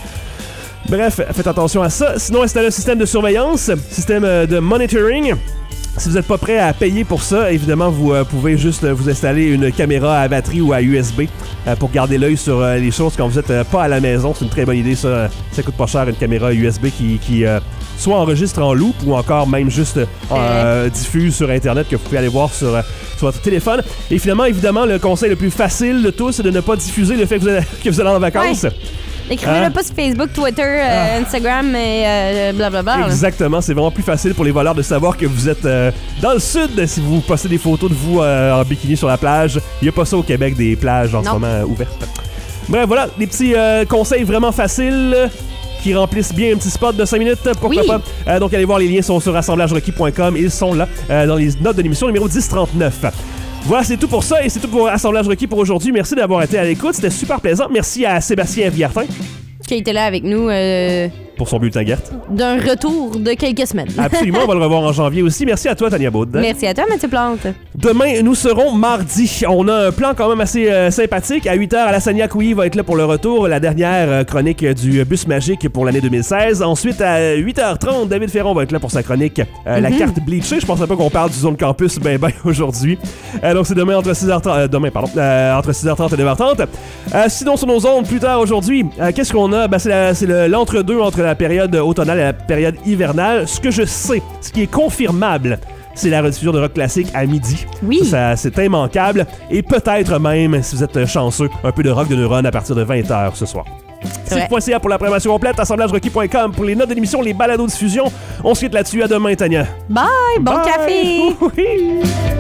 Bref, faites attention à ça. Sinon, installez un système de surveillance, système euh, de monitoring. Si vous n'êtes pas prêt à payer pour ça, évidemment, vous euh, pouvez juste euh, vous installer une caméra à batterie ou à U S B euh, pour garder l'œil sur euh, les choses quand vous n'êtes euh, pas à la maison. C'est une très bonne idée, ça. Euh, Ça coûte pas cher, une caméra U S B qui, qui euh, soit enregistre en loop ou encore même juste euh, diffuse sur Internet que vous pouvez aller voir sur, euh, sur votre téléphone. Et finalement, évidemment, le conseil le plus facile de tous, c'est de ne pas diffuser le fait que vous allez, que vous allez en vacances. Ouais. Écrivez-le Hein? pas sur Facebook, Twitter, euh, Instagram et euh, blablabla. là. Exactement, c'est vraiment plus facile pour les voleurs de savoir que vous êtes euh, dans le sud si vous postez des photos de vous euh, en bikini sur la plage. Il n'y a pas ça au Québec, des plages en ce Non. moment euh, ouvertes. Bref, voilà, des petits euh, conseils vraiment faciles euh, qui remplissent bien un petit spot de cinq minutes, pourquoi Oui. pas. Euh, donc allez voir, les liens sont sur assemblage requis point com, ils sont là euh, dans les notes de l'émission numéro dix trente-neuf. Voilà, c'est tout pour ça et c'est tout pour Assemblage requis pour aujourd'hui. Merci d'avoir été à l'écoute, c'était super plaisant. Merci à Sébastien Viartin Qui était là avec nous euh, pour son bulletin Gert. d'un retour de quelques semaines. Absolument, on va le revoir en janvier aussi. Merci à toi, Tania Baud. Merci à toi, Mathieu Plante. Demain, nous serons mardi. On a un plan quand même assez euh, sympathique. À huit heures, Alassania Couilly va être là pour le retour. La dernière euh, chronique du bus magique pour l'année deux mille seize. Ensuite, à huit heures trente, David Ferron va être là pour sa chronique euh, La carte bleachée. Je pensais pas qu'on parle du zone campus ben ben aujourd'hui. Euh, donc, c'est demain entre six heures trente. Euh, demain, pardon. Euh, entre six heures trente et neuf heures trente. Euh, sinon, sur nos ondes, plus tard aujourd'hui, euh, qu'est-ce qu'on a? Ben, c'est la- c'est le- l'entre-deux entre la période automnale et la période hivernale. Ce que je sais, ce qui est confirmable, c'est la rediffusion de rock classique à midi. Oui. Ça, ça, c'est immanquable. Et peut-être même, si vous êtes chanceux, un peu de rock de neurones à partir de vingt heures ce soir. C'est point C A pour la programmation complète, assemblage requis point com pour les notes de l'émission, les balados diffusion. On se quitte là-dessus. À demain, Tania. Bye, bon Bye. café. Oui.